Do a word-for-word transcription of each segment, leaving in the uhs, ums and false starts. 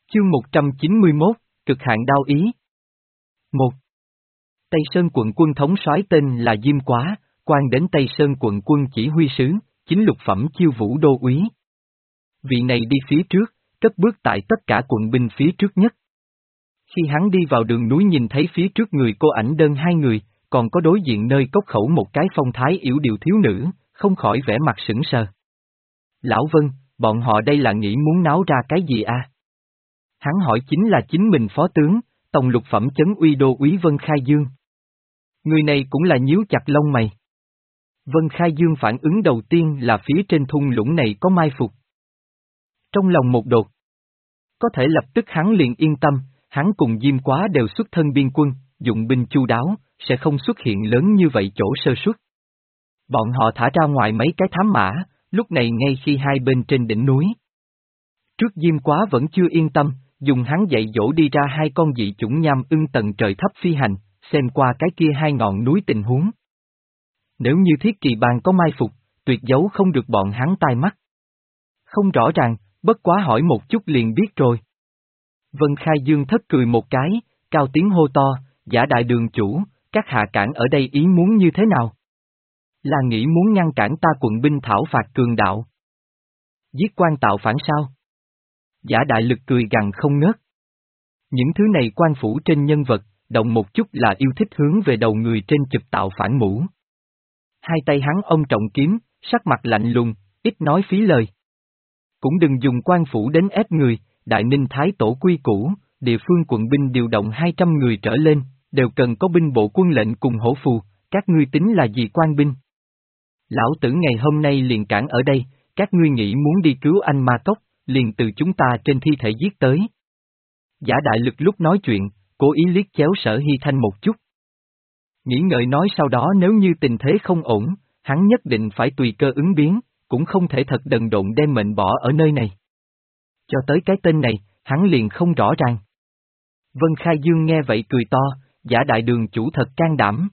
Chương một trăm chín mươi mốt, cực hạn đao ý. một. Tây Sơn quận quân thống soái tên là Diêm Quá, quan đến Tây Sơn quận quân chỉ huy sứ, chính lục phẩm chiêu vũ đô úy. Vị này đi phía trước, cất bước tại tất cả quận binh phía trước nhất. Khi hắn đi vào đường núi nhìn thấy phía trước người cô ảnh đơn hai người, còn có đối diện nơi cốc khẩu một cái phong thái yểu điệu thiếu nữ, không khỏi vẻ mặt sững sờ. Lão Vân, bọn họ đây là nghĩ muốn náo ra cái gì à? Hắn hỏi chính là chính mình phó tướng, tổng lục phẩm chấn uy đô úy Vân Khai Dương. Người này cũng là nhíu chặt lông mày. Vân Khai Dương phản ứng đầu tiên là phía trên thung lũng này có mai phục. Trong lòng một đột. Có thể lập tức hắn liền yên tâm, hắn cùng Diêm Quá đều xuất thân biên quân, dụng binh chu đáo, sẽ không xuất hiện lớn như vậy chỗ sơ suất. Bọn họ thả ra ngoài mấy cái thám mã, lúc này ngay khi hai bên trên đỉnh núi. Trước Diêm Quá vẫn chưa yên tâm, dùng hắn dạy dỗ đi ra hai con dị chủng nham ưng tầng trời thấp phi hành, xem qua cái kia hai ngọn núi tình huống. Nếu như thiết kỳ bàn có mai phục, tuyệt giấu không được bọn hắn tai mắt. Không rõ ràng, bất quá hỏi một chút liền biết rồi. Vân Khai Dương thất cười một cái, cao tiếng hô to, giả đại đường chủ, các hạ cản ở đây ý muốn như thế nào? Là nghĩ muốn ngăn cản ta quận binh thảo phạt cường đạo. Giết quan tạo phản sao? Giả đại lực cười gằn không ngớt. Những thứ này quan phủ trên nhân vật, động một chút là yêu thích hướng về đầu người trên chụp tạo phản mũ. Hai tay hắn ôm trọng kiếm, sắc mặt lạnh lùng, ít nói phí lời. Cũng đừng dùng quan phủ đến ép người, Đại Ninh Thái Tổ quy củ, địa phương quận binh điều động hai trăm người trở lên, đều cần có binh bộ quân lệnh cùng hổ phù, các ngươi tính là gì quan binh? Lão tử ngày hôm nay liền cản ở đây, các ngươi nghĩ muốn đi cứu anh Ma Cốc, liền từ chúng ta trên thi thể giết tới. Giả đại lực lúc nói chuyện, cố ý liếc chéo Sở Hy Thanh một chút. Nghĩ ngợi nói sau đó nếu như tình thế không ổn, hắn nhất định phải tùy cơ ứng biến, cũng không thể thật đần độn đem mệnh bỏ ở nơi này. Cho tới cái tên này, hắn liền không rõ ràng. Vân Khai Dương nghe vậy cười to, giả đại đường chủ thật can đảm.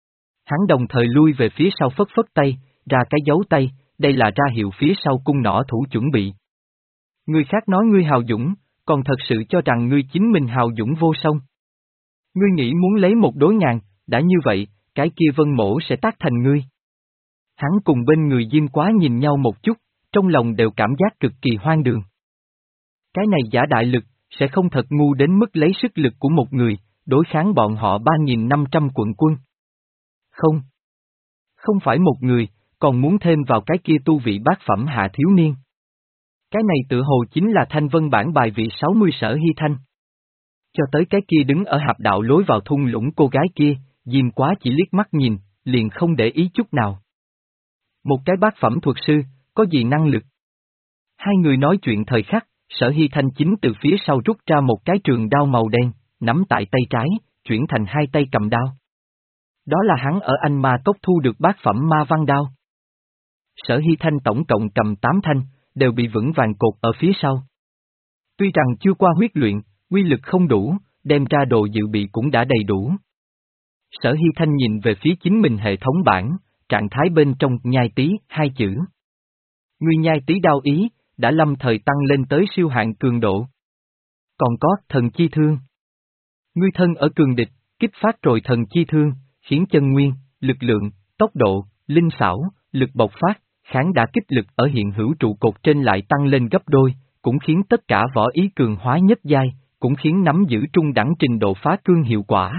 Hắn đồng thời lui về phía sau phất phất tay, ra cái dấu tay, đây là ra hiệu phía sau cung nỏ thủ chuẩn bị. Người khác nói ngươi hào dũng, còn thật sự cho rằng ngươi chính mình hào dũng vô song. Ngươi nghĩ muốn lấy một đối ngàn, đã như vậy, cái kia Vân Mỗ sẽ tác thành ngươi. Hắn cùng bên người Diêm Quá nhìn nhau một chút, trong lòng đều cảm giác cực kỳ hoang đường. Cái này giả đại lực, sẽ không thật ngu đến mức lấy sức lực của một người, đối kháng bọn họ ba nghìn năm trăm quận quân. Không. Không phải một người, còn muốn thêm vào cái kia tu vị bát phẩm hạ thiếu niên. Cái này tự hồ chính là Thanh Vân bản bài vị sáu mươi Sở Hy Thanh. Cho tới cái kia đứng ở hạp đạo lối vào thung lũng cô gái kia, Diêm Quá chỉ liếc mắt nhìn, liền không để ý chút nào. Một cái bát phẩm thuật sư, có gì năng lực? Hai người nói chuyện thời khắc, Sở Hy Thanh chính từ phía sau rút ra một cái trường đao màu đen, nắm tại tay trái, chuyển thành hai tay cầm đao. Đó là hắn ở Anh Ma Cốc thu được bát phẩm ma văn đao. Sở Hy Thanh tổng cộng cầm tám thanh, đều bị vững vàng cột ở phía sau. Tuy rằng chưa qua huyết luyện, quy lực không đủ, đem ra đồ dự bị cũng đã đầy đủ. Sở Hy Thanh nhìn về phía chính mình hệ thống bảng, trạng thái bên trong nhai tí hai chữ. Ngươi nhai tí đao ý, đã lâm thời tăng lên tới siêu hạn cường độ. Còn có thần chi thương. Ngươi thân ở cường địch, kích phát rồi thần chi thương, khiến chân nguyên, lực lượng, tốc độ, linh xảo, lực bộc phát, kháng đả kích lực ở hiện hữu trụ cột trên lại tăng lên gấp đôi, cũng khiến tất cả võ ý cường hóa nhất giai, cũng khiến nắm giữ trung đẳng trình độ phá cương hiệu quả.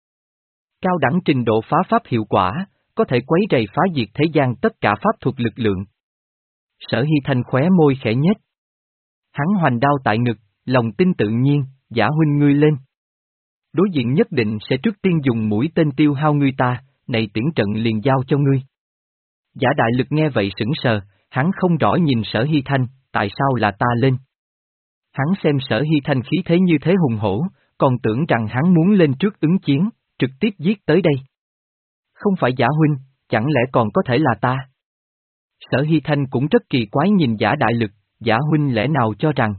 Cao đẳng trình độ phá pháp hiệu quả, có thể quấy rầy phá diệt thế gian tất cả pháp thuật lực lượng. Sở Hy Thanh khóe môi khẽ nhếch. Hắn hoành đao tại ngực, lòng tin tự nhiên, giả huynh ngươi lên. Đối diện nhất định sẽ trước tiên dùng mũi tên tiêu hao ngươi ta, này tiễn trận liền giao cho ngươi. Giả đại lực nghe vậy sững sờ, hắn không rõ nhìn Sở Hy Thanh, tại sao là ta lên. Hắn xem Sở Hy Thanh khí thế như thế hùng hổ, còn tưởng rằng hắn muốn lên trước ứng chiến, trực tiếp giết tới đây. Không phải giả huynh, chẳng lẽ còn có thể là ta? Sở Hy Thanh cũng rất kỳ quái nhìn giả đại lực, giả huynh lẽ nào cho rằng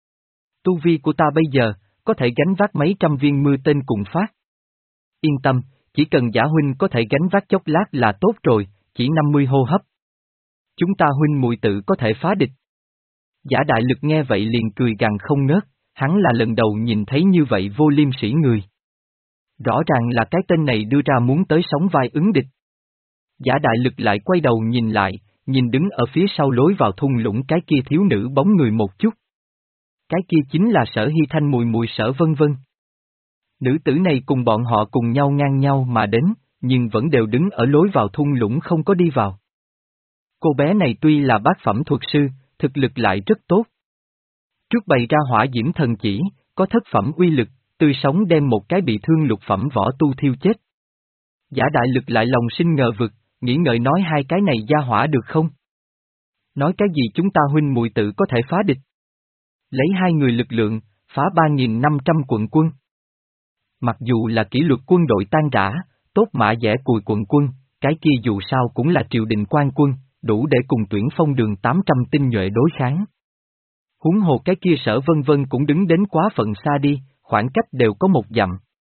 tu vi của ta bây giờ, có thể gánh vác mấy trăm viên mưa tên cùng phát. Yên tâm, chỉ cần giả huynh có thể gánh vác chốc lát là tốt rồi, chỉ năm mươi hô hấp. Chúng ta huynh muội tự có thể phá địch. Giả đại lực nghe vậy liền cười gằn không ngớt, hắn là lần đầu nhìn thấy như vậy vô liêm sỉ người. Rõ ràng là cái tên này đưa ra muốn tới sóng vai ứng địch. Giả đại lực lại quay đầu nhìn lại, nhìn đứng ở phía sau lối vào thung lũng cái kia thiếu nữ bóng người một chút. Cái kia chính là Sở Hy Thanh mùi mùi Sở Vân Vân. Nữ tử này cùng bọn họ cùng nhau ngang nhau mà đến, nhưng vẫn đều đứng ở lối vào thung lũng không có đi vào. Cô bé này tuy là bát phẩm thuật sư, thực lực lại rất tốt. Trước bày ra hỏa diễm thần chỉ, có thất phẩm uy lực, tươi sống đem một cái bị thương lục phẩm võ tu thiêu chết. Giả đại lực lại lòng sinh ngờ vực, nghĩ ngợi nói hai cái này gia hỏa được không? Nói cái gì chúng ta huynh muội tự có thể phá địch. Lấy hai người lực lượng, phá ba nghìn năm trăm quận quân. Mặc dù là kỷ luật quân đội tan rã, tốt mã dẻ cùi quận quân, cái kia dù sao cũng là triều đình quan quân, đủ để cùng tuyển phong đường tám trăm tinh nhuệ đối kháng. Huống hồ cái kia Sở Vân Vân cũng đứng đến quá phận xa đi, khoảng cách đều có một dặm.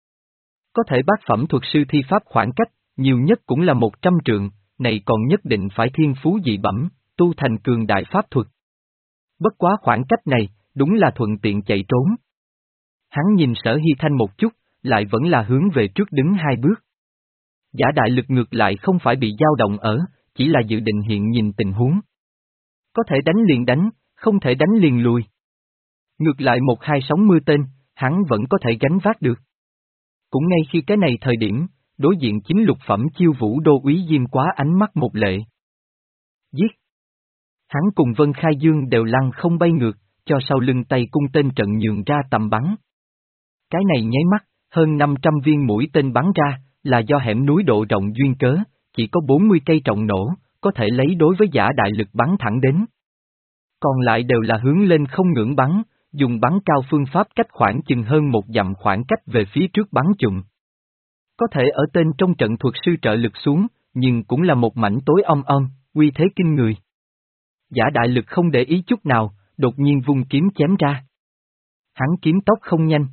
Có thể bát phẩm thuật sư thi pháp khoảng cách, nhiều nhất cũng là một trăm trượng, này còn nhất định phải thiên phú dị bẩm, tu thành cường đại pháp thuật. Bất quá khoảng cách này, đúng là thuận tiện chạy trốn. Hắn nhìn Sở Hy Thanh một chút, lại vẫn là hướng về trước đứng hai bước. Giả đại lực ngược lại không phải bị dao động ở, chỉ là dự định hiện nhìn tình huống. Có thể đánh liền đánh, không thể đánh liền lùi. Ngược lại một hai sóng mưa tên, hắn vẫn có thể gánh vác được. Cũng ngay khi cái này thời điểm, đối diện chính lục phẩm chiêu vũ đô úy Diêm Quá ánh mắt một lệ. Giết! Hắn cùng Vân Khai Dương đều lăn không bay ngược, cho sau lưng tay cung tên trận nhường ra tầm bắn. Cái này nháy mắt, hơn năm trăm viên mũi tên bắn ra, là do hẻm núi độ rộng duyên cớ, chỉ có bốn mươi cây trọng nổ, có thể lấy đối với giả đại lực bắn thẳng đến. Còn lại đều là hướng lên không ngưỡng bắn, dùng bắn cao phương pháp cách khoảng chừng hơn một dặm khoảng cách về phía trước bắn trùng. Có thể ở tên trong trận thuật sư trợ lực xuống, nhưng cũng là một mảnh tối om om, uy thế kinh người. Giả đại lực không để ý chút nào, đột nhiên vung kiếm chém ra. Hắn kiếm tốc không nhanh.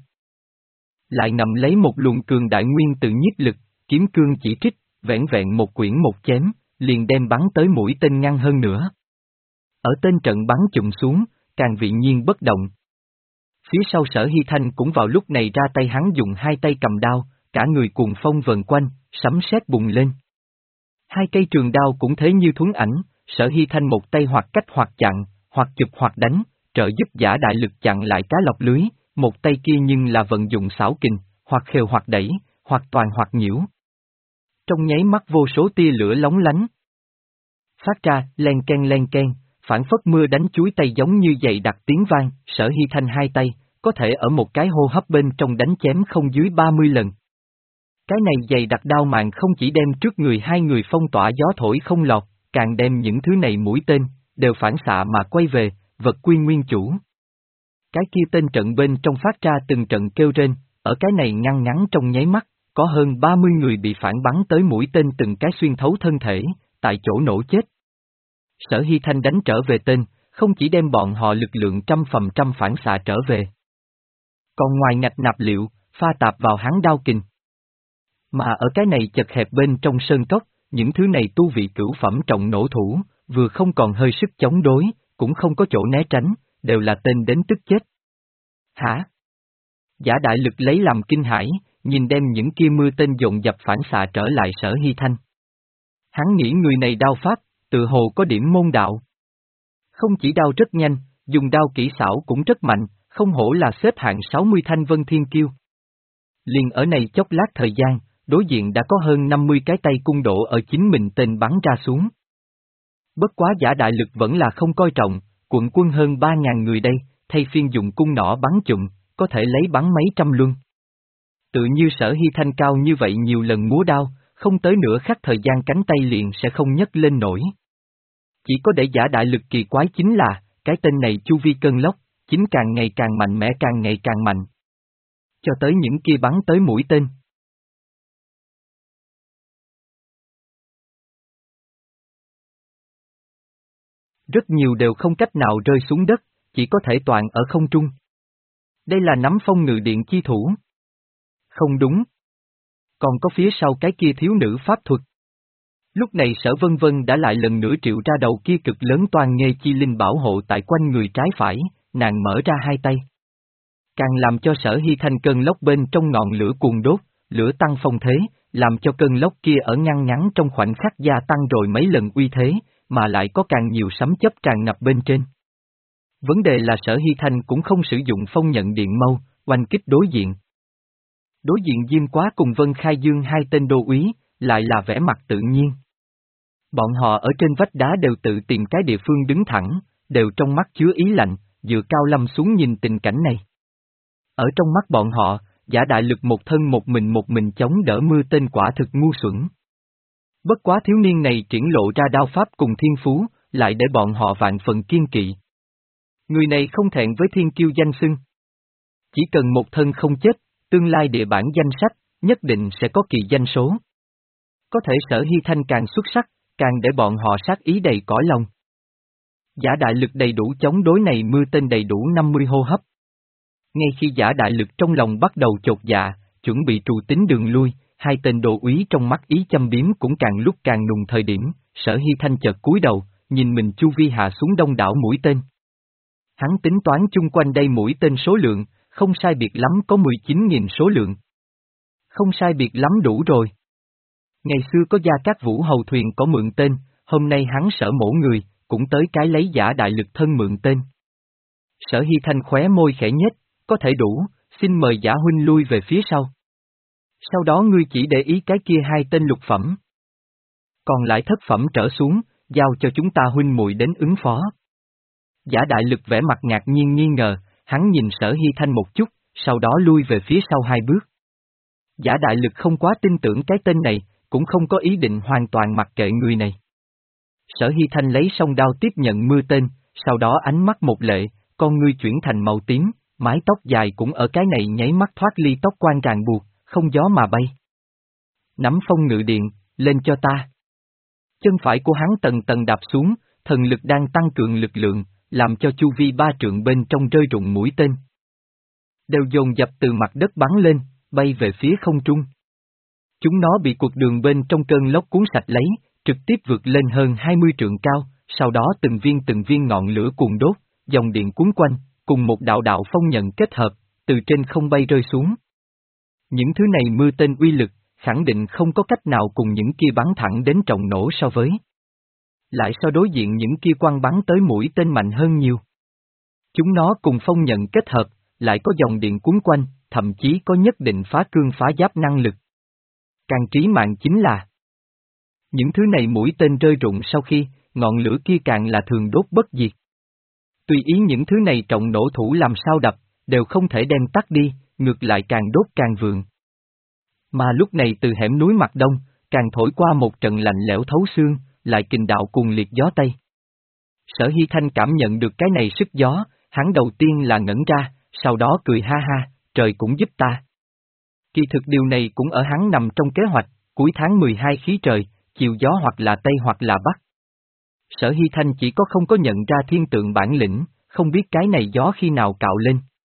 Lại ngậm lấy một luồng cường đại nguyên tự nhiếp lực, kiếm cương chỉ trích, vẻn vẹn một quyển một chém, liền đem bắn tới mũi tên ngăn hơn nữa. Ở tên trận bắn chùm xuống, càng vị nhiên bất động. Phía sau Sở Hy Thanh cũng vào lúc này ra tay, hắn dùng hai tay cầm đao, cả người cuồng phong vần quanh, sấm sét bùng lên. Hai cây trường đao cũng thế như thuấn ảnh, Sở Hy Thanh một tay hoặc cách hoặc chặn, hoặc chụp hoặc đánh, trợ giúp giả đại lực chặn lại cá lọc lưới, một tay kia nhưng là vận dụng xảo kình, hoặc khều hoặc đẩy, hoặc toàn hoặc nhiễu. Trong nháy mắt vô số tia lửa lóng lánh. Phát ra, len ken len ken, phản phất mưa đánh chuối tay giống như dày đặc tiếng vang, Sở Hy Thanh hai tay, có thể ở một cái hô hấp bên trong đánh chém không dưới ba mươi lần. Cái này dày đặc đao mạng không chỉ đem trước người hai người phong tỏa gió thổi không lọt, càng đem những thứ này mũi tên, đều phản xạ mà quay về, vật quy nguyên chủ. Cái kia tên trận bên trong phát ra từng trận kêu rên, ở cái này ngăn ngắn trong nháy mắt, có hơn ba mươi người bị phản bắn tới mũi tên từng cái xuyên thấu thân thể, tại chỗ nổ chết. Sở Hy Thanh đánh trở về tên, không chỉ đem bọn họ lực lượng trăm phần trăm phản xạ trở về. Còn ngoài ngạch nạp liệu, pha tạp vào hắn đao kình. Mà ở cái này chật hẹp bên trong sơn cốc, những thứ này tu vị cửu phẩm trọng nổ thủ, vừa không còn hơi sức chống đối, cũng không có chỗ né tránh, đều là tên đến tức chết. Hả? Giả đại lực lấy làm kinh hãi, nhìn đem những kia mưa tên dồn dập phản xạ trở lại Sở Hy Thanh. Hắn nghĩ người này đao pháp, tự hồ có điểm môn đạo. Không chỉ đao rất nhanh, dùng đao kỹ xảo cũng rất mạnh, không hổ là xếp hạng sáu mươi thanh vân thiên kiêu. Liền ở này chốc lát thời gian, đối diện đã có hơn năm mươi cái tay cung đổ ở chính mình tên bắn ra xuống. Bất quá giả đại lực vẫn là không coi trọng, quận quân hơn ba ngàn người đây, thay phiên dùng cung nỏ bắn chụm, có thể lấy bắn mấy trăm luân. Tự như Sở Hy Thanh cao như vậy nhiều lần múa đao, không tới nửa khắc thời gian cánh tay liền sẽ không nhấc lên nổi. Chỉ có để giả đại lực kỳ quái chính là, cái tên này chu vi cơn lốc, chính càng ngày càng mạnh mẽ càng ngày càng mạnh. Cho tới những kia bắn tới mũi tên. Rất nhiều đều không cách nào rơi xuống đất, chỉ có thể toàn ở không trung. Đây là nắm phong ngự điện chi thủ. Không đúng. Còn có phía sau cái kia thiếu nữ pháp thuật. Lúc này Sở Vân Vân đã lại lần nữa triệu ra đầu kia cực lớn toàn nghê chi linh bảo hộ tại quanh người trái phải, nàng mở ra hai tay. càng làm cho Sở Hy Thanh cơn lốc bên trong ngọn lửa cuồng đốt, lửa tăng phong thế, làm cho cơn lốc kia ở ngăn ngắn trong khoảnh khắc gia tăng rồi mấy lần uy thế, mà lại có càng nhiều sấm chớp tràn ngập bên trên. Vấn đề là Sở Hy Thanh cũng không sử dụng phong nhận điện mâu, oanh kích đối diện. Đối diện Diêm Quá cùng Vân Khai Dương hai tên đô úy, lại là vẻ mặt tự nhiên. Bọn họ ở trên vách đá đều tự tìm cái địa phương đứng thẳng, đều trong mắt chứa ý lạnh, dựa cao lâm xuống nhìn tình cảnh này. Ở trong mắt bọn họ, Giả Đại Lực một thân một mình một mình chống đỡ mưa tên quả thực ngu xuẩn. Bất quá thiếu niên này triển lộ ra đao pháp cùng thiên phú, lại để bọn họ vạn phần kiên kỵ. Người này không thẹn với thiên kiêu danh xưng. Chỉ cần một thân không chết, tương lai địa bản danh sách, nhất định sẽ có kỳ danh số. Có thể Sở Hy Thanh càng xuất sắc, càng để bọn họ sát ý đầy cõi lòng. Giả Đại Lực đầy đủ chống đối này mưa tên đầy đủ năm mươi hô hấp. Ngay khi Giả Đại Lực trong lòng bắt đầu chột dạ, chuẩn bị trù tính đường lui, hai tên đồ úy trong mắt ý châm biếm cũng càng lúc càng nùng thời điểm, Sở Hy Thanh chợt cúi đầu, nhìn mình chu vi hạ xuống đông đảo mũi tên. Hắn tính toán chung quanh đây mũi tên số lượng, không sai biệt lắm có mười chín nghìn số lượng. Không sai biệt lắm đủ rồi. Ngày xưa có Gia Cát Vũ hầu thuyền có mượn tên, hôm nay hắn Sở mổ người, cũng tới cái lấy Giả Đại Lực thân mượn tên. Sở Hy Thanh khóe môi khẽ nhếch, có thể đủ, xin mời Giả huynh lui về phía sau. Sau đó ngươi chỉ để ý cái kia hai tên lục phẩm. Còn lại thất phẩm trở xuống, giao cho chúng ta huynh muội đến ứng phó. Giả Đại Lực vẻ mặt ngạc nhiên nghi ngờ, hắn nhìn Sở Hy Thanh một chút, sau đó lui về phía sau hai bước. Giả Đại Lực không quá tin tưởng cái tên này, cũng không có ý định hoàn toàn mặc kệ người này. Sở Hy Thanh lấy song đao tiếp nhận mưa tên, sau đó ánh mắt một lệ, con ngươi chuyển thành màu tím, mái tóc dài cũng ở cái này nháy mắt thoát ly tóc quan ràng buộc, không gió mà bay. Nắm phong ngự điện, lên cho ta. Chân phải của hắn tầng tầng đạp xuống, thần lực đang tăng cường lực lượng, làm cho chu vi ba trượng bên trong rơi rụng mũi tên. Đều dồn dập từ mặt đất bắn lên, bay về phía không trung. Chúng nó bị cuộc đường bên trong cơn lốc cuốn sạch lấy, trực tiếp vượt lên hơn hai mươi trượng cao, sau đó từng viên từng viên ngọn lửa cuồng đốt, dòng điện cuốn quanh, cùng một đạo đạo phong nhận kết hợp, từ trên không bay rơi xuống. Những thứ này mưa tên uy lực, khẳng định không có cách nào cùng những kia bắn thẳng đến trọng nổ so với. Lại so đối diện những kia quăng bắn tới mũi tên mạnh hơn nhiều. Chúng nó cùng phong nhận kết hợp, lại có dòng điện cuốn quanh, thậm chí có nhất định phá cương phá giáp năng lực. Càng trí mạng chính là những thứ này mũi tên rơi rụng sau khi, ngọn lửa kia càng là thường đốt bất diệt. Tùy ý những thứ này trọng nổ thủ làm sao đập, đều không thể đem tắt đi, ngược lại càng đốt càng vượng. Mà lúc này từ hẻm núi mặt đông, càng thổi qua một trận lạnh lẽo thấu xương, lại kình đạo cuồng liệt gió Tây. Sở Hy Thanh cảm nhận được cái này sức gió, hắn đầu tiên là ngẩn ra, sau đó cười ha ha, trời cũng giúp ta. Kỳ thực điều này cũng ở hắn nằm trong kế hoạch, cuối tháng mười hai khí trời, chiều gió hoặc là Tây hoặc là Bắc. Sở Hy Thanh chỉ có không có nhận ra thiên tượng bản lĩnh, không biết cái này gió khi nào cạo lên.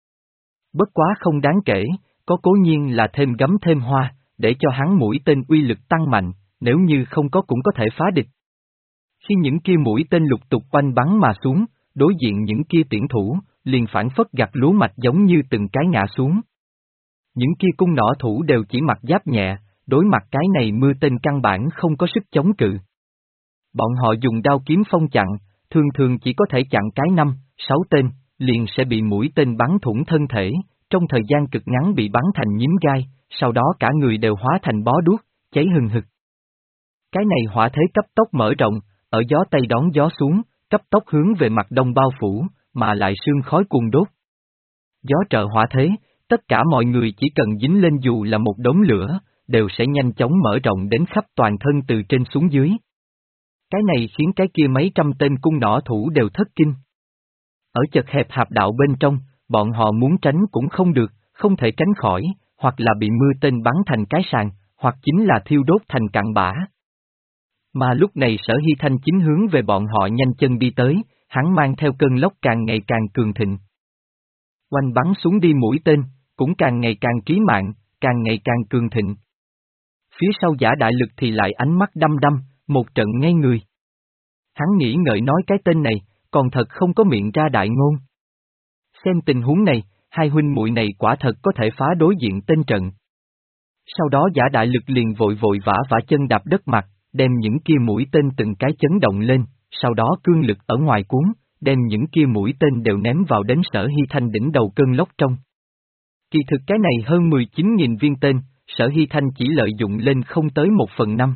Bất quá không đáng kể, có cố nhiên là thêm gấm thêm hoa, để cho hắn mũi tên uy lực tăng mạnh, nếu như không có cũng có thể phá địch. Khi những kia mũi tên lục tục oanh bắn mà xuống, đối diện những kia tiễn thủ, liền phản phất gặt lúa mạch giống như từng cái ngã xuống. Những kia cung nỏ thủ đều chỉ mặc giáp nhẹ, đối mặt cái này mưa tên căn bản không có sức chống cự. Bọn họ dùng đao kiếm phong chặn, thường thường chỉ có thể chặn cái năm, sáu tên, liền sẽ bị mũi tên bắn thủng thân thể, trong thời gian cực ngắn bị bắn thành nhím gai, sau đó cả người đều hóa thành bó đuốc, cháy hừng hực. Cái này hỏa thế cấp tốc mở rộng, ở gió Tây đón gió xuống, cấp tốc hướng về mặt đông bao phủ, mà lại sương khói cuồng đốt. Gió trợ hỏa thế, tất cả mọi người chỉ cần dính lên dù là một đống lửa, đều sẽ nhanh chóng mở rộng đến khắp toàn thân từ trên xuống dưới. Cái này khiến cái kia mấy trăm tên cung nỏ thủ đều thất kinh. Ở chật hẹp hạp đạo bên trong, bọn họ muốn tránh cũng không được, không thể tránh khỏi, hoặc là bị mưa tên bắn thành cái sàn, hoặc chính là thiêu đốt thành cặn bã. Mà lúc này Sở Hy Thanh chính hướng về bọn họ nhanh chân đi tới, hắn mang theo cơn lốc càng ngày càng cường thịnh. Oanh bắn xuống đi mũi tên, cũng càng ngày càng trí mạng, càng ngày càng cường thịnh. Phía sau Giả Đại Lực thì lại ánh mắt đăm đăm, một trận ngây người. Hắn nghĩ ngợi nói cái tên này, còn thật không có miệng ra đại ngôn. Xem tình huống này, hai huynh muội này quả thật có thể phá đối diện tên trận. Sau đó giả đại lực liền vội vội vã vã chân đạp đất mặt, đem những kia mũi tên từng cái chấn động lên, sau đó cương lực ở ngoài cuốn, đem những kia mũi tên đều ném vào đến Sở Hy Thanh đỉnh đầu cơn lốc trong. Kỳ thực cái này hơn mười chín nghìn viên tên, Sở Hy Thanh chỉ lợi dụng lên không tới một phần năm.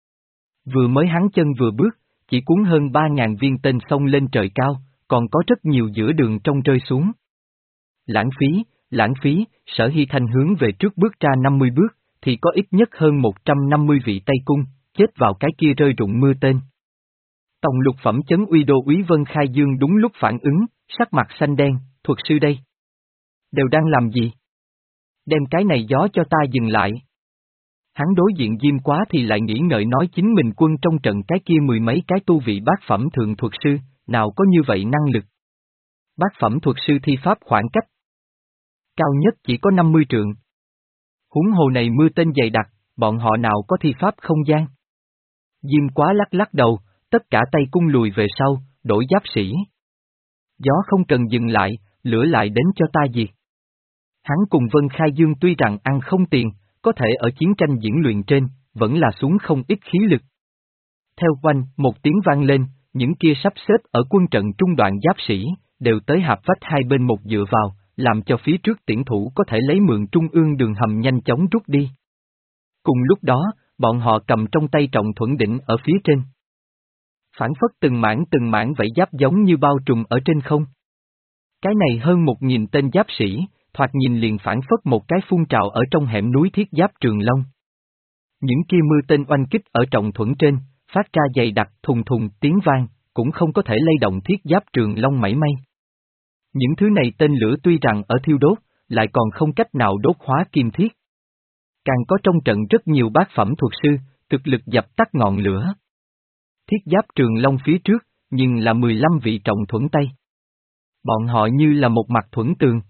Vừa mới hắn chân vừa bước, chỉ cuốn hơn ba ngàn viên tên xông lên trời cao, còn có rất nhiều giữa đường trong rơi xuống. Lãng phí, lãng phí, Sở Hy Thanh hướng về trước bước ra năm mươi bước, thì có ít nhất hơn một trăm năm mươi vị Tây Cung, chết vào cái kia rơi rụng mưa tên. Tổng lục phẩm chấn uy đô úy Vân Khai Dương đúng lúc phản ứng, sắc mặt xanh đen, thuật sư đây. Đều đang làm gì? Đem cái này gió cho ta dừng lại. Hắn đối diện Diêm Quá thì lại nghĩ ngợi nói chính mình quân trong trận cái kia mười mấy cái tu vị bát phẩm thượng thuật sư, nào có như vậy năng lực. Bát phẩm thuật sư thi pháp khoảng cách cao nhất chỉ có năm mươi trượng. Huống hồ này mưa tên dày đặc, bọn họ nào có thi pháp không gian. Diêm Quá lắc lắc đầu, tất cả Tây Cung lùi về sau, đổi giáp sĩ. Gió không cần dừng lại, lửa lại đến cho ta diệt. Hắn cùng Vân Khai Dương tuy rằng ăn không tiền, có thể ở chiến tranh diễn luyện trên, vẫn là xuống không ít khí lực. Theo quanh, một tiếng vang lên, những kia sắp xếp ở quân trận trung đoạn giáp sĩ, đều tới hạp vách hai bên một dựa vào, làm cho phía trước tiễn thủ có thể lấy mượn trung ương đường hầm nhanh chóng rút đi. Cùng lúc đó, bọn họ cầm trong tay trọng thuẫn đỉnh ở phía trên. Phản phất từng mảng từng mảng vảy giáp giống như bao trùm ở trên không. Cái này hơn một nghìn tên giáp sĩ, thoạt nhìn liền phản phất một cái phun trào ở trong hẻm núi thiết giáp Trường Long. Những kia mưa tên oanh kích ở trọng thuẫn trên, phát ra dày đặc thùng thùng tiếng vang, cũng không có thể lay động thiết giáp Trường Long mảy may. Những thứ này tên lửa tuy rằng ở thiêu đốt, lại còn không cách nào đốt hóa kim thiết. Càng có trong trận rất nhiều bát phẩm thuật sư, cực lực dập tắt ngọn lửa. Thiết giáp Trường Long phía trước, nhưng là mười lăm vị trọng thuẫn tay. Bọn họ như là một mặt thuẫn tường.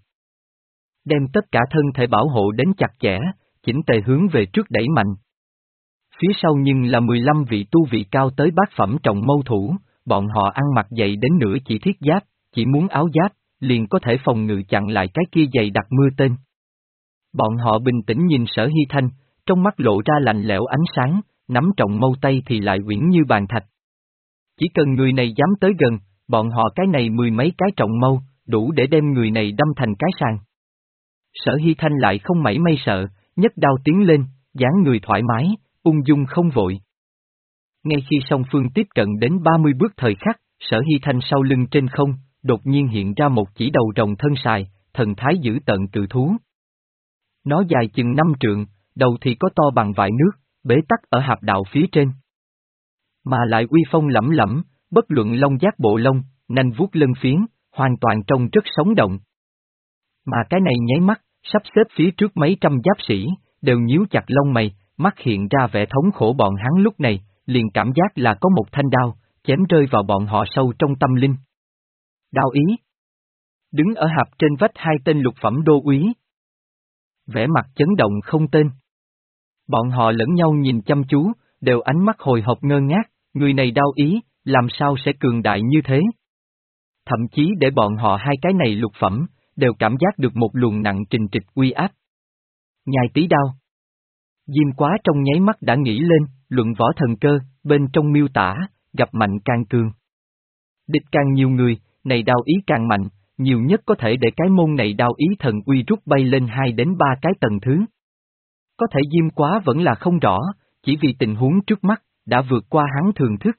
Đem tất cả thân thể bảo hộ đến chặt chẽ, chỉnh tề hướng về trước đẩy mạnh. Phía sau nhưng là mười lăm vị tu vị cao tới bát phẩm trọng mâu thủ, bọn họ ăn mặc dày đến nửa chỉ thiết giáp, chỉ muốn áo giáp, liền có thể phòng ngự chặn lại cái kia dày đặc mưa tên. Bọn họ bình tĩnh nhìn Sở Hy Thanh, trong mắt lộ ra lạnh lẽo ánh sáng, nắm trọng mâu tay thì lại uyển như bàn thạch. Chỉ cần người này dám tới gần, bọn họ cái này mười mấy cái trọng mâu, đủ để đem người này đâm thành cái sàng. Sở Hy Thanh lại không mảy may sợ, nhấc đao tiến lên, dáng người thoải mái, ung dung không vội. Ngay khi song phương tiếp cận đến ba mươi bước thời khắc, Sở Hy Thanh sau lưng trên không, đột nhiên hiện ra một chỉ đầu rồng thân sài, thần thái dữ tợn cự thú. Nó dài chừng năm trượng, đầu thì có to bằng vại nước, bế tắc ở hạp đạo phía trên. Mà lại uy phong lẫm lẫm, bất luận lông giác bộ lông, nanh vuốt lân phiến, hoàn toàn trông rất sống động. Mà cái này nháy mắt, sắp xếp phía trước mấy trăm giáp sĩ, đều nhíu chặt lông mày, mắt hiện ra vẻ thống khổ bọn hắn lúc này, liền cảm giác là có một thanh đao, chém rơi vào bọn họ sâu trong tâm linh. Đao ý. Đứng ở hạp trên vách hai tên lục phẩm đô úy. Vẻ mặt chấn động không tên. Bọn họ lẫn nhau nhìn chăm chú, đều ánh mắt hồi hộp ngơ ngác, người này đao ý, làm sao sẽ cường đại như thế? Thậm chí để bọn họ hai cái này lục phẩm, đều cảm giác được một luồng nặng trình trịch uy áp. Nhai tí đao. Diêm Quá trong nháy mắt đã nghĩ lên, luận võ thần cơ, bên trong miêu tả, gặp mạnh càng cường. Địch càng nhiều người, này đao ý càng mạnh, nhiều nhất có thể để cái môn này đao ý thần uy rút bay lên hai đến ba cái tầng thứ. Có thể Diêm Quá vẫn là không rõ, chỉ vì tình huống trước mắt, đã vượt qua hắn thường thức.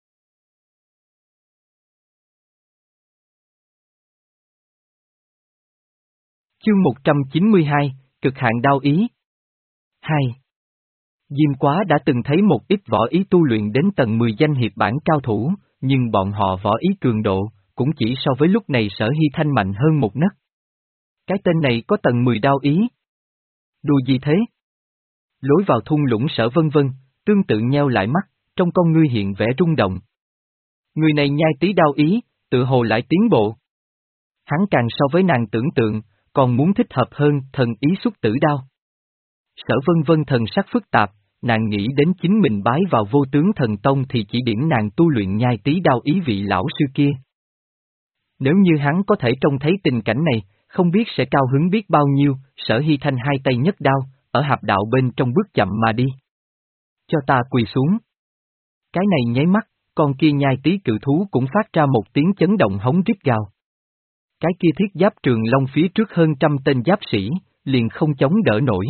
Chương một trăm chín mươi hai, cực hạn đao ý. hai. Diêm Quá đã từng thấy một ít võ ý tu luyện đến tầng mười danh hiệp bản cao thủ, nhưng bọn họ võ ý cường độ, cũng chỉ so với lúc này Sở Hy Thanh mạnh hơn một nấc. Cái tên này có tầng mười đao ý. Đùa gì thế? Lối vào thung lũng Sở vân vân, tương tự nheo lại mắt, trong con ngươi hiện vẻ rung động. Người này nhai tí đao ý, tự hồ lại tiến bộ. Hắn càng so với nàng tưởng tượng, còn muốn thích hợp hơn thần ý xuất tử đao. Sở vân vân thần sắc phức tạp, nàng nghĩ đến chính mình bái vào vô tướng thần tông thì chỉ điểm nàng tu luyện nhai tí đao ý vị lão sư kia. Nếu như hắn có thể trông thấy tình cảnh này, không biết sẽ cao hứng biết bao nhiêu, Sở Hy Thanh hai tay nhấc đao, ở hạp đạo bên trong bước chậm mà đi. Cho ta quỳ xuống. Cái này nháy mắt, con kia nhai tí cự thú cũng phát ra một tiếng chấn động hống rít gào. Cái kia thiết giáp trường long phía trước hơn trăm tên giáp sĩ, liền không chống đỡ nổi.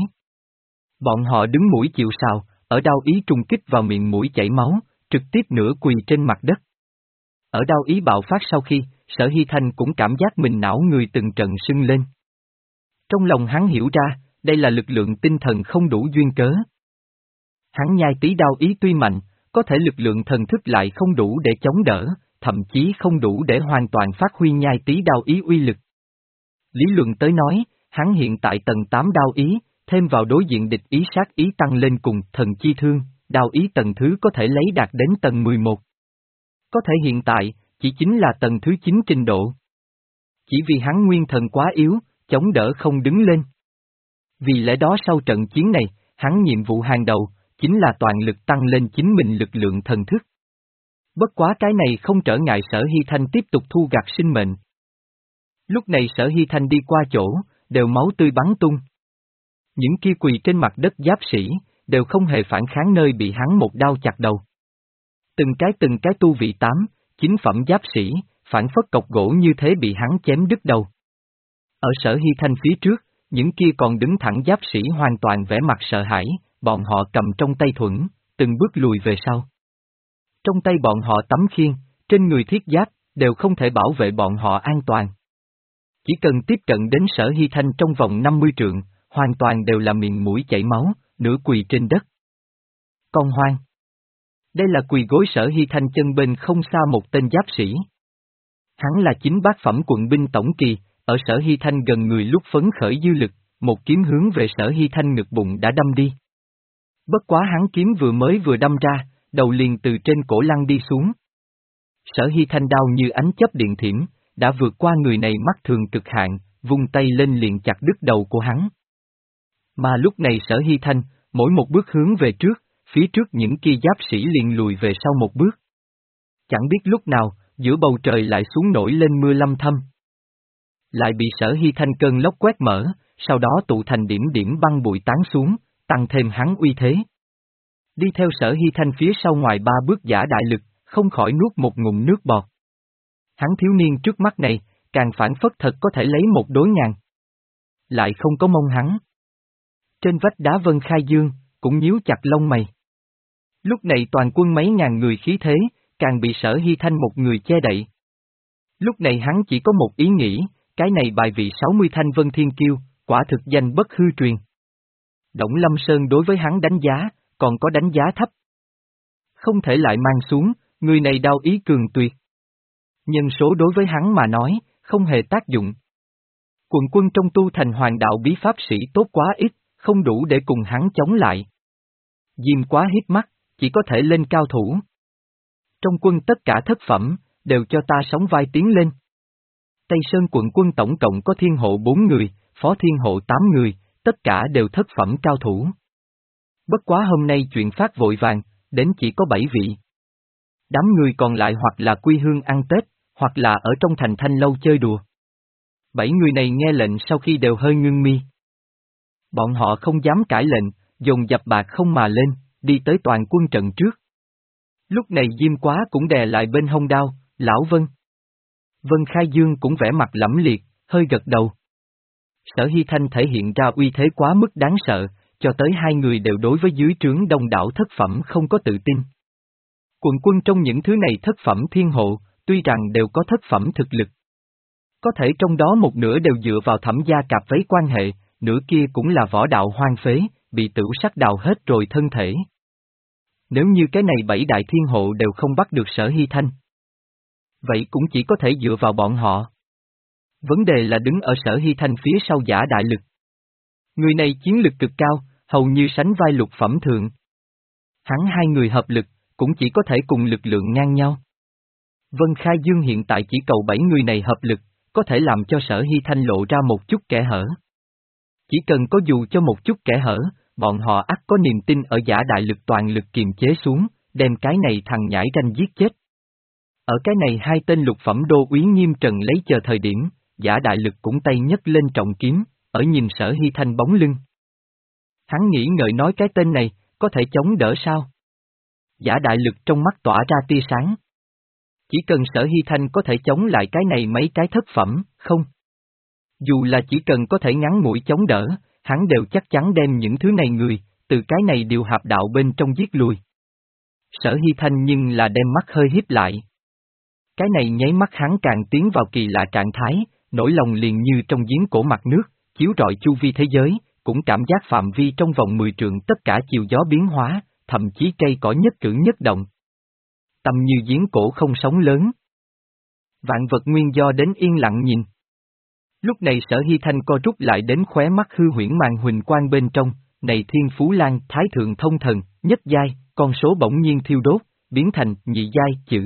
Bọn họ đứng mũi chịu sào, ở đao ý trùng kích vào miệng mũi chảy máu, trực tiếp nửa quỳ trên mặt đất. Ở đao ý bạo phát sau khi, Sở Hy Thanh cũng cảm giác mình não người từng trận sưng lên. Trong lòng hắn hiểu ra, đây là lực lượng tinh thần không đủ duyên cớ. Hắn nhai tí đao ý tuy mạnh, có thể lực lượng thần thức lại không đủ để chống đỡ, thậm chí không đủ để hoàn toàn phát huy nhai tí đao ý uy lực. Lý luận tới nói, hắn hiện tại tầng tám đao ý, thêm vào đối diện địch ý sát ý tăng lên cùng thần chi thương, đao ý tầng thứ có thể lấy đạt đến tầng mười một. Có thể hiện tại, chỉ chính là tầng thứ chín trình độ. Chỉ vì hắn nguyên thần quá yếu, chống đỡ không đứng lên. Vì lẽ đó sau trận chiến này, hắn nhiệm vụ hàng đầu, chính là toàn lực tăng lên chính mình lực lượng thần thức. Bất quá cái này không trở ngại Sở Hy Thanh tiếp tục thu gặt sinh mệnh. Lúc này Sở Hy Thanh đi qua chỗ, đều máu tươi bắn tung. Những kia quỳ trên mặt đất giáp sĩ, đều không hề phản kháng nơi bị hắn một đao chặt đầu. Từng cái từng cái tu vị tám, chín phẩm giáp sĩ, phản phất cọc gỗ như thế bị hắn chém đứt đầu. Ở Sở Hy Thanh phía trước, những kia còn đứng thẳng giáp sĩ hoàn toàn vẻ mặt sợ hãi, bọn họ cầm trong tay thuẫn, từng bước lùi về sau. Trong tay bọn họ tấm khiên, trên người thiết giáp, đều không thể bảo vệ bọn họ an toàn. Chỉ cần tiếp cận đến Sở Hy Thanh trong vòng năm mươi trượng, hoàn toàn đều là miệng mũi chảy máu, nửa quỳ trên đất. Con hoang. Đây là quỳ gối Sở Hy Thanh chân bên không xa một tên giáp sĩ. Hắn là chính bát phẩm quận binh tổng kỳ, ở Sở Hy Thanh gần người lúc phấn khởi dư lực, một kiếm hướng về Sở Hy Thanh ngực bụng đã đâm đi. Bất quá hắn kiếm vừa mới vừa đâm ra, đầu liền từ trên cổ lăn đi xuống. Sở Hy Thanh đao như ánh chớp điện thiểm, đã vượt qua người này mắt thường cực hạn, vung tay lên liền chặt đứt đầu của hắn. Mà lúc này Sở Hy Thanh, mỗi một bước hướng về trước, phía trước những kia giáp sĩ liền lùi về sau một bước. Chẳng biết lúc nào, giữa bầu trời lại xuống nổi lên mưa lâm thâm. Lại bị Sở Hy Thanh cơn lốc quét mở, sau đó tụ thành điểm điểm băng bụi tán xuống, tăng thêm hắn uy thế. Đi theo Sở Hy Thanh phía sau ngoài ba bước giả đại lực, không khỏi nuốt một ngụm nước bọt. Hắn thiếu niên trước mắt này, càng phản phất thật có thể lấy một đối ngàn. Lại không có mong hắn. Trên vách đá Vân Khai Dương, cũng nhíu chặt lông mày. Lúc này toàn quân mấy ngàn người khí thế, càng bị Sở Hy Thanh một người che đậy. Lúc này hắn chỉ có một ý nghĩ, cái này bài vị sáu mươi thanh Vân Thiên Kiêu, quả thực danh bất hư truyền. Đổng Lâm Sơn đối với hắn đánh giá, còn có đánh giá thấp. Không thể lại mang xuống, người này đao ý cường tuyệt. Nhân số đối với hắn mà nói, không hề tác dụng. Quần quân trong tu thành hoàng đạo bí pháp sĩ tốt quá ít, không đủ để cùng hắn chống lại. Diêm quá hít mắt, chỉ có thể lên cao thủ. Trong quân tất cả thất phẩm, đều cho ta sóng vai tiến lên. Tây Sơn quận quân tổng cộng có thiên hộ bốn người, phó thiên hộ tám người, tất cả đều thất phẩm cao thủ. Bất quá hôm nay chuyện phát vội vàng, đến chỉ có bảy vị. Đám người còn lại hoặc là quy hương ăn Tết, hoặc là ở trong thành Thanh Lâu chơi đùa. Bảy người này nghe lệnh sau khi đều hơi ngưng mi. Bọn họ không dám cãi lệnh, dồn dập bạc không mà lên, đi tới toàn quân trận trước. Lúc này Diêm Quá cũng đè lại bên hông đao, Lão Vân. Vân Khai Dương cũng vẻ mặt lẫm liệt, hơi gật đầu. Sở Hy Thanh thể hiện ra uy thế quá mức đáng sợ, cho tới hai người đều đối với dưới trướng đông đảo thất phẩm không có tự tin. Quần quân trong những thứ này thất phẩm thiên hộ, tuy rằng đều có thất phẩm thực lực. Có thể trong đó một nửa đều dựa vào Thẩm gia cạp vấy quan hệ, nửa kia cũng là võ đạo hoang phế, bị tửu sắc đào hết rồi thân thể. Nếu như cái này bảy đại thiên hộ đều không bắt được Sở Hy Thanh, vậy cũng chỉ có thể dựa vào bọn họ. Vấn đề là đứng ở Sở Hy Thanh phía sau giả đại lực. Người này chiến lực cực cao, hầu như sánh vai lục phẩm thượng. Hắn hai người hợp lực, cũng chỉ có thể cùng lực lượng ngang nhau. Vân Khai Dương hiện tại chỉ cầu bảy người này hợp lực, có thể làm cho Sở Hy Thanh lộ ra một chút kẽ hở. Chỉ cần có dù cho một chút kẽ hở, bọn họ ắt có niềm tin ở giả đại lực toàn lực kiềm chế xuống, đem cái này thằng nhãi ranh giết chết. Ở cái này hai tên lục phẩm đô úy Nghiêm Trần lấy chờ thời điểm, Giả Đại Lực cũng tay nhấc lên trọng kiếm, ở nhìn Sở Hy Thanh bóng lưng. Hắn nghĩ ngợi nói cái tên này, có thể chống đỡ sao? Giả Đại Lực trong mắt tỏa ra tia sáng. Chỉ cần Sở Hy Thanh có thể chống lại cái này mấy cái thất phẩm, không? Dù là chỉ cần có thể ngắn mũi chống đỡ, hắn đều chắc chắn đem những thứ này người, từ cái này điều hạp đạo bên trong giết lùi. Sở Hy Thanh nhưng là đem mắt hơi híp lại. Cái này nháy mắt hắn càng tiến vào kỳ lạ trạng thái, nỗi lòng liền như trong giếng cổ mặt nước, chiếu rọi chu vi thế giới, cũng cảm giác phạm vi trong vòng mười trượng tất cả chiều gió biến hóa, thậm chí cây cỏ nhất cử nhất động. Tâm như giếng cổ không sóng lớn. Vạn vật nguyên do đến yên lặng nhìn. Lúc này Sở Hy Thanh co rút lại đến khóe mắt hư huyễn màn huỳnh quang bên trong, này Thiên Phú Lan Thái Thượng Thông Thần, nhất giai, con số bỗng nhiên thiêu đốt, biến thành nhị giai chữ.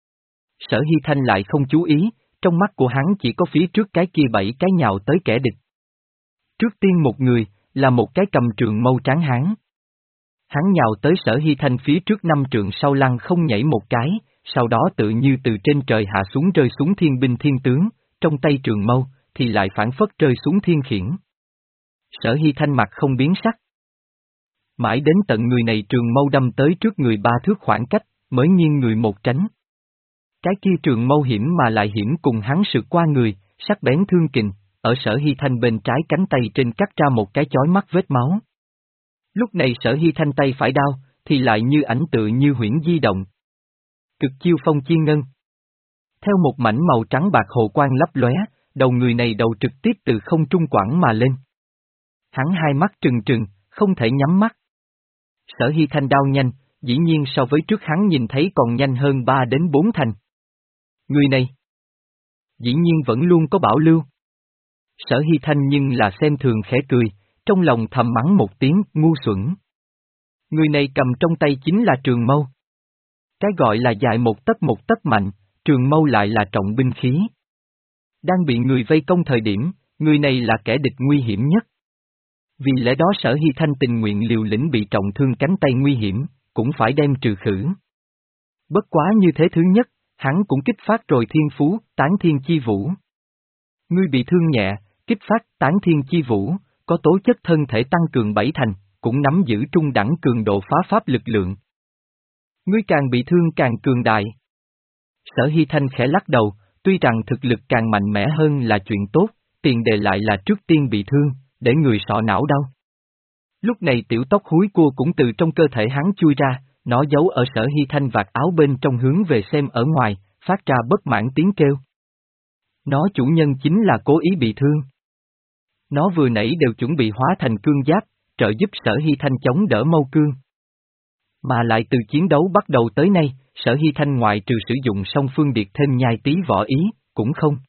Sở Hy Thanh lại không chú ý, trong mắt của hắn chỉ có phía trước cái kia bảy cái nhào tới kẻ địch. Trước tiên một người, là một cái cầm trường mâu tráng hán. Hắn nhào tới Sở Hy Thanh phía trước năm trượng sau lăng không nhảy một cái, sau đó tự như từ trên trời hạ xuống rơi xuống thiên binh thiên tướng, trong tay trường mâu, thì lại phản phất rơi xuống thiên khiển. Sở Hy Thanh mặt không biến sắc. Mãi đến tận người này trường mâu đâm tới trước người ba thước khoảng cách, mới nghiêng người một tránh. Cái kia trường mâu hiểm mà lại hiểm cùng hắn sượt qua người, sắc bén thương kình, ở Sở Hy Thanh bên trái cánh tay trên cắt ra một cái chói mắt vết máu. Lúc này Sở Hy Thanh tay phải đao, thì lại như ảnh tự như huyễn di động. Cực chiêu phong chi ngân. Theo một mảnh màu trắng bạc hồ quang lấp lóe, đầu người này đầu trực tiếp từ không trung quẳng mà lên. Hắn hai mắt trừng trừng, không thể nhắm mắt. Sở Hy Thanh đao nhanh, dĩ nhiên so với trước hắn nhìn thấy còn nhanh hơn ba đến bốn thành. Người này, dĩ nhiên vẫn luôn có bảo lưu. Sở Hy Thanh nhưng là xem thường khẽ cười, trong lòng thầm mắng một tiếng ngu xuẩn. Người này cầm trong tay chính là trường mâu. Cái gọi là dài một tấc một tấc mạnh, trường mâu lại là trọng binh khí. Đang bị người vây công thời điểm, người này là kẻ địch nguy hiểm nhất. Vì lẽ đó Sở Hy Thanh tình nguyện liều lĩnh bị trọng thương cánh tay nguy hiểm, cũng phải đem trừ khử. Bất quá như thế thứ nhất, hắn cũng kích phát rồi thiên phú, tán thiên chi vũ. Ngươi bị thương nhẹ, kích phát tán thiên chi vũ, có tố chất thân thể tăng cường bảy thành, cũng nắm giữ trung đẳng cường độ phá pháp lực lượng. Ngươi càng bị thương càng cường đại. Sở Hy Thanh khẽ lắc đầu, tuy rằng thực lực càng mạnh mẽ hơn là chuyện tốt, tiền đề lại là trước tiên bị thương, để người sọ não đau. Lúc này tiểu tóc húi cua cũng từ trong cơ thể hắn chui ra, nó giấu ở Sở Hy Thanh vạt áo bên trong hướng về xem ở ngoài, phát ra bất mãn tiếng kêu. Nó chủ nhân chính là cố ý bị thương. Nó vừa nãy đều chuẩn bị hóa thành cương giáp, trợ giúp Sở Hy Thanh chống đỡ mâu cương. Mà lại từ chiến đấu bắt đầu tới nay, Sở Hy Thanh ngoại trừ sử dụng song phương điệt thêm nhai tí võ ý, cũng không.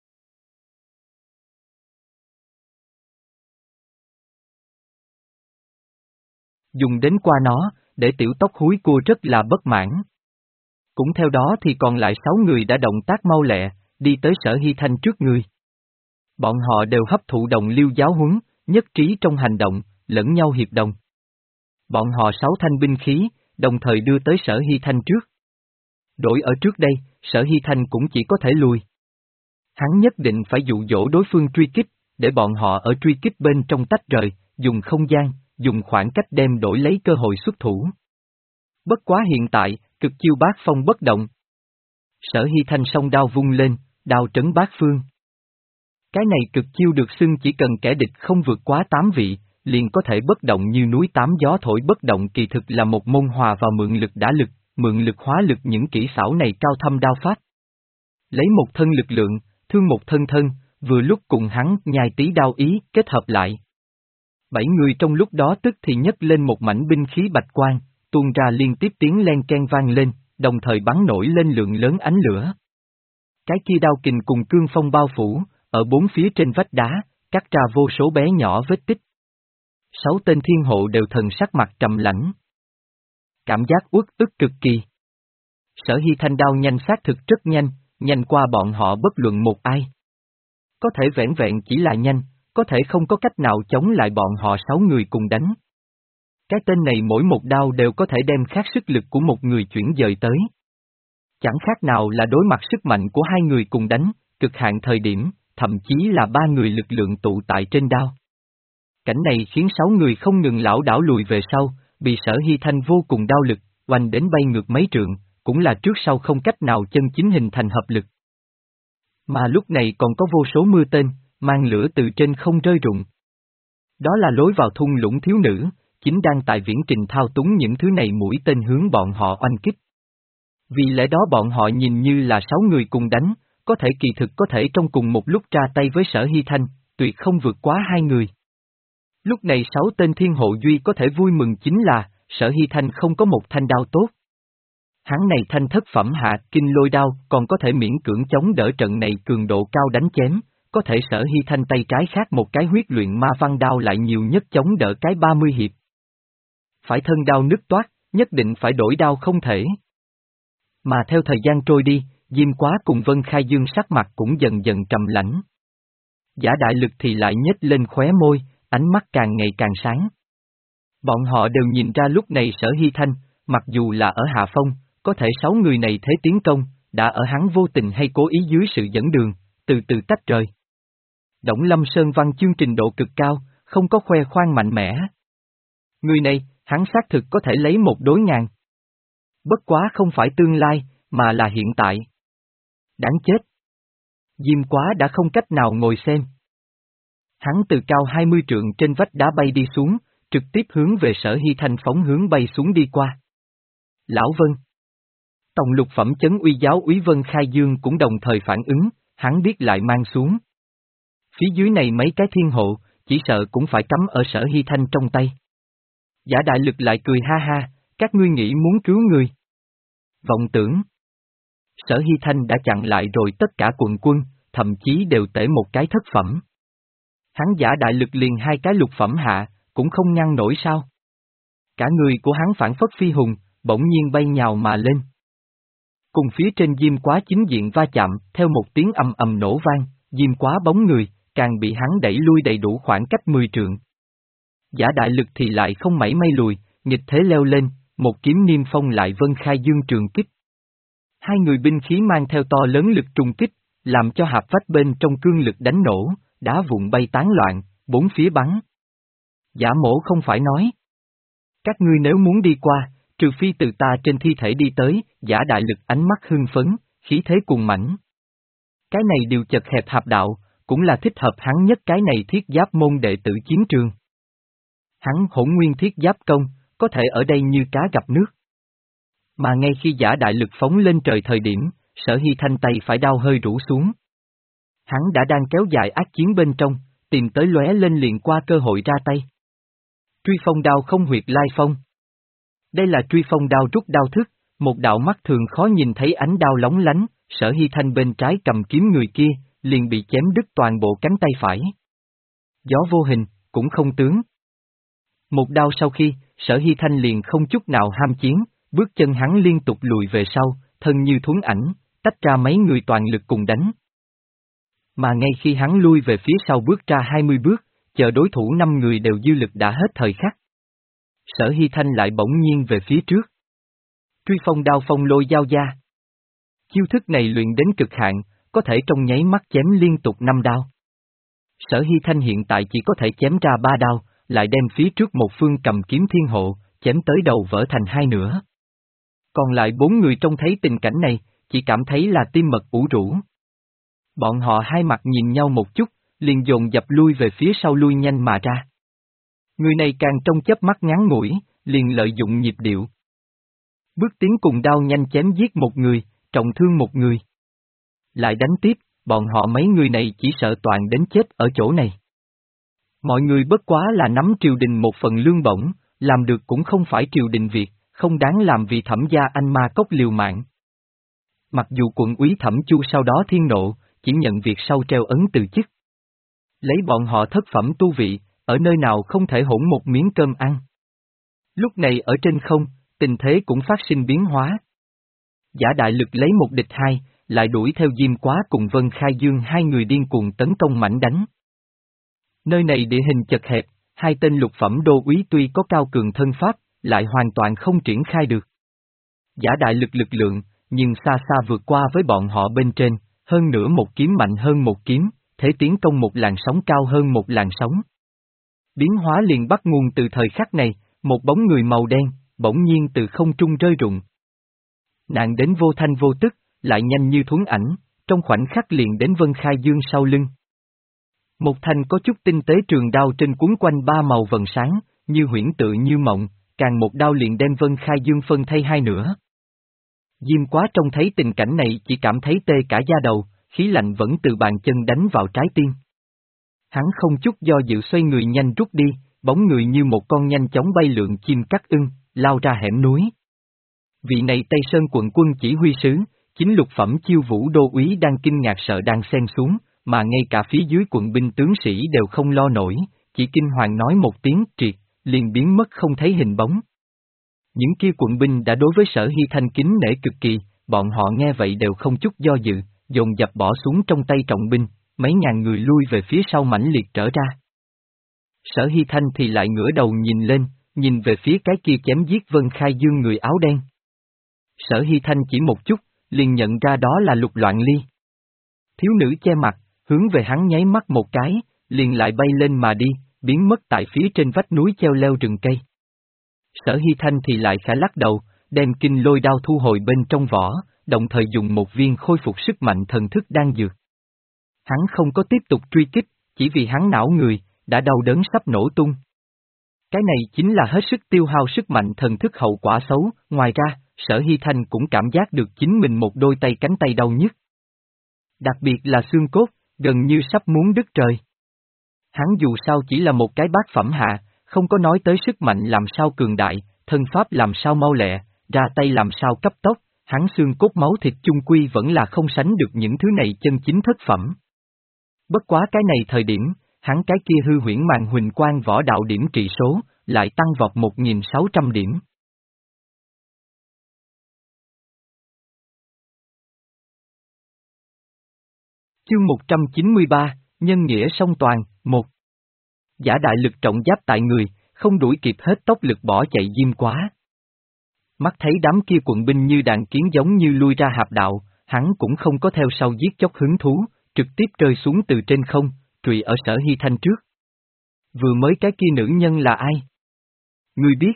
Dùng đến qua nó, để tiểu tóc húi cua rất là bất mãn. Cũng theo đó thì còn lại sáu người đã động tác mau lẹ, đi tới Sở Hy Thanh trước người. Bọn họ đều hấp thụ đồng liêu giáo huấn, nhất trí trong hành động, lẫn nhau hiệp đồng. Bọn họ sáu thanh binh khí, đồng thời đưa tới Sở Hy Thanh trước. Đổi ở trước đây, Sở Hy Thanh cũng chỉ có thể lùi. Hắn nhất định phải dụ dỗ đối phương truy kích, để bọn họ ở truy kích bên trong tách rời, dùng không gian, dùng khoảng cách đem đổi lấy cơ hội xuất thủ. Bất quá hiện tại, cực chiêu bát phong bất động. Sở Hy Thanh song đao vung lên, đao trấn bát phương. Cái này cực chiêu được xưng chỉ cần kẻ địch không vượt quá tám vị, liền có thể bất động như núi tám gió thổi bất động, kỳ thực là một môn hòa vào mượn lực đả lực, mượn lực hóa lực, những kỹ xảo này cao thâm đao pháp. Lấy một thân lực lượng, thương một thân thân, vừa lúc cùng hắn nhai tí đao ý kết hợp lại. Bảy người trong lúc đó tức thì nhấc lên một mảnh binh khí bạch quang, tuôn ra liên tiếp tiếng len ken vang lên, đồng thời bắn nổi lên lượng lớn ánh lửa. Cái kia đao kình cùng cương phong bao phủ, ở bốn phía trên vách đá, cắt ra vô số bé nhỏ vết tích. Sáu tên thiên hộ đều thần sắc mặt trầm lãnh. Cảm giác uất ức cực kỳ. Sở Hy Thanh đao nhanh xác thực rất nhanh, nhanh qua bọn họ bất luận một ai. Có thể vẻn vẹn chỉ là nhanh, có thể không có cách nào chống lại bọn họ sáu người cùng đánh. Cái tên này mỗi một đao đều có thể đem khác sức lực của một người chuyển dời tới. Chẳng khác nào là đối mặt sức mạnh của hai người cùng đánh, cực hạn thời điểm, thậm chí là ba người lực lượng tụ tại trên đao. Cảnh này khiến sáu người không ngừng lảo đảo lùi về sau, bị Sở Hy Thanh vô cùng đau lực, oanh đến bay ngược mấy trượng, cũng là trước sau không cách nào chân chính hình thành hợp lực. Mà lúc này còn có vô số mưa tên, mang lửa từ trên không rơi rụng. Đó là lối vào thung lũng thiếu nữ, chính đang tại viễn trình thao túng những thứ này mũi tên hướng bọn họ oanh kích. Vì lẽ đó bọn họ nhìn như là sáu người cùng đánh, có thể kỳ thực có thể trong cùng một lúc ra tay với Sở Hy Thanh, tuyệt không vượt quá hai người. Lúc này sáu tên thiên hộ duy có thể vui mừng chính là, Sở Hy Thanh không có một thanh đao tốt. Hắn này thanh thất phẩm hạ kinh lôi đao còn có thể miễn cưỡng chống đỡ trận này cường độ cao đánh chém, có thể Sở Hy Thanh tay trái khác một cái huyết luyện ma văn đao lại nhiều nhất chống đỡ cái ba mươi hiệp. Phải thân đao nứt toát, nhất định phải đổi đao không thể. Mà theo thời gian trôi đi, Diêm Quá cùng Vân Khai Dương sắc mặt cũng dần dần trầm lãnh. Giả Đại Lực thì lại nhếch lên khóe môi, ánh mắt càng ngày càng sáng. Bọn họ đều nhìn ra lúc này Sở Hy Thanh, mặc dù là ở hạ phong, có thể sáu người này thế tiến công, đã ở hắn vô tình hay cố ý dưới sự dẫn đường, từ từ tách rời. Đổng Lâm Sơn văn chương trình độ cực cao, không có khoe khoang mạnh mẽ. Người này, hắn xác thực có thể lấy một đối ngàn. Bất quá không phải tương lai, mà là hiện tại. Đáng chết. Diêm Quá đã không cách nào ngồi xem. Hắn từ cao hai mươi trượng trên vách đá bay đi xuống, trực tiếp hướng về Sở Hy Thanh phóng hướng bay xuống đi qua. Lão Vân. Tổng lục phẩm chấn uy giáo úy Vân Khai Dương cũng đồng thời phản ứng, hắn biết lại mang xuống. Phía dưới này mấy cái thiên hộ, chỉ sợ cũng phải cắm ở Sở Hy Thanh trong tay. Giả Đại Lực lại cười ha ha, các ngươi nghĩ muốn cứu người. Vọng tưởng. Sở Hy Thanh đã chặn lại rồi tất cả quần quân, thậm chí đều tể một cái thất phẩm. Hắn Giả Đại Lực liền hai cái lục phẩm hạ, cũng không ngăn nổi sao. Cả người của hắn phản phất phi hùng, bỗng nhiên bay nhào mà lên. Cùng phía trên Diêm Quá chính diện va chạm, theo một tiếng ầm ầm nổ vang, Diêm Quá bóng người, càng bị hắn đẩy lui đầy đủ khoảng cách mười trượng. Giả Đại Lực thì lại không mảy may lùi, nghịch thế leo lên, một kiếm niêm phong lại Vân Khai Dương trường kích. Hai người binh khí mang theo to lớn lực trùng kích, làm cho hạp vách bên trong cương lực đánh nổ, đá vụn bay tán loạn, bốn phía bắn. Giả Mổ không phải nói. Các ngươi nếu muốn đi qua, trừ phi từ ta trên thi thể đi tới, Giả Đại Lực ánh mắt hưng phấn, khí thế cuồng mãnh. Cái này điều chật hẹp hạp đạo, cũng là thích hợp hắn nhất cái này thiết giáp môn đệ tử chiến trường. Hắn hỗn nguyên thiết giáp công, có thể ở đây như cá gặp nước. Mà ngay khi Giả Đại Lực phóng lên trời thời điểm, Sở Hy Thanh tay phải đao hơi rũ xuống. Hắn đã đang kéo dài ác chiến bên trong, tìm tới lóe lên liền qua cơ hội ra tay. Truy phong đao không huyệt lai phong. Đây là truy phong đao rút đao thức, một đạo mắt thường khó nhìn thấy ánh đao lóng lánh, Sở Hy Thanh bên trái cầm kiếm người kia, liền bị chém đứt toàn bộ cánh tay phải. Gió vô hình, cũng không tướng. Một đao sau khi, Sở Hy Thanh liền không chút nào ham chiến, bước chân hắn liên tục lùi về sau, thân như thuấn ảnh, tách ra mấy người toàn lực cùng đánh. Mà ngay khi hắn lui về phía sau bước ra hai mươi bước, chờ đối thủ năm người đều dư lực đã hết thời khắc. Sở Hy Thanh lại bỗng nhiên về phía trước. Truy phong đao phong lôi giao gia. Chiêu thức này luyện đến cực hạn, có thể trong nháy mắt chém liên tục năm đao. Sở Hy Thanh hiện tại chỉ có thể chém ra ba đao, lại đem phía trước một phương cầm kiếm thiên hộ, chém tới đầu vỡ thành hai nửa. Còn lại bốn người trông thấy tình cảnh này, chỉ cảm thấy là tim mật ủ rũ. Bọn họ hai mặt nhìn nhau một chút, liền dồn dập lui về phía sau lui nhanh mà ra. Người này càng trong chớp mắt ngắn ngủi, liền lợi dụng nhịp điệu. Bước tiến cùng đao nhanh chém giết một người, trọng thương một người. Lại đánh tiếp, bọn họ mấy người này chỉ sợ toàn đến chết ở chỗ này. Mọi người bất quá là nắm triều đình một phần lương bổng, làm được cũng không phải triều đình việc, không đáng làm vì Thẩm gia anh ma cốc liều mạng. Mặc dù quận úy Thẩm Chu sau đó thiên nộ, chỉ nhận việc sau treo ấn từ chức. Lấy bọn họ thất phẩm tu vị, ở nơi nào không thể hỗn một miếng cơm ăn. Lúc này ở trên không, tình thế cũng phát sinh biến hóa. Giả Đại Lực lấy một địch hai, lại đuổi theo Diêm Quá cùng Vân Khai Dương hai người điên cuồng tấn công mãnh đánh. Nơi này địa hình chật hẹp, hai tên lục phẩm đô úy tuy có cao cường thân pháp, lại hoàn toàn không triển khai được. Giả Đại Lực lực lượng, nhưng xa xa vượt qua với bọn họ bên trên, hơn nữa một kiếm mạnh hơn một kiếm, thế tiến công một làn sóng cao hơn một làn sóng. Biến hóa liền bắt nguồn từ thời khắc này, một bóng người màu đen, bỗng nhiên từ không trung rơi rụng. Nạn đến vô thanh vô tức, lại nhanh như thuấn ảnh, trong khoảnh khắc liền đến Vân Khai Dương sau lưng. Một thanh có chút tinh tế trường đao trên cuốn quanh ba màu vầng sáng, như huyễn tự như mộng, càng một đao liền đem Vân Khai Dương phân thay hai nửa. Diêm Quá trông thấy tình cảnh này chỉ cảm thấy tê cả da đầu, khí lạnh vẫn từ bàn chân đánh vào trái tim. Hắn không chút do dự xoay người nhanh rút đi, bóng người như một con nhanh chóng bay lượn chim cắt ưng, lao ra hẻm núi. Vị này Tây Sơn quận quân chỉ huy sứ, chính lục phẩm chiêu vũ đô úy đang kinh ngạc sợ đang xen xuống, mà ngay cả phía dưới quận binh tướng sĩ đều không lo nổi, chỉ kinh hoàng nói một tiếng triệt, liền biến mất không thấy hình bóng. Những kia quận binh đã đối với Sở Hy Thanh kính nể cực kỳ, bọn họ nghe vậy đều không chút do dự, dồn dập bỏ xuống trong tay trọng binh, mấy ngàn người lui về phía sau mãnh liệt trở ra. Sở Hy Thanh thì lại ngửa đầu nhìn lên, nhìn về phía cái kia chém giết Vân Khai Dương người áo đen. Sở Hy Thanh chỉ một chút, liền nhận ra đó là Lục Loạn Ly. Thiếu nữ che mặt, hướng về hắn nháy mắt một cái, liền lại bay lên mà đi, biến mất tại phía trên vách núi treo leo rừng cây. Sở Hy Thanh thì lại khẽ lắc đầu, đem kinh lôi đao thu hồi bên trong vỏ, đồng thời dùng một viên khôi phục sức mạnh thần thức đan dược. Hắn không có tiếp tục truy kích, chỉ vì hắn não người, đã đau đớn sắp nổ tung. Cái này chính là hết sức tiêu hao sức mạnh thần thức hậu quả xấu, ngoài ra, Sở Hy Thanh cũng cảm giác được chính mình một đôi tay cánh tay đau nhức. Đặc biệt là xương cốt, gần như sắp muốn đứt trời. Hắn dù sao chỉ là một cái bát phẩm hạ, không có nói tới sức mạnh làm sao cường đại, thân pháp làm sao mau lẹ, ra tay làm sao cấp tốc, hắn xương cốt máu thịt chung quy vẫn là không sánh được những thứ này chân chính thất phẩm. Bất quá cái này thời điểm, hắn cái kia hư huyễn màn huỳnh quang võ đạo điểm trị số, lại tăng vọt một nghìn sáu trăm điểm. Chương một trăm chín mươi ba, Nhân nghĩa song toàn, một. Giả đại lực trọng giáp tại người, không đuổi kịp hết tốc lực bỏ chạy Diêm Quá. Mắt thấy đám kia quận binh như đàn kiến giống như lui ra hạp đạo, hắn cũng không có theo sau giết chóc hứng thú, trực tiếp rơi xuống từ trên không, trùy ở Sở Hy Thanh trước. Vừa mới cái kia nữ nhân là ai? Ngươi biết?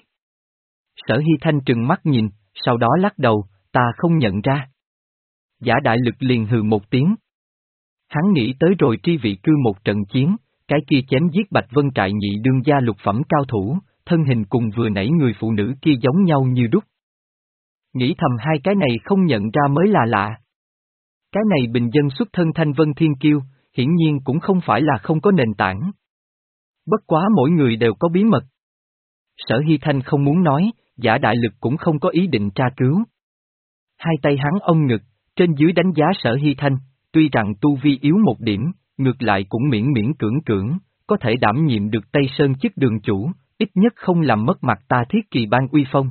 Sở Hy Thanh trừng mắt nhìn, sau đó lắc đầu, ta không nhận ra. Giả đại lực liền hừ một tiếng. Hắn nghĩ tới rồi tri vị cư một trận chiến, cái kia chém giết Bạch Vân Trại nhị đương gia lục phẩm cao thủ, thân hình cùng vừa nãy người phụ nữ kia giống nhau như đúc. Nghĩ thầm hai cái này không nhận ra mới là lạ. Cái này bình dân xuất thân Thanh Vân Thiên Kiêu, hiển nhiên cũng không phải là không có nền tảng. Bất quá mỗi người đều có bí mật. Sở Hy Thanh không muốn nói, giả đại lực cũng không có ý định tra cứu. Hai tay hắn ôm ngực, trên dưới đánh giá Sở Hy Thanh, tuy rằng tu vi yếu một điểm, ngược lại cũng miễn miễn cưỡng cưỡng, có thể đảm nhiệm được Tây Sơn chức đường chủ, ít nhất không làm mất mặt ta Thiết Kỳ Bang uy phong.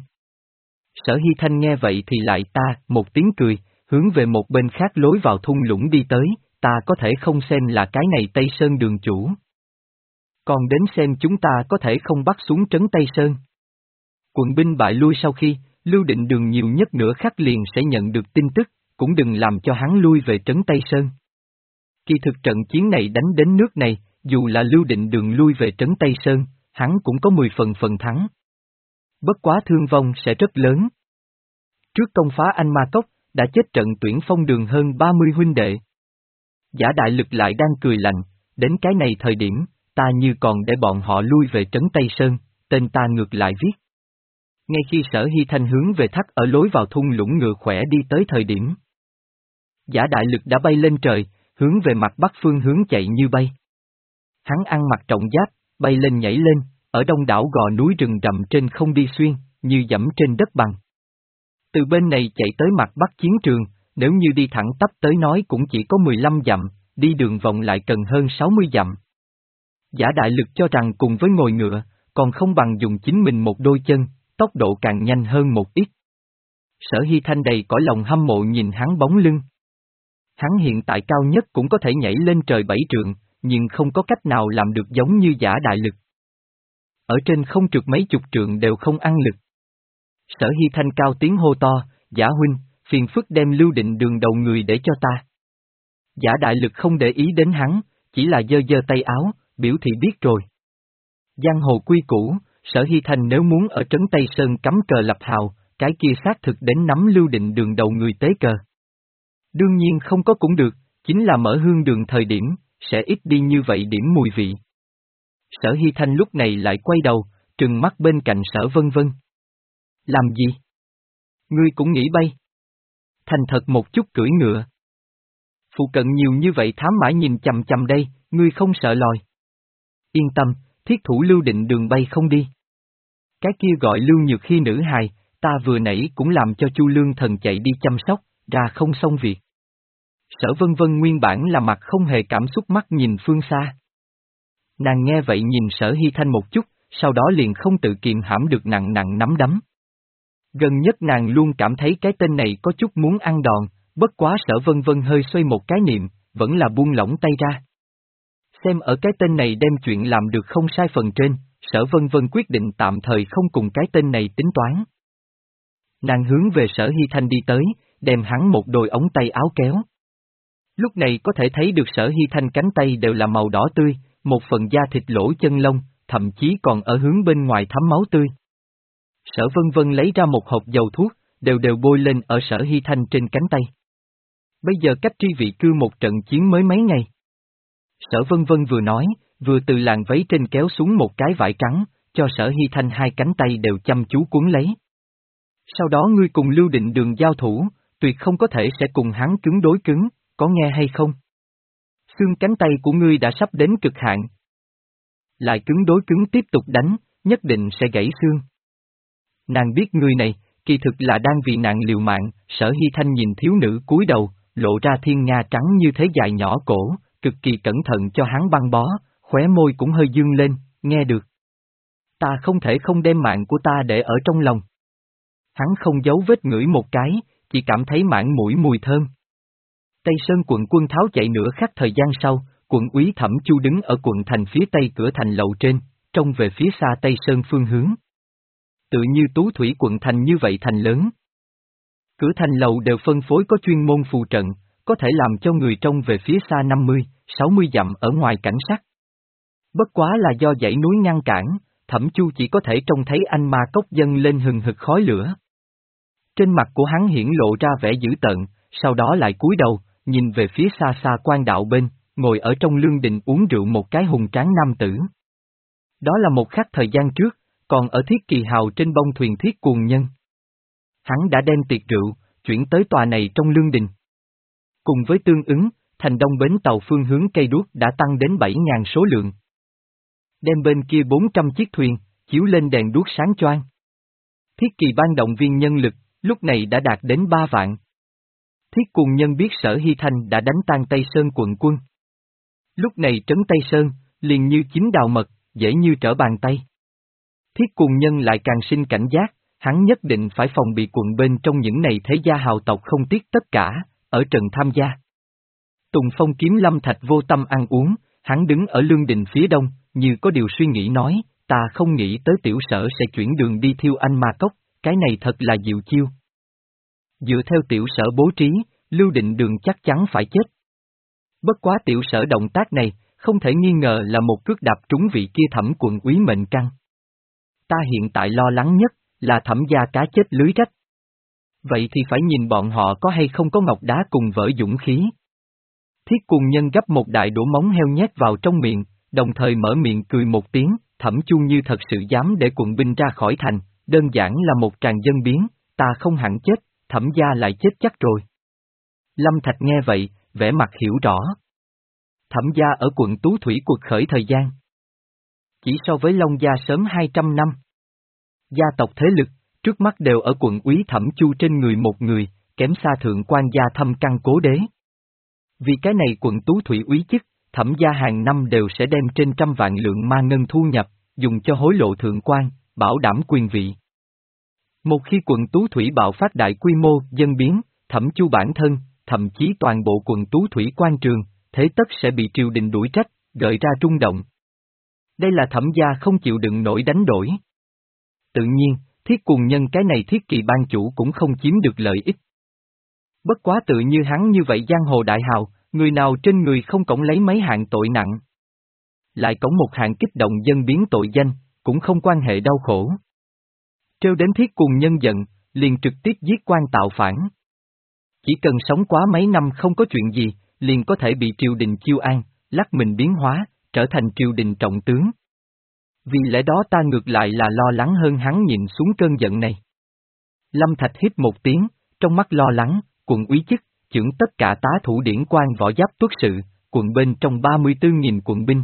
Sở Hy Thanh nghe vậy thì lại ta, một tiếng cười, hướng về một bên khác lối vào thung lũng đi tới, ta có thể không xem là cái này Tây Sơn đường chủ. Còn đến xem chúng ta có thể không bắt xuống trấn Tây Sơn. Quận binh bại lui sau khi, Lưu Định Đường nhiều nhất nửa khắc liền sẽ nhận được tin tức, cũng đừng làm cho hắn lui về trấn Tây Sơn. Kỳ thực trận chiến này đánh đến nước này, dù là Lưu Định Đường lui về trấn Tây Sơn, hắn cũng có mười phần phần thắng. Bất quá thương vong sẽ rất lớn. Trước công phá Anh Ma Cốc, đã chết trận Tuyển Phong Đường hơn ba mươi huynh đệ. Giả đại lực lại đang cười lạnh, đến cái này thời điểm, ta như còn để bọn họ lui về trấn Tây Sơn, tên ta ngược lại viết. Ngay khi Sở Hy Thanh hướng về thắt ở lối vào thung lũng ngựa khỏe đi tới thời điểm. Giả đại lực đã bay lên trời, hướng về mặt bắc phương hướng chạy như bay. Hắn ăn mặc trọng giáp, bay lên nhảy lên, ở đông đảo gò núi rừng rậm trên không đi xuyên, như dẫm trên đất bằng. Từ bên này chạy tới mặt bắc chiến trường, nếu như đi thẳng tắp tới nói cũng chỉ có mười lăm dặm, đi đường vòng lại cần hơn sáu mươi dặm. Giả đại lực cho rằng cùng với ngồi ngựa, còn không bằng dùng chính mình một đôi chân, tốc độ càng nhanh hơn một ít. Sở Hy Thanh đầy cõi lòng hâm mộ nhìn hắn bóng lưng. Hắn hiện tại cao nhất cũng có thể nhảy lên trời bảy trượng, nhưng không có cách nào làm được giống như giả đại lực. Ở trên không trượt mấy chục trượng đều không ăn lực. Sở Hy Thanh cao tiếng hô to, giả huynh, phiền phức đem Lưu Định Đường đầu người để cho ta. Giả đại lực không để ý đến hắn, chỉ là giơ giơ tay áo, biểu thị biết rồi. Giang hồ quy củ, Sở Hy Thanh nếu muốn ở trấn Tây Sơn cắm cờ lập hào, cái kia xác thực đến nắm Lưu Định Đường đầu người tế cờ. Đương nhiên không có cũng được, chính là mở hương đường thời điểm, sẽ ít đi như vậy điểm mùi vị. Sở Hy Thanh lúc này lại quay đầu, trừng mắt bên cạnh Sở Vân Vân. Làm gì? Ngươi cũng nghĩ bay? Thành thật một chút cưỡi ngựa. Phụ cận nhiều như vậy thám mã nhìn chằm chằm đây, ngươi không sợ lòi. Yên tâm, thiết thủ Lưu Định Đường bay không đi. Cái kia gọi Lưu Nhược Hy nữ hài, ta vừa nãy cũng làm cho Chu Lương Thần chạy đi chăm sóc, ra không xong việc. Sở Vân Vân nguyên bản là mặt không hề cảm xúc mắt nhìn phương xa. Nàng nghe vậy nhìn Sở Hy Thanh một chút, sau đó liền không tự kiềm hãm được nặng nặng nắm đấm. Gần nhất nàng luôn cảm thấy cái tên này có chút muốn ăn đòn, bất quá Sở Vân Vân hơi xoay một cái niệm, vẫn là buông lỏng tay ra. Xem ở cái tên này đem chuyện làm được không sai phần trên, Sở Vân Vân quyết định tạm thời không cùng cái tên này tính toán. Nàng hướng về Sở Hy Thanh đi tới, đem hắn một đôi ống tay áo kéo. Lúc này có thể thấy được Sở Hy Thanh cánh tay đều là màu đỏ tươi, một phần da thịt lỗ chân lông, thậm chí còn ở hướng bên ngoài thấm máu tươi. Sở Vân Vân lấy ra một hộp dầu thuốc, đều đều bôi lên ở Sở Hy Thanh trên cánh tay. Bây giờ cách tri vị cư một trận chiến mới mấy ngày. Sở Vân Vân vừa nói, vừa từ làn váy trên kéo xuống một cái vải trắng, cho Sở Hy Thanh hai cánh tay đều chăm chú cuốn lấy. Sau đó ngươi cùng Lưu Định Đường giao thủ, tuyệt không có thể sẽ cùng hắn cứng đối cứng, có nghe hay không? Xương cánh tay của ngươi đã sắp đến cực hạn. Lại cứng đối cứng tiếp tục đánh, nhất định sẽ gãy xương. Nàng biết người này, kỳ thực là đang vì nàng liều mạng, Sở Hy Thanh nhìn thiếu nữ cúi đầu, lộ ra thiên nga trắng như thế dài nhỏ cổ, cực kỳ cẩn thận cho hắn băng bó, khóe môi cũng hơi dương lên, nghe được. Ta không thể không đem mạng của ta để ở trong lòng. Hắn không giấu vết ngửi một cái, chỉ cảm thấy mãn mũi mùi thơm. Tây Sơn quận quân tháo chạy nửa khắc thời gian sau, quận úy Thẩm Chu đứng ở quận thành phía tây cửa thành lầu trên, trông về phía xa Tây Sơn phương hướng. Tự như Tú Thủy quận thành như vậy thành lớn. Cửa thành lầu đều phân phối có chuyên môn phù trận, có thể làm cho người trông về phía xa năm mươi, sáu mươi dặm ở ngoài cảnh sắc. Bất quá là do dãy núi ngăn cản, Thẩm Chu chỉ có thể trông thấy anh ma cốc dâng lên hừng hực khói lửa. Trên mặt của hắn hiển lộ ra vẻ dữ tợn, sau đó lại cúi đầu, nhìn về phía xa xa quan đạo bên, ngồi ở trong lương đình uống rượu một cái hùng tráng nam tử. Đó là một khắc thời gian trước, còn ở Thiết Kỳ Hào trên bông thuyền Thiết Cuồng Nhân. Hắn đã đem tiệc rượu, chuyển tới tòa này trong lương đình. Cùng với tương ứng, thành đông bến tàu phương hướng cây đuốc đã tăng đến bảy ngàn số lượng. Đem bên kia bốn trăm chiếc thuyền, chiếu lên đèn đuốc sáng choang. Thiết Kỳ ban động viên nhân lực, lúc này đã đạt đến ba vạn. Thiết Cuồng Nhân biết Sở Hy Thanh đã đánh tan Tây Sơn quận quân. Lúc này trấn Tây Sơn, liền như chín đào mật, dễ như trở bàn tay. Thiết Cuồng Nhân lại càng sinh cảnh giác, hắn nhất định phải phòng bị quận bên trong những này thế gia hào tộc không tiếc tất cả, ở trận tham gia. Tùng Phong kiếm lâm thạch vô tâm ăn uống, hắn đứng ở lương đình phía đông, như có điều suy nghĩ nói, ta không nghĩ tới tiểu Sở sẽ chuyển đường đi thiêu anh ma cốc, cái này thật là diệu chiêu. Dựa theo tiểu Sở bố trí, Lưu Định Đường chắc chắn phải chết. Bất quá tiểu Sở động tác này, không thể nghi ngờ là một cước đạp trúng vị kia Thẩm quận úy mệnh căn. Ta hiện tại lo lắng nhất, là Thẩm gia cá chết lưới rách. Vậy thì phải nhìn bọn họ có hay không có ngọc đá cùng vỡ dũng khí. Thiết Cuồng Nhân gấp một đại đũa móng heo nhét vào trong miệng, đồng thời mở miệng cười một tiếng, Thẩm Chu như thật sự dám để quận binh ra khỏi thành, đơn giản là một tràng dân biến, ta không hẳn chết, Thẩm gia lại chết chắc rồi. Lâm Thạch nghe vậy, vẻ mặt hiểu rõ. Thẩm gia ở quận Tú Thủy cuộc khởi thời gian. Chỉ so với Long gia sớm hai trăm năm. Gia tộc thế lực, trước mắt đều ở quận úy Thẩm Chu trên người một người, kém xa thượng quan gia Thâm Căn Cố Đế. Vì cái này quận Tú Thủy úy chức, Thẩm gia hàng năm đều sẽ đem trên trăm vạn lượng ma ngân thu nhập, dùng cho hối lộ thượng quan, bảo đảm quyền vị. Một khi quận Tú Thủy bạo phát đại quy mô, dân biến, Thẩm Chu bản thân, thậm chí toàn bộ quận Tú Thủy quan trường, thế tất sẽ bị triều đình đuổi trách, gợi ra rung động. Đây là Thẩm gia không chịu đựng nổi đánh đổi. Tự nhiên, Thiết Cuồng Nhân cái này Thiết Kỳ ban chủ cũng không chiếm được lợi ích. Bất quá tự như hắn như vậy giang hồ đại hào, người nào trên người không cổng lấy mấy hạng tội nặng. Lại cổng một hạng kích động dân biến tội danh, cũng không quan hệ đau khổ. Trêu đến Thiết Cuồng Nhân giận, liền trực tiếp giết quan tạo phản. Chỉ cần sống quá mấy năm không có chuyện gì, liền có thể bị triều đình chiêu an, lắc mình biến hóa, trở thành triều đình trọng tướng. Vì lẽ đó ta ngược lại là lo lắng hơn hắn nhìn xuống cơn giận này. Lâm Thạch hít một tiếng, trong mắt lo lắng, quận úy chức, trưởng tất cả tá thủ điển quan võ giáp tuất sự, quận bên trong ba mươi tư nghìn quận binh.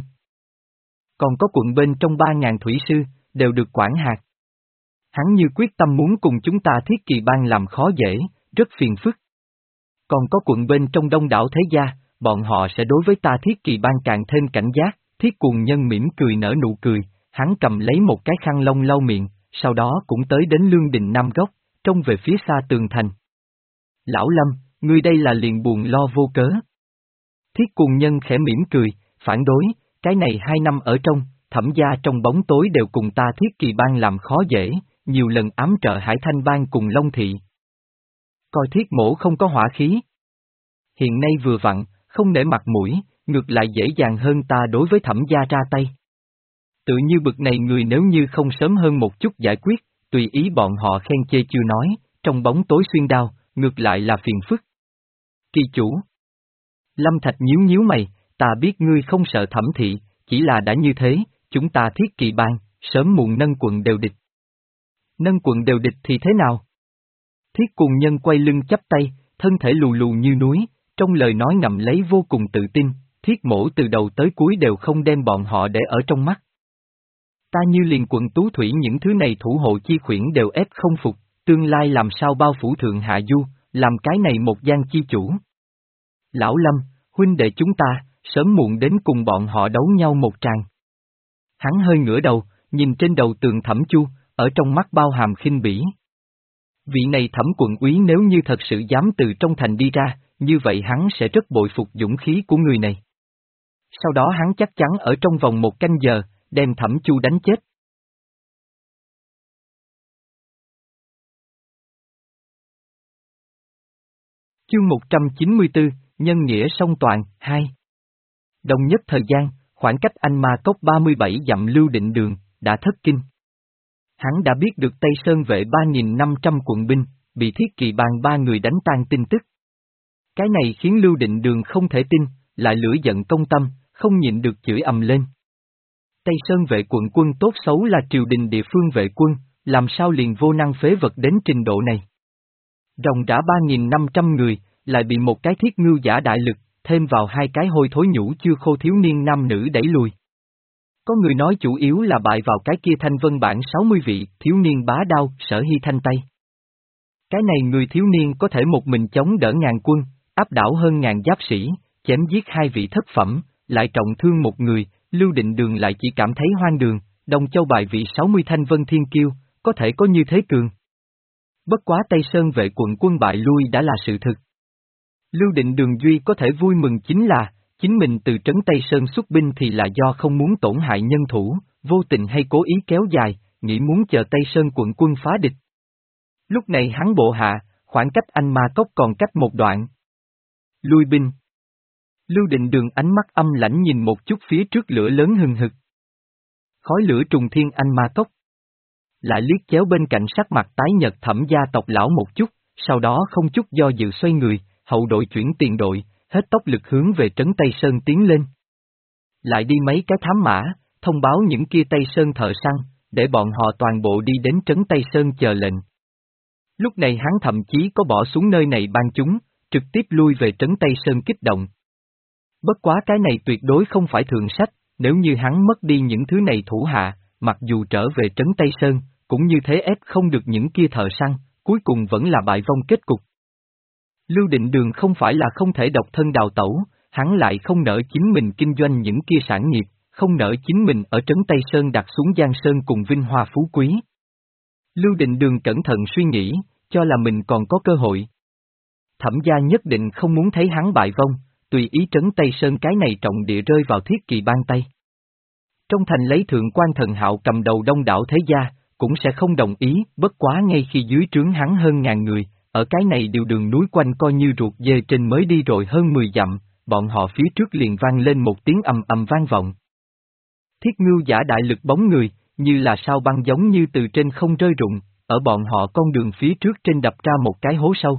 Còn có quận bên trong ba ngàn thủy sư, đều được quản hạt. Hắn như quyết tâm muốn cùng chúng ta Thiết Kỳ Bang làm khó dễ, rất phiền phức. Còn có quận bên trong đông đảo thế gia, bọn họ sẽ đối với ta Thiết Kỳ Bang càng thêm cảnh giác. Thiết Cuồng Nhân mỉm cười nở nụ cười, hắn cầm lấy một cái khăn lông lau miệng, sau đó cũng tới đến Lương Đình Nam Góc, trông về phía xa tường thành. Lão Lâm, ngươi đây là liền buồn lo vô cớ. Thiết Cuồng Nhân khẽ mỉm cười, phản đối, cái này hai năm ở trong, Thẩm gia trong bóng tối đều cùng ta Thiết Kỳ Bang làm khó dễ, nhiều lần ám trợ Hải Thanh Bang cùng Long Thị. Coi Thiết mổ không có hỏa khí. Hiện nay vừa vặn, không nể mặt mũi, ngược lại dễ dàng hơn ta đối với Thẩm gia ra tay. Tự như bực này người nếu như không sớm hơn một chút giải quyết, tùy ý bọn họ khen chê chưa nói, trong bóng tối xuyên đao, ngược lại là phiền phức. Kỳ chủ. Lâm Thạch nhíu nhíu mày, ta biết ngươi không sợ Thẩm thị, chỉ là đã như thế, chúng ta Thiết Kỳ Bang, sớm muộn nâng quận đều địch. Nâng quận đều địch thì thế nào? Thiết Cuồng Nhân quay lưng chắp tay, thân thể lù lù như núi, trong lời nói ngậm lấy vô cùng tự tin, Thiết mổ từ đầu tới cuối đều không đem bọn họ để ở trong mắt. Ta như liền quận Tú Thủy những thứ này thủ hộ chi khuyển đều ép không phục, tương lai làm sao bao phủ thượng hạ du, làm cái này một gian chi chủ. Lão Lâm, huynh đệ chúng ta, sớm muộn đến cùng bọn họ đấu nhau một tràng. Hắn hơi ngửa đầu, nhìn trên đầu tường Thẩm Chu, ở trong mắt bao hàm khinh bỉ. Vị này Thẩm quận úy nếu như thật sự dám từ trong thành đi ra, như vậy hắn sẽ rất bội phục dũng khí của người này. Sau đó hắn chắc chắn ở trong vòng một canh giờ, đem Thẩm Chu đánh chết. Chương một trăm chín mươi tư, Nhân nghĩa song toàn, hai. Đồng nhất thời gian, khoảng cách Anh Ma Cốc ba mươi bảy dặm Lưu Định Đường, đã thất kinh. Hắn đã biết được Tây Sơn vệ ba nghìn năm trăm quận binh, bị Thiết Kỳ Bang ba người đánh tan tin tức. Cái này khiến Lưu Định Đường không thể tin, lại lửa giận công tâm, không nhịn được chửi ầm lên. Tây Sơn vệ quận quân tốt xấu là triều đình địa phương vệ quân, làm sao liền vô năng phế vật đến trình độ này. Ròng rã ba nghìn năm trăm người, lại bị một cái thiết ngưu giả đại lực, thêm vào hai cái hôi thối nhũ chưa khô thiếu niên nam nữ đẩy lùi. Có người nói chủ yếu là bại vào cái kia thanh vân bản sáu mươi vị, thiếu niên bá đao, Sở Hy Thanh tay. Cái này người thiếu niên có thể một mình chống đỡ ngàn quân, áp đảo hơn ngàn giáp sĩ, chém giết hai vị thất phẩm, lại trọng thương một người, Lưu Định Đường lại chỉ cảm thấy hoang đường, Đông Châu bài vị sáu mươi thanh vân thiên kiêu, có thể có như thế cường. Bất quá Tây Sơn vệ quận quân bại lui đã là sự thực. Lưu Định Đường duy có thể vui mừng chính là, chính mình từ trấn Tây Sơn xuất binh thì là do không muốn tổn hại nhân thủ, vô tình hay cố ý kéo dài, nghĩ muốn chờ Tây Sơn quận quân phá địch. Lúc này hắn bộ hạ, khoảng cách Anh Ma Cốc còn cách một đoạn. Lui binh. Lưu Định Đường ánh mắt âm lãnh nhìn một chút phía trước lửa lớn hừng hực. Khói lửa trùng thiên Anh Ma Cốc. Lại liếc chéo bên cạnh sắc mặt tái nhợt Thẩm gia tộc lão một chút, sau đó không chút do dự xoay người, hậu đội chuyển tiền đội, hết tốc lực hướng về trấn Tây Sơn tiến lên. Lại đi mấy cái thám mã, thông báo những kia Tây Sơn thợ săn, để bọn họ toàn bộ đi đến trấn Tây Sơn chờ lệnh. Lúc này hắn thậm chí có bỏ xuống nơi này ban chúng, trực tiếp lui về trấn Tây Sơn kích động. Bất quá cái này tuyệt đối không phải thường sách, nếu như hắn mất đi những thứ này thủ hạ, mặc dù trở về trấn Tây Sơn, cũng như thế ép không được những kia thợ săn, cuối cùng vẫn là bại vong kết cục. Lưu Định Đường không phải là không thể độc thân đào tẩu, hắn lại không nỡ chính mình kinh doanh những kia sản nghiệp, không nỡ chính mình ở trấn Tây Sơn đặt xuống Giang Sơn cùng vinh hoa phú quý. Lưu Định Đường cẩn thận suy nghĩ, cho là mình còn có cơ hội. Thẩm gia nhất định không muốn thấy hắn bại vong, tùy ý trấn Tây Sơn cái này trọng địa rơi vào Thiết Kỳ Bang tay. Trong thành lấy thượng quan Thần Hạo cầm đầu đông đảo thế gia, cũng sẽ không đồng ý, bất quá ngay khi dưới trướng hắn hơn ngàn người, ở cái này điều đường núi quanh coi như ruột dê trên mới đi rồi hơn mười dặm, bọn họ phía trước liền vang lên một tiếng ầm ầm vang vọng. Thiết ngưu giả đại lực bóng người, như là sao băng giống như từ trên không rơi rụng, ở bọn họ con đường phía trước trên đập ra một cái hố sâu.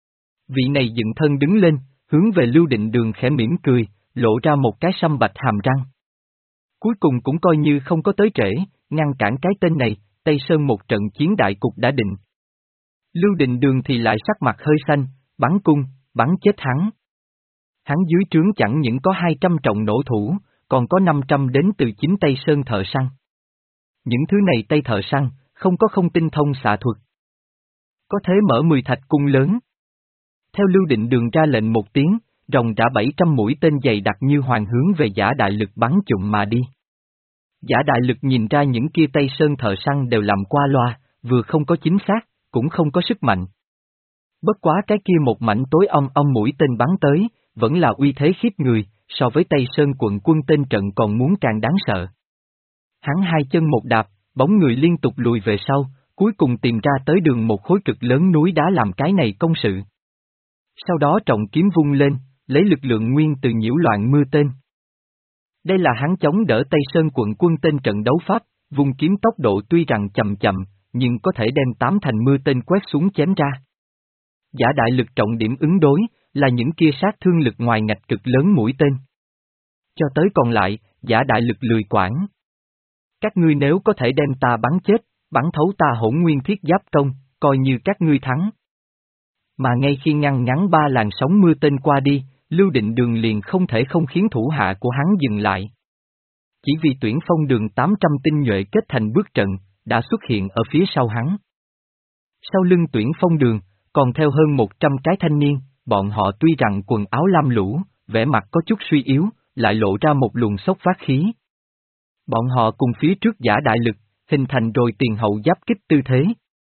Vị này dựng thân đứng lên, hướng về Lưu Định Đường khẽ mỉm cười, lộ ra một cái sâm bạch hàm răng. Cuối cùng cũng coi như không có tới trễ, ngăn cản cái tên này, Tây Sơn một trận chiến đại cục đã định. Lưu Định Đường thì lại sắc mặt hơi xanh, bắn cung, bắn chết hắn. Hắn dưới trướng chẳng những có hai trăm trọng nổ thủ, còn có năm trăm đến từ chính Tây Sơn thợ săn. Những thứ này Tây thợ săn, không có không tinh thông xạ thuật. Có thể mở mười thạch cung lớn. Theo Lưu Định Đường ra lệnh một tiếng, ròng rã bảy trăm mũi tên dày đặc như hoàng hướng về giả đại lực bắn trụm mà đi. Giả đại lực nhìn ra những kia Tây Sơn thợ săn đều làm qua loa, vừa không có chính xác, cũng không có sức mạnh. Bất quá cái kia một mảnh tối om om mũi tên bắn tới, vẫn là uy thế khiếp người, so với Tây Sơn quận quân tên trận còn muốn càng đáng sợ. Hắn hai chân một đạp, bóng người liên tục lùi về sau, cuối cùng tìm ra tới đường một khối cực lớn núi đá làm cái này công sự. Sau đó trọng kiếm vung lên, lấy lực lượng nguyên từ nhiễu loạn mưa tên. Đây là hắn chống đỡ Tây Sơn quận quân tên trận đấu pháp, vung kiếm tốc độ tuy rằng chậm chậm, nhưng có thể đem tám thành mưa tên quét xuống chém ra. Giả đại lực trọng điểm ứng đối, là những kia sát thương lực ngoài ngạch cực lớn mũi tên. Cho tới còn lại, giả đại lực lười quản. Các ngươi nếu có thể đem ta bắn chết, bắn thấu ta hỗn nguyên thiết giáp công, coi như các ngươi thắng. Mà ngay khi ngăn ngắn ba làn sóng mưa tên qua đi, Lưu Định Đường liền không thể không khiến thủ hạ của hắn dừng lại. Chỉ vì tuyển phong đường tám trăm tinh nhuệ kết thành bước trận, đã xuất hiện ở phía sau hắn. Sau lưng tuyển phong đường, còn theo hơn một trăm cái thanh niên, bọn họ tuy rằng quần áo lam lũ, vẻ mặt có chút suy yếu, lại lộ ra một luồng sốc phát khí. Bọn họ cùng phía trước giả đại lực, hình thành rồi tiền hậu giáp kích tư thế.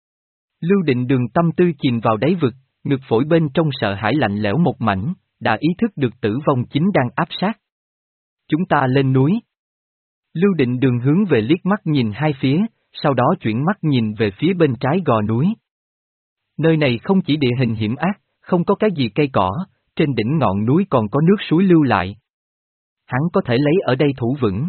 Lưu Định Đường tâm tư chìm vào đáy vực, ngực phổi bên trong sợ hãi lạnh lẽo một mảnh, đã ý thức được tử vong chính đang áp sát. Chúng ta lên núi. Lưu Định Đường hướng về liếc mắt nhìn hai phía, sau đó chuyển mắt nhìn về phía bên trái gò núi. Nơi này không chỉ địa hình hiểm ác, không có cái gì cây cỏ, trên đỉnh ngọn núi còn có nước suối lưu lại. Hắn có thể lấy ở đây thủ vững.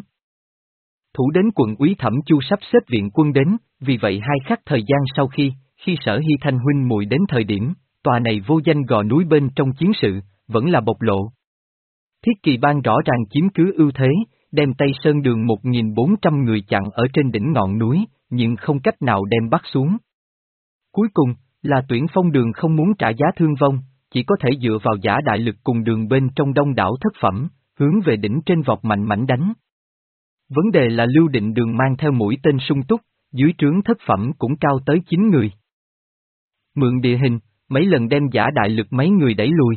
Thủ đến quận úy Thẩm Chu sắp xếp viện quân đến, vì vậy hai khắc thời gian sau khi, khi Sở Hy Thanh huynh muội đến thời điểm, tòa này vô danh gò núi bên trong chiến sự, vẫn là bộc lộ. Thiết Kỳ Bang rõ ràng chiếm cứ ưu thế, đem Tây Sơn đường một nghìn bốn trăm người chặn ở trên đỉnh ngọn núi, nhưng không cách nào đem bắt xuống. Cuối cùng, là tuyển phong đường không muốn trả giá thương vong, chỉ có thể dựa vào giả đại lực cùng đường bên trong đông đảo thất phẩm, hướng về đỉnh trên vọt mạnh mảnh đánh. Vấn đề là Lưu Định Đường mang theo mũi tên sung túc, dưới trướng thất phẩm cũng cao tới chín người. Mượn địa hình, mấy lần đem giả đại lực mấy người đẩy lùi.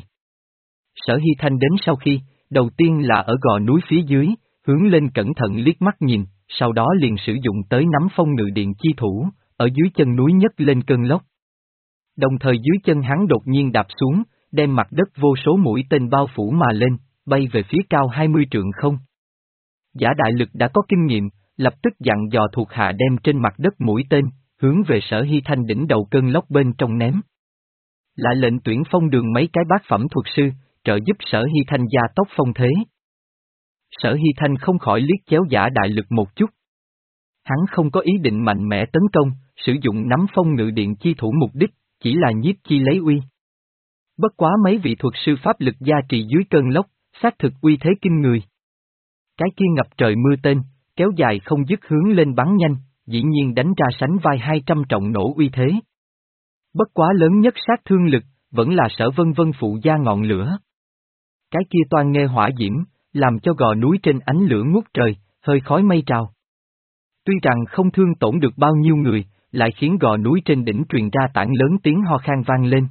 Sở Hy Thanh đến sau khi, đầu tiên là ở gò núi phía dưới, hướng lên cẩn thận liếc mắt nhìn, sau đó liền sử dụng tới nắm phong ngự điện chi thủ, ở dưới chân núi nhấc lên cơn lốc. Đồng thời dưới chân hắn đột nhiên đạp xuống, đem mặt đất vô số mũi tên bao phủ mà lên, bay về phía cao hai mươi trượng không. Giả đại lực đã có kinh nghiệm, lập tức dặn dò thuộc hạ đem trên mặt đất mũi tên, hướng về Sở Hy Thanh đỉnh đầu cơn lốc bên trong ném. Lại lệnh tuyển phong đường mấy cái bát phẩm thuật sư, trợ giúp Sở Hy Thanh gia tốc phong thế. Sở Hy Thanh không khỏi liếc chéo giả đại lực một chút. Hắn không có ý định mạnh mẽ tấn công, sử dụng nắm phong ngự điện chi thủ mục đích, chỉ là nhiếp chi lấy uy. Bất quá mấy vị thuật sư pháp lực gia trì dưới cơn lốc, xác thực uy thế kinh người. Cái kia ngập trời mưa tên, kéo dài không dứt hướng lên bắn nhanh, dĩ nhiên đánh ra sánh vai hai trăm trọng nổ uy thế. Bất quá lớn nhất sát thương lực, vẫn là Sở Vân Vân phụ gia ngọn lửa. Cái kia toan nghe hỏa diễm, làm cho gò núi trên ánh lửa ngút trời, hơi khói mây trào. Tuy rằng không thương tổn được bao nhiêu người, lại khiến gò núi trên đỉnh truyền ra tảng lớn tiếng ho khan vang lên.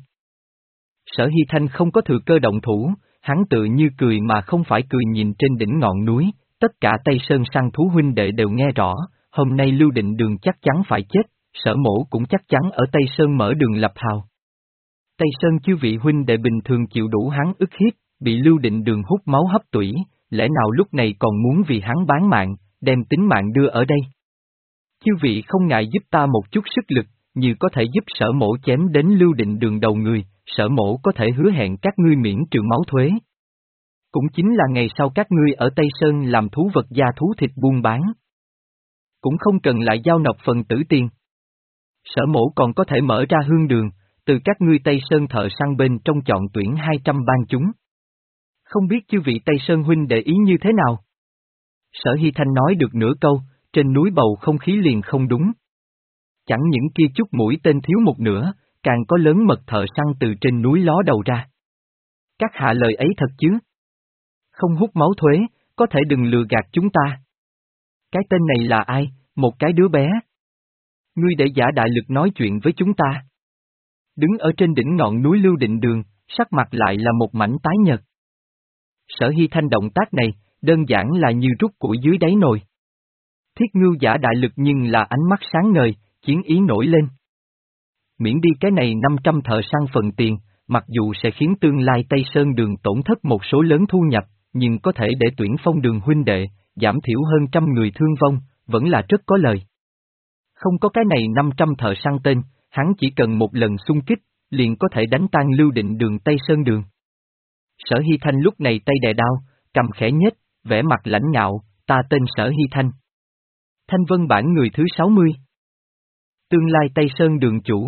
Sở Hy Thanh không có thừa cơ động thủ, hắn tự như cười mà không phải cười nhìn trên đỉnh ngọn núi, tất cả Tây Sơn săn thú huynh đệ đều nghe rõ, hôm nay Lưu Định Đường chắc chắn phải chết, Sở Mổ cũng chắc chắn ở Tây Sơn mở đường lập hào. Tây Sơn chư vị huynh đệ bình thường chịu đủ hắn ức hiếp, bị Lưu Định Đường hút máu hấp tủy, lẽ nào lúc này còn muốn vì hắn bán mạng, đem tính mạng đưa ở đây? Chư vị không ngại giúp ta một chút sức lực, như có thể giúp Sở Mổ chém đến Lưu Định Đường đầu người, Sở Mổ có thể hứa hẹn các ngươi miễn trừ máu thuế. Cũng chính là ngày sau các ngươi ở Tây Sơn làm thú vật gia thú thịt buôn bán. Cũng không cần lại giao nộp phần tử tiền. Sở mổ còn có thể mở ra hương đường, từ các ngươi Tây Sơn thợ săn bên trong chọn tuyển hai trăm ban chúng. Không biết chư vị Tây Sơn huynh để ý như thế nào? Sở Hy Thanh nói được nửa câu, trên núi bầu không khí liền không đúng. Chẳng những kia chút mũi tên thiếu một nửa, càng có lớn mật thợ săn từ trên núi ló đầu ra. Các hạ lời ấy thật chứ? Không hút máu thuế, có thể đừng lừa gạt chúng ta. Cái tên này là ai, một cái đứa bé? Ngươi để giả đại lực nói chuyện với chúng ta. Đứng ở trên đỉnh ngọn núi Lưu Định Đường, sắc mặt lại là một mảnh tái nhợt. Sở Hy Thanh động tác này, đơn giản là như rút củi dưới đáy nồi. Thiết ngưu giả đại lực nhưng là ánh mắt sáng ngời, chiến ý nổi lên. Miễn đi cái này năm trăm thợ săn phần tiền, mặc dù sẽ khiến tương lai Tây Sơn Đường tổn thất một số lớn thu nhập, nhưng có thể để tuyển phong đường huynh đệ, giảm thiểu hơn trăm người thương vong, vẫn là rất có lời. Không có cái này năm trăm thợ săn tên, hắn chỉ cần một lần xung kích, liền có thể đánh tan Lưu Định Đường Tây Sơn Đường. Sở Hy Thanh lúc này tay đè đao, cầm khẽ nhếch, vẻ mặt lãnh ngạo, ta tên Sở Hy Thanh. Thanh Vân bản người thứ sáu mươi. Tương lai Tây Sơn Đường chủ.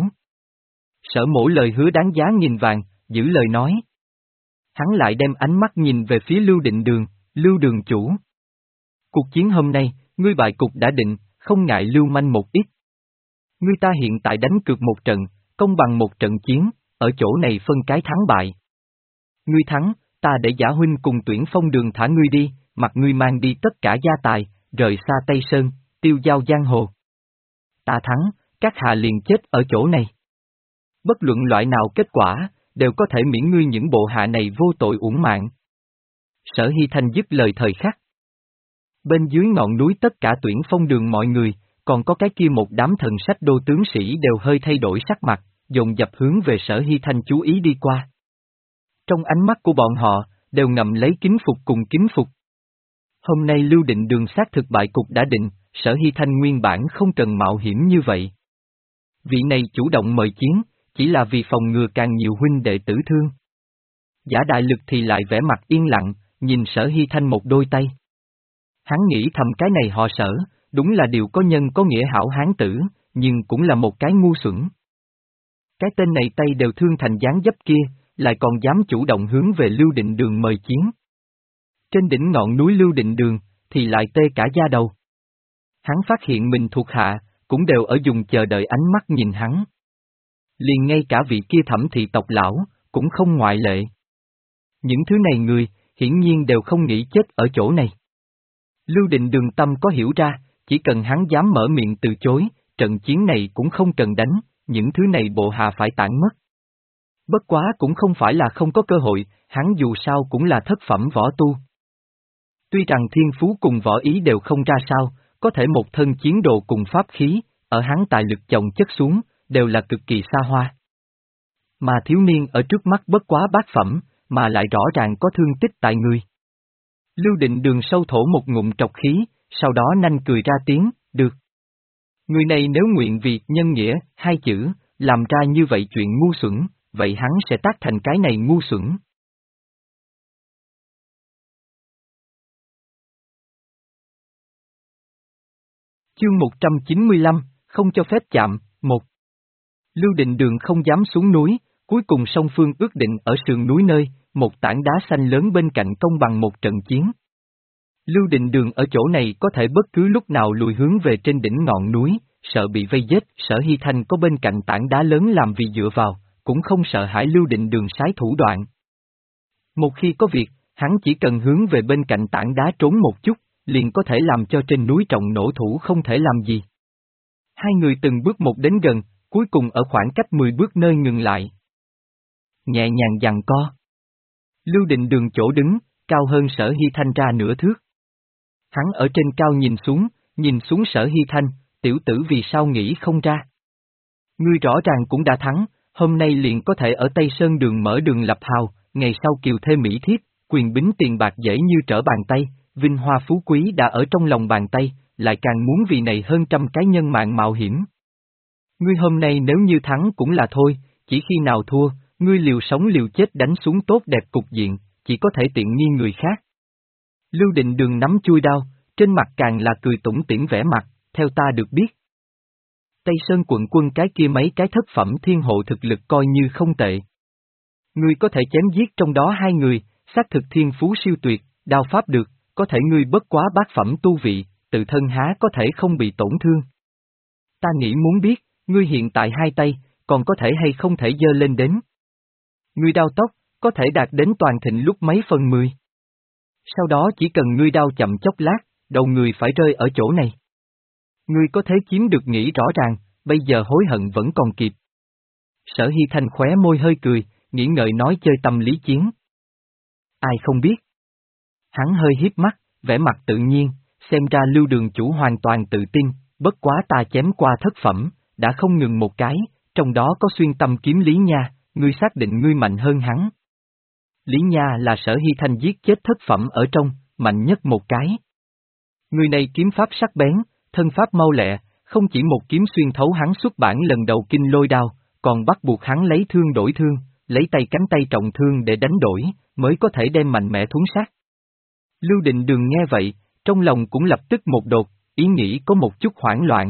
Sở Mổ lời hứa đáng giá nghìn vàng, giữ lời nói. Hắn lại đem ánh mắt nhìn về phía Lưu Định Đường, Lưu Đường chủ. Cuộc chiến hôm nay, ngươi bại cục đã định, không ngại lưu manh một ít. Ngươi ta hiện tại đánh cược một trận, công bằng một trận chiến, ở chỗ này phân cái thắng bại. Ngươi thắng, ta để giả huynh cùng tuyển phong đường thả ngươi đi, mặc ngươi mang đi tất cả gia tài, rời xa Tây Sơn, tiêu giao giang hồ. Ta thắng, các hạ liền chết ở chỗ này. Bất luận loại nào kết quả, đều có thể miễn ngươi những bộ hạ này vô tội uổng mạng. Sở Hy Thanh dứt lời thời khắc. Bên dưới ngọn núi tất cả tuyển phong đường mọi người, còn có cái kia một đám thần sách đô tướng sĩ đều hơi thay đổi sắc mặt, dồn dập hướng về Sở Hy Thanh chú ý đi qua. Trong ánh mắt của bọn họ, đều ngậm lấy kính phục cùng kính phục. Hôm nay Lưu Định Đường xác thực bại cục đã định, Sở Hy Thanh nguyên bản không cần mạo hiểm như vậy. Vị này chủ động mời chiến, chỉ là vì phòng ngừa càng nhiều huynh đệ tử thương. Giả đại lực thì lại vẻ mặt yên lặng, nhìn Sở Hy Thanh một đôi tay. Hắn nghĩ thầm cái này họ Sở, đúng là điều có nhân có nghĩa hảo hán tử, nhưng cũng là một cái ngu xuẩn. Cái tên này tay đều thương thành dáng dấp kia, lại còn dám chủ động hướng về Lưu Định Đường mời chiến. Trên đỉnh ngọn núi Lưu Định Đường, thì lại tê cả da đầu. Hắn phát hiện mình thuộc hạ, cũng đều ở dùng chờ đợi ánh mắt nhìn hắn. Liền ngay cả vị kia Thẩm thị tộc lão, cũng không ngoại lệ. Những thứ này người, hiển nhiên đều không nghĩ chết ở chỗ này. Lưu Định Đường tâm có hiểu ra, chỉ cần hắn dám mở miệng từ chối, trận chiến này cũng không cần đánh, những thứ này bộ hạ phải tản mất. Bất quá cũng không phải là không có cơ hội, hắn dù sao cũng là thất phẩm võ tu. Tuy rằng thiên phú cùng võ ý đều không ra sao, có thể một thân chiến đồ cùng pháp khí, ở hắn tài lực chồng chất xuống, đều là cực kỳ xa hoa. Mà thiếu niên ở trước mắt bất quá bát phẩm, mà lại rõ ràng có thương tích tại người. Lưu Định Đường sâu thổ một ngụm trọc khí, sau đó nanh cười ra tiếng, được. Người này nếu nguyện vì nhân nghĩa, hai chữ, làm ra như vậy chuyện ngu xuẩn, vậy hắn sẽ tác thành cái này ngu xuẩn. Chương một trăm chín mươi lăm, không cho phép chạm, một. Lưu Định Đường không dám xuống núi, cuối cùng song phương ước định ở sườn núi nơi, một tảng đá xanh lớn bên cạnh công bằng một trận chiến. Lưu Định Đường ở chỗ này có thể bất cứ lúc nào lùi hướng về trên đỉnh ngọn núi, sợ bị vây giết, Sở Hy Thanh có bên cạnh tảng đá lớn làm vì dựa vào, cũng không sợ hãi Lưu Định Đường sái thủ đoạn. Một khi có việc, hắn chỉ cần hướng về bên cạnh tảng đá trốn một chút, liền có thể làm cho trên núi trọng nổ thủ không thể làm gì. Hai người từng bước một đến gần, cuối cùng ở khoảng cách mười bước nơi ngừng lại. Nhẹ nhàng giằng co. Lưu Định Đường chỗ đứng, cao hơn Sở Hy Thanh ra nửa thước. Hắn ở trên cao nhìn xuống, nhìn xuống Sở Hy Thanh, tiểu tử vì sao nghĩ không ra. Ngươi rõ ràng cũng đã thắng, hôm nay liền có thể ở Tây Sơn Đường mở đường lập hào, ngày sau kiều thê mỹ thiếp, quyền bính tiền bạc dễ như trở bàn tay, vinh hoa phú quý đã ở trong lòng bàn tay, lại càng muốn vì này hơn trăm cái nhân mạng mạo hiểm. Ngươi hôm nay nếu như thắng cũng là thôi, chỉ khi nào thua, ngươi liều sống liều chết đánh xuống tốt đẹp cục diện, chỉ có thể tiện nghi người khác. Lưu Định Đường nắm chui đao, trên mặt càng là cười tủm tỉm vẻ mặt, theo ta được biết. Tây Sơn quận quân cái kia mấy cái thất phẩm thiên hộ thực lực coi như không tệ. Ngươi có thể chém giết trong đó hai người, xác thực thiên phú siêu tuyệt, đao pháp được, có thể ngươi bất quá bát phẩm tu vị, tự thân há có thể không bị tổn thương. Ta nghĩ muốn biết, ngươi hiện tại hai tay, còn có thể hay không thể giơ lên đến. Ngươi đao tốc, có thể đạt đến toàn thịnh lúc mấy phần mười. Sau đó chỉ cần ngươi đao chậm chốc lát, đầu người phải rơi ở chỗ này. Ngươi có thế chiếm được nghĩ rõ ràng, bây giờ hối hận vẫn còn kịp. Sở Hy Thanh khóe môi hơi cười, nghĩ ngợi nói chơi tâm lý chiến. Ai không biết. Hắn hơi hiếp mắt, vẻ mặt tự nhiên, xem ra Lưu Đường chủ hoàn toàn tự tin, bất quá ta chém qua thất phẩm, đã không ngừng một cái, trong đó có xuyên tâm kiếm Lý Nha, ngươi xác định ngươi mạnh hơn hắn. Lý Nha là Sở Hy Thanh giết chết thất phẩm ở trong, mạnh nhất một cái. Người này kiếm pháp sắc bén, thân pháp mau lẹ, không chỉ một kiếm xuyên thấu hắn xuất bản lần đầu kinh lôi đao, còn bắt buộc hắn lấy thương đổi thương, lấy tay cánh tay trọng thương để đánh đổi, mới có thể đem mạnh mẽ thuấn sát. Lưu Định Đường nghe vậy, trong lòng cũng lập tức một đột, ý nghĩ có một chút hoảng loạn.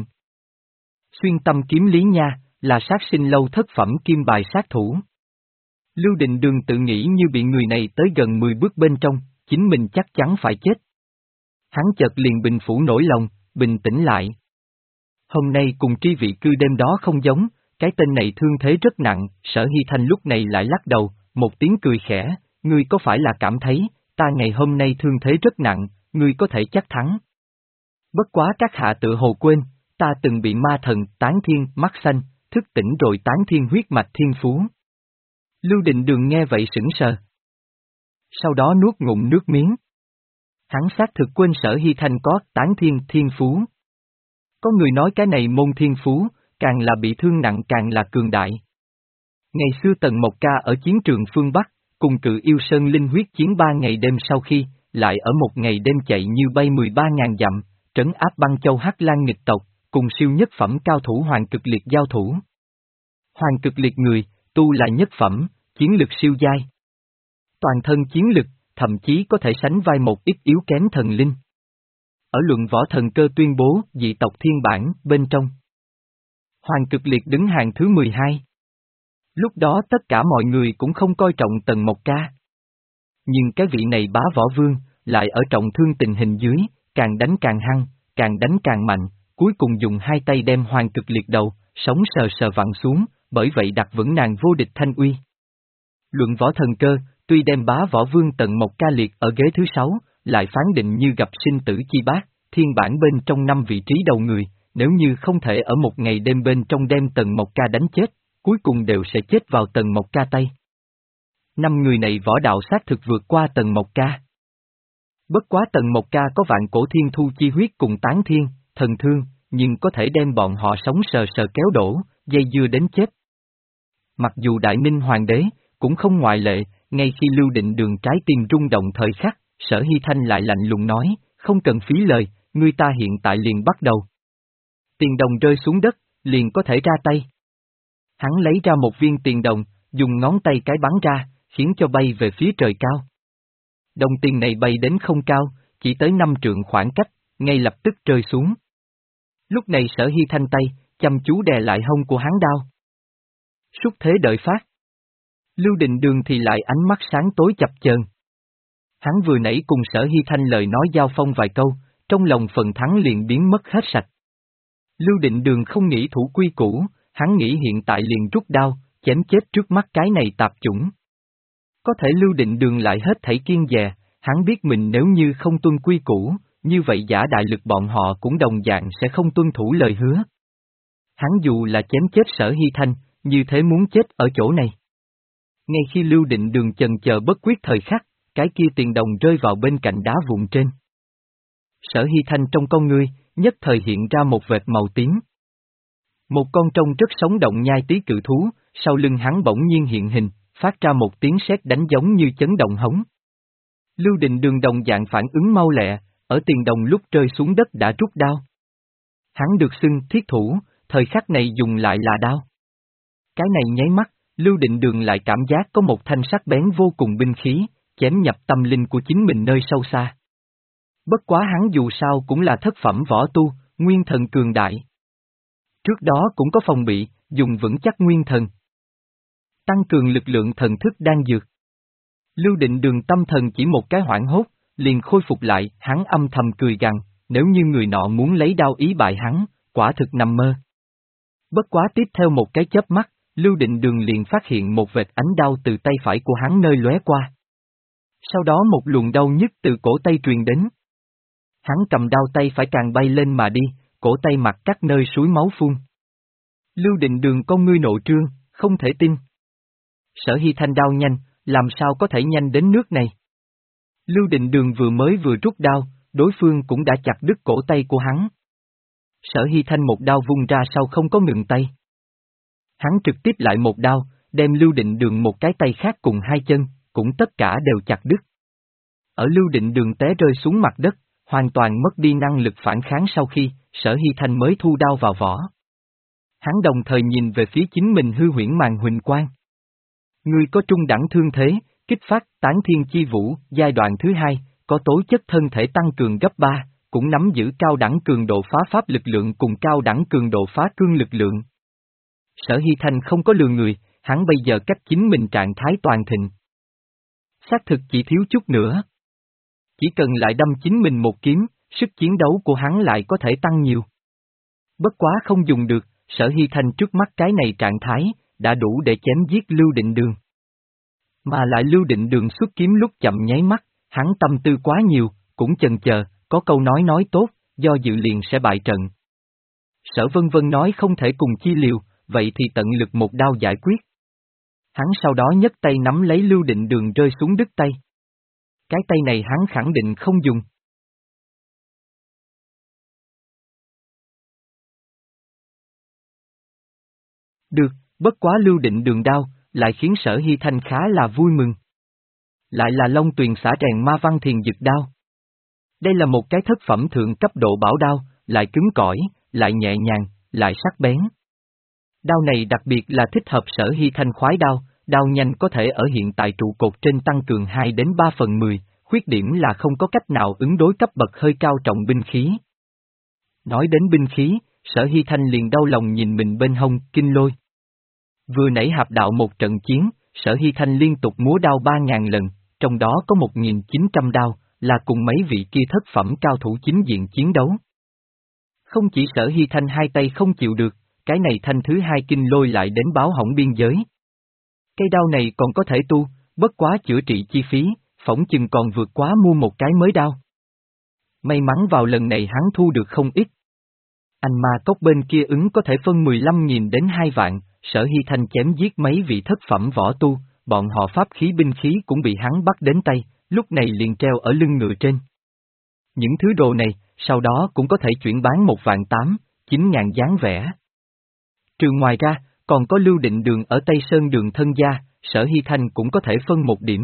Xuyên tâm kiếm Lý Nha, là sát sinh lâu thất phẩm kim bài sát thủ. Lưu Định Đường tự nghĩ như bị người này tới gần mười bước bên trong, chính mình chắc chắn phải chết. Hắn chợt liền bình phủ nổi lòng, bình tĩnh lại. Hôm nay cùng tri vị cư đêm đó không giống, cái tên này thương thế rất nặng, Sở Hy Thanh lúc này lại lắc đầu, một tiếng cười khẽ, ngươi có phải là cảm thấy, ta ngày hôm nay thương thế rất nặng, ngươi có thể chắc thắng. Bất quá các hạ tự hồ quên, ta từng bị ma thần tán thiên mắt xanh, thức tỉnh rồi tán thiên huyết mạch thiên phú. Lưu Định Đường nghe vậy sững sờ. Sau đó nuốt ngụm nước miếng. Hắn xác thực quên Sở Hy Thanh có tán thiên thiên phú. Có người nói cái này môn thiên phú, càng là bị thương nặng càng là cường đại. Ngày xưa Tần Mộc Ca ở chiến trường phương Bắc, cùng cự yêu sơn linh huyết chiến ba ngày đêm sau khi, lại ở một ngày đêm chạy như bay mười ba ngàn dặm, trấn áp băng châu Hắc Lan nghịch tộc, cùng siêu nhất phẩm cao thủ Hoàng Cực Liệt giao thủ. Hoàng Cực Liệt người, tu là nhất phẩm, chiến lực siêu giai. Toàn thân chiến lực, thậm chí có thể sánh vai một ít yếu kém thần linh. Ở luận võ thần cơ tuyên bố dị tộc thiên bản bên trong. Hoàng Cực Liệt đứng hàng thứ mười hai. Lúc đó tất cả mọi người cũng không coi trọng Tần Mộc Ca. Nhưng cái vị này bá võ vương, lại ở trọng thương tình hình dưới, càng đánh càng hăng, càng đánh càng mạnh, cuối cùng dùng hai tay đem Hoàng Cực Liệt đầu, sống sờ sờ vặn xuống, bởi vậy đặt vững nàng vô địch thanh uy. Luận võ thần cơ, tuy đem bá võ vương Tần Mộc Ca liệt ở ghế thứ sáu, lại phán định như gặp sinh tử chi bát, thiên bản bên trong năm vị trí đầu người, nếu như không thể ở một ngày đêm bên trong đem Tần Mộc Ca đánh chết, cuối cùng đều sẽ chết vào Tần Mộc Ca tay. Năm người này võ đạo xác thực vượt qua Tần Mộc Ca. Bất quá Tần Mộc Ca có vạn cổ thiên thu chi huyết cùng tán thiên, thần thương, nhưng có thể đem bọn họ sống sờ sờ kéo đổ, dây dưa đến chết. Mặc dù Đại Ninh Hoàng đế, cũng không ngoại lệ, ngay khi Lưu Định Đường trái tim rung động thời khắc, Sở Hy Thanh lại lạnh lùng nói, không cần phí lời, người ta hiện tại liền bắt đầu. Tiền đồng rơi xuống đất, liền có thể ra tay. Hắn lấy ra một viên tiền đồng, dùng ngón tay cái bắn ra, khiến cho bay về phía trời cao. Đồng tiền này bay đến không cao, chỉ tới năm trượng khoảng cách, ngay lập tức rơi xuống. Lúc này Sở Hy Thanh tay, chăm chú đè lại hông của hắn đao. Súc thế đợi phát. Lưu Định Đường thì lại ánh mắt sáng tối chập chờn. Hắn vừa nãy cùng Sở Hy Thanh lời nói giao phong vài câu, trong lòng phần thắng liền biến mất hết sạch. Lưu Định Đường không nghĩ thủ quy củ, hắn nghĩ hiện tại liền rút đao, chém chết trước mắt cái này tạp chủng. Có thể Lưu Định Đường lại hết thảy kiêng dè, hắn biết mình nếu như không tuân quy củ, như vậy giả đại lực bọn họ cũng đồng dạng sẽ không tuân thủ lời hứa. Hắn dù là chém chết Sở Hy Thanh, như thế muốn chết ở chỗ này. Ngay khi Lưu Định Đường chần chờ bất quyết thời khắc, cái kia tiền đồng rơi vào bên cạnh đá vụn trên. Sở Hy Thanh trong con ngươi, nhất thời hiện ra một vệt màu tím. Một con trông rất sống động nhai tí cự thú, sau lưng hắn bỗng nhiên hiện hình, phát ra một tiếng sét đánh giống như chấn động hống. Lưu Định Đường đồng dạng phản ứng mau lẹ, ở tiền đồng lúc rơi xuống đất đã rút đao. Hắn được xưng thiết thủ, thời khắc này dùng lại là đao. Cái này nháy mắt, Lưu Định Đường lại cảm giác có một thanh sắc bén vô cùng binh khí, chém nhập tâm linh của chính mình nơi sâu xa. Bất quá hắn dù sao cũng là thất phẩm võ tu, nguyên thần cường đại. Trước đó cũng có phòng bị, dùng vững chắc nguyên thần. Tăng cường lực lượng thần thức đan dược. Lưu Định Đường tâm thần chỉ một cái hoảng hốt, liền khôi phục lại, hắn âm thầm cười gằn, nếu như người nọ muốn lấy đao ý bại hắn, quả thực nằm mơ. Bất quá tiếp theo một cái chớp mắt, Lưu Định Đường liền phát hiện một vệt ánh đao từ tay phải của hắn nơi lóe qua. Sau đó một luồng đau nhức từ cổ tay truyền đến. Hắn cầm đao tay phải càng bay lên mà đi, cổ tay mặt cắt nơi suối máu phun. Lưu Định Đường con ngươi nộ trương, không thể tin. Sở Hy Thanh đao nhanh, làm sao có thể nhanh đến nước này? Lưu Định Đường vừa mới vừa rút đao, đối phương cũng đã chặt đứt cổ tay của hắn. Sở Hy Thanh một đao vung ra sau không có ngừng tay. Hắn trực tiếp lại một đao, đem Lưu Định Đường một cái tay khác cùng hai chân, cũng tất cả đều chặt đứt. Ở Lưu Định Đường té rơi xuống mặt đất, hoàn toàn mất đi năng lực phản kháng sau khi, Sở Hy Thanh mới thu đao vào vỏ. Hắn đồng thời nhìn về phía chính mình hư huyễn màn huỳnh quang. Ngươi có trung đẳng thương thế, kích phát tán thiên chi vũ, giai đoạn thứ hai, có tố chất thân thể tăng cường gấp ba, cũng nắm giữ cao đẳng cường độ phá pháp lực lượng cùng cao đẳng cường độ phá cương lực lượng. Sở Hy Thanh không có lừa người, hắn bây giờ cách chính mình trạng thái toàn thịnh. Xác thực chỉ thiếu chút nữa. Chỉ cần lại đâm chính mình một kiếm, sức chiến đấu của hắn lại có thể tăng nhiều. Bất quá không dùng được, Sở Hy Thanh trước mắt cái này trạng thái, đã đủ để chém giết Lưu Định Đường. Mà lại Lưu Định Đường xuất kiếm lúc chậm nháy mắt, hắn tâm tư quá nhiều, cũng chần chờ, có câu nói nói tốt, do dự liền sẽ bại trận. Sở Vân Vân nói không thể cùng chi liều, vậy thì tận lực một đao giải quyết. Hắn sau đó nhấc tay nắm lấy Lưu Định Đường rơi xuống đứt tay. Cái tay này hắn khẳng định không dùng. Được, bất quá Lưu Định Đường đao, lại khiến Sở Hy Thanh khá là vui mừng. Lại là Long Tuyền xả rèn ma văn thiền dực đao. Đây là một cái thất phẩm thượng cấp độ bảo đao, lại cứng cỏi, lại nhẹ nhàng, lại sắc bén. Đao này đặc biệt là thích hợp Sở Hy Thanh khoái đao, đao nhanh có thể ở hiện tại trụ cột trên tăng cường hai đến ba phần mười, khuyết điểm là không có cách nào ứng đối cấp bậc hơi cao trọng binh khí. Nói đến binh khí, Sở Hy Thanh liền đau lòng nhìn mình bên hông, kinh lôi. Vừa nãy hạp đạo một trận chiến, Sở Hy Thanh liên tục múa đao ba ngàn lần, trong đó có một nghìn chín trăm đao, là cùng mấy vị kia thất phẩm cao thủ chính diện chiến đấu. Không chỉ Sở Hy Thanh hai tay không chịu được, cái này thanh thứ hai kinh lôi lại đến báo hỏng biên giới. Cây đao này còn có thể tu, bất quá chữa trị chi phí, phỏng chừng còn vượt quá mua một cái mới đao. May mắn vào lần này hắn thu được không ít. Anh ma cốc bên kia ứng có thể phân mười lăm nghìn đến hai vạn, Sở Hy Thanh chém giết mấy vị thất phẩm võ tu, bọn họ pháp khí binh khí cũng bị hắn bắt đến tay, lúc này liền treo ở lưng ngựa trên. Những thứ đồ này, sau đó cũng có thể chuyển bán một vạn tám, chín ngàn dáng vẻ. Trừ ngoài ra, còn có Lưu Định Đường ở Tây Sơn đường thân gia, Sở Hy Thanh cũng có thể phân một điểm.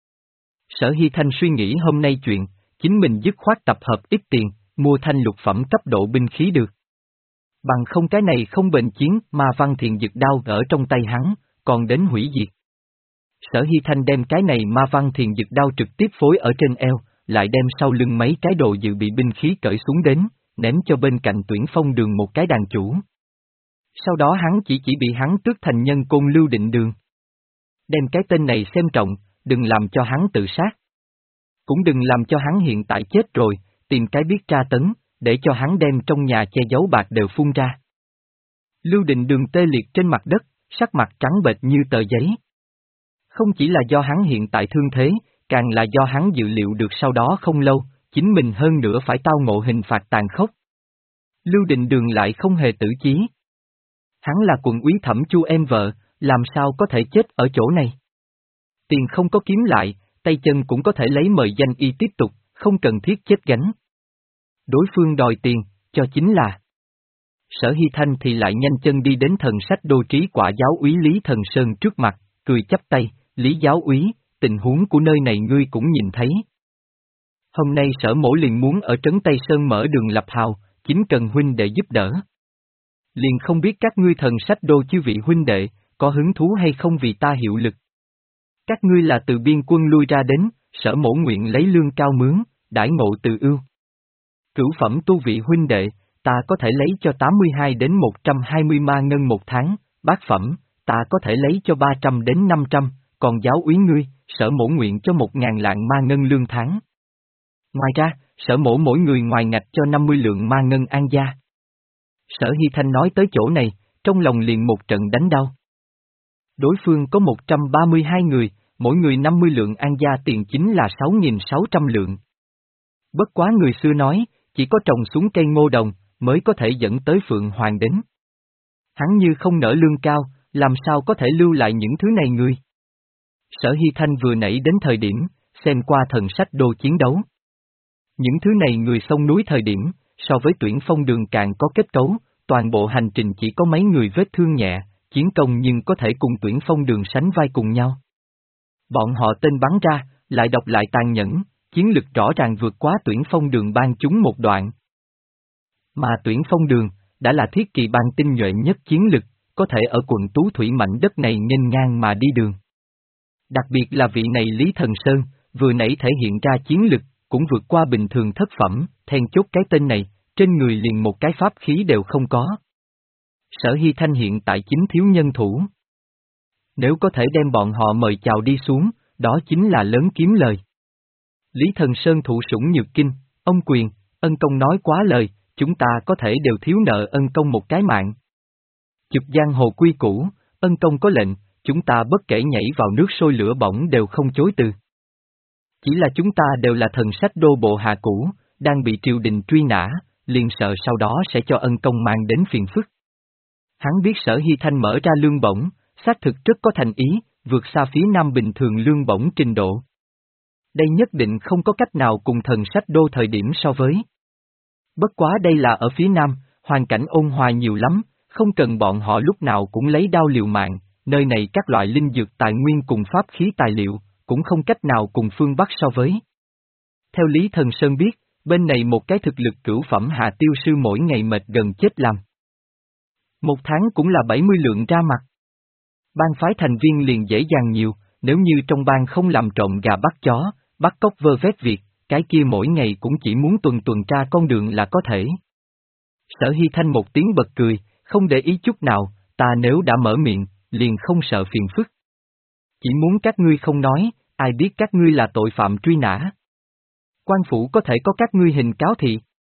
Sở Hy Thanh suy nghĩ hôm nay chuyện, chính mình dứt khoát tập hợp ít tiền, mua thanh lục phẩm cấp độ binh khí được. Bằng không cái này không bền chiến mà văn thiền dực đao ở trong tay hắn, còn đến hủy diệt. Sở Hy Thanh đem cái này ma văn thiền dực đao trực tiếp phối ở trên eo, lại đem sau lưng mấy cái đồ dự bị binh khí cởi xuống đến, ném cho bên cạnh Tuyển Phong Đường một cái đàn chủ. Sau đó hắn chỉ chỉ bị hắn tước thành nhân côn Lưu Định Đường. Đem cái tên này xem trọng, đừng làm cho hắn tự sát. Cũng đừng làm cho hắn hiện tại chết rồi, tìm cái biết tra tấn, để cho hắn đem trong nhà che giấu bạc đều phun ra. Lưu Định Đường tê liệt trên mặt đất, sắc mặt trắng bệch như tờ giấy. Không chỉ là do hắn hiện tại thương thế, càng là do hắn dự liệu được sau đó không lâu, chính mình hơn nữa phải tao ngộ hình phạt tàn khốc. Lưu Định Đường lại không hề tử chí. Hắn là quận úy Thẩm Chu em vợ, làm sao có thể chết ở chỗ này? Tiền không có kiếm lại, tay chân cũng có thể lấy mời danh y tiếp tục, không cần thiết chết gánh. Đối phương đòi tiền, cho chính là. Sở Hy Thanh thì lại nhanh chân đi đến thần sách đô trí quả giáo úy Lý Thần Sơn trước mặt, cười chắp tay, Lý giáo úy, tình huống của nơi này ngươi cũng nhìn thấy. Hôm nay sở mổ liền muốn ở trấn Tây Sơn mở đường lập hào, chính cần huynh đệ giúp đỡ. Liền không biết các ngươi thần sách đô chư vị huynh đệ, có hứng thú hay không vì ta hiệu lực. Các ngươi là từ biên quân lui ra đến, sở mổ nguyện lấy lương cao mướn, đãi ngộ từ ưu. Cửu phẩm tu vị huynh đệ, ta có thể lấy cho tám mươi hai đến một trăm hai mươi ma ngân một tháng, bát phẩm, ta có thể lấy cho ba trăm đến năm trăm, còn giáo úy ngươi, sở mổ nguyện cho một ngàn lạng ma ngân lương tháng. Ngoài ra, sở mổ mỗi người ngoài ngạch cho năm mươi lượng ma ngân an gia. Sở Hy Thanh nói tới chỗ này, trong lòng liền một trận đánh đau. Đối phương có một trăm ba mươi hai người, mỗi người năm mươi lượng an gia tiền chính là sáu nghìn sáu trăm lượng. Bất quá người xưa nói, chỉ có trồng xuống cây ngô đồng, mới có thể dẫn tới Phượng Hoàng đến. Hắn như không nở lương cao, làm sao có thể lưu lại những thứ này người. Sở Hy Thanh vừa nãy đến thời điểm, xem qua thần sách đô chiến đấu. Những thứ này người sông núi thời điểm, so với tuyển phong đường càng có kết cấu, toàn bộ hành trình chỉ có mấy người vết thương nhẹ, chiến công nhưng có thể cùng tuyển phong đường sánh vai cùng nhau. Bọn họ tên bắn ra, lại độc lại tàn nhẫn, chiến lực rõ ràng vượt quá tuyển phong đường ban chúng một đoạn. Mà tuyển phong đường, đã là thiết kỳ ban tinh nhuệ nhất chiến lực, có thể ở quận Tú Thủy mảnh đất này nghênh ngang mà đi đường. Đặc biệt là vị này Lý Thần Sơn, vừa nãy thể hiện ra chiến lực, cũng vượt qua bình thường thất phẩm, then chốt cái tên này, trên người liền một cái pháp khí đều không có. Sở Hy Thanh hiện tại chính thiếu nhân thủ. Nếu có thể đem bọn họ mời chào đi xuống, đó chính là lớn kiếm lời. Lý Thần Sơn thụ sủng nhược kinh, ông quyền, ân công nói quá lời, chúng ta có thể đều thiếu nợ ân công một cái mạng. Chụp giang hồ quy củ, ân công có lệnh, chúng ta bất kể nhảy vào nước sôi lửa bỏng đều không chối từ. Chỉ là chúng ta đều là thần sách đô bộ hạ cũ, đang bị triều đình truy nã, liền sợ sau đó sẽ cho ân công mang đến phiền phức. Hắn biết Sở Hy Thanh mở ra lương bổng, xác thực rất có thành ý, vượt xa phía nam bình thường lương bổng trình độ. Đây nhất định không có cách nào cùng thần sách đô thời điểm so với. Bất quá đây là ở phía nam, hoàn cảnh ôn hòa nhiều lắm, không cần bọn họ lúc nào cũng lấy đao liều mạng, nơi này các loại linh dược tài nguyên cùng pháp khí tài liệu, cũng không cách nào cùng phương Bắc so với. Theo Lý Thần Sơn biết, bên này một cái thực lực cửu phẩm hạ tiêu sư mỗi ngày mệt gần chết làm. Một tháng cũng là bảy mươi lượng ra mặt. Bang phái thành viên liền dễ dàng nhiều, nếu như trong bang không làm trộm gà bắt chó, bắt cóc vơ vét việc, cái kia mỗi ngày cũng chỉ muốn tuần tuần tra con đường là có thể. Sở Hy Thanh một tiếng bật cười, không để ý chút nào, ta nếu đã mở miệng, liền không sợ phiền phức. Chỉ muốn các ngươi không nói, ai biết các ngươi là tội phạm truy nã. Quan phủ có thể có các ngươi hình cáo thị.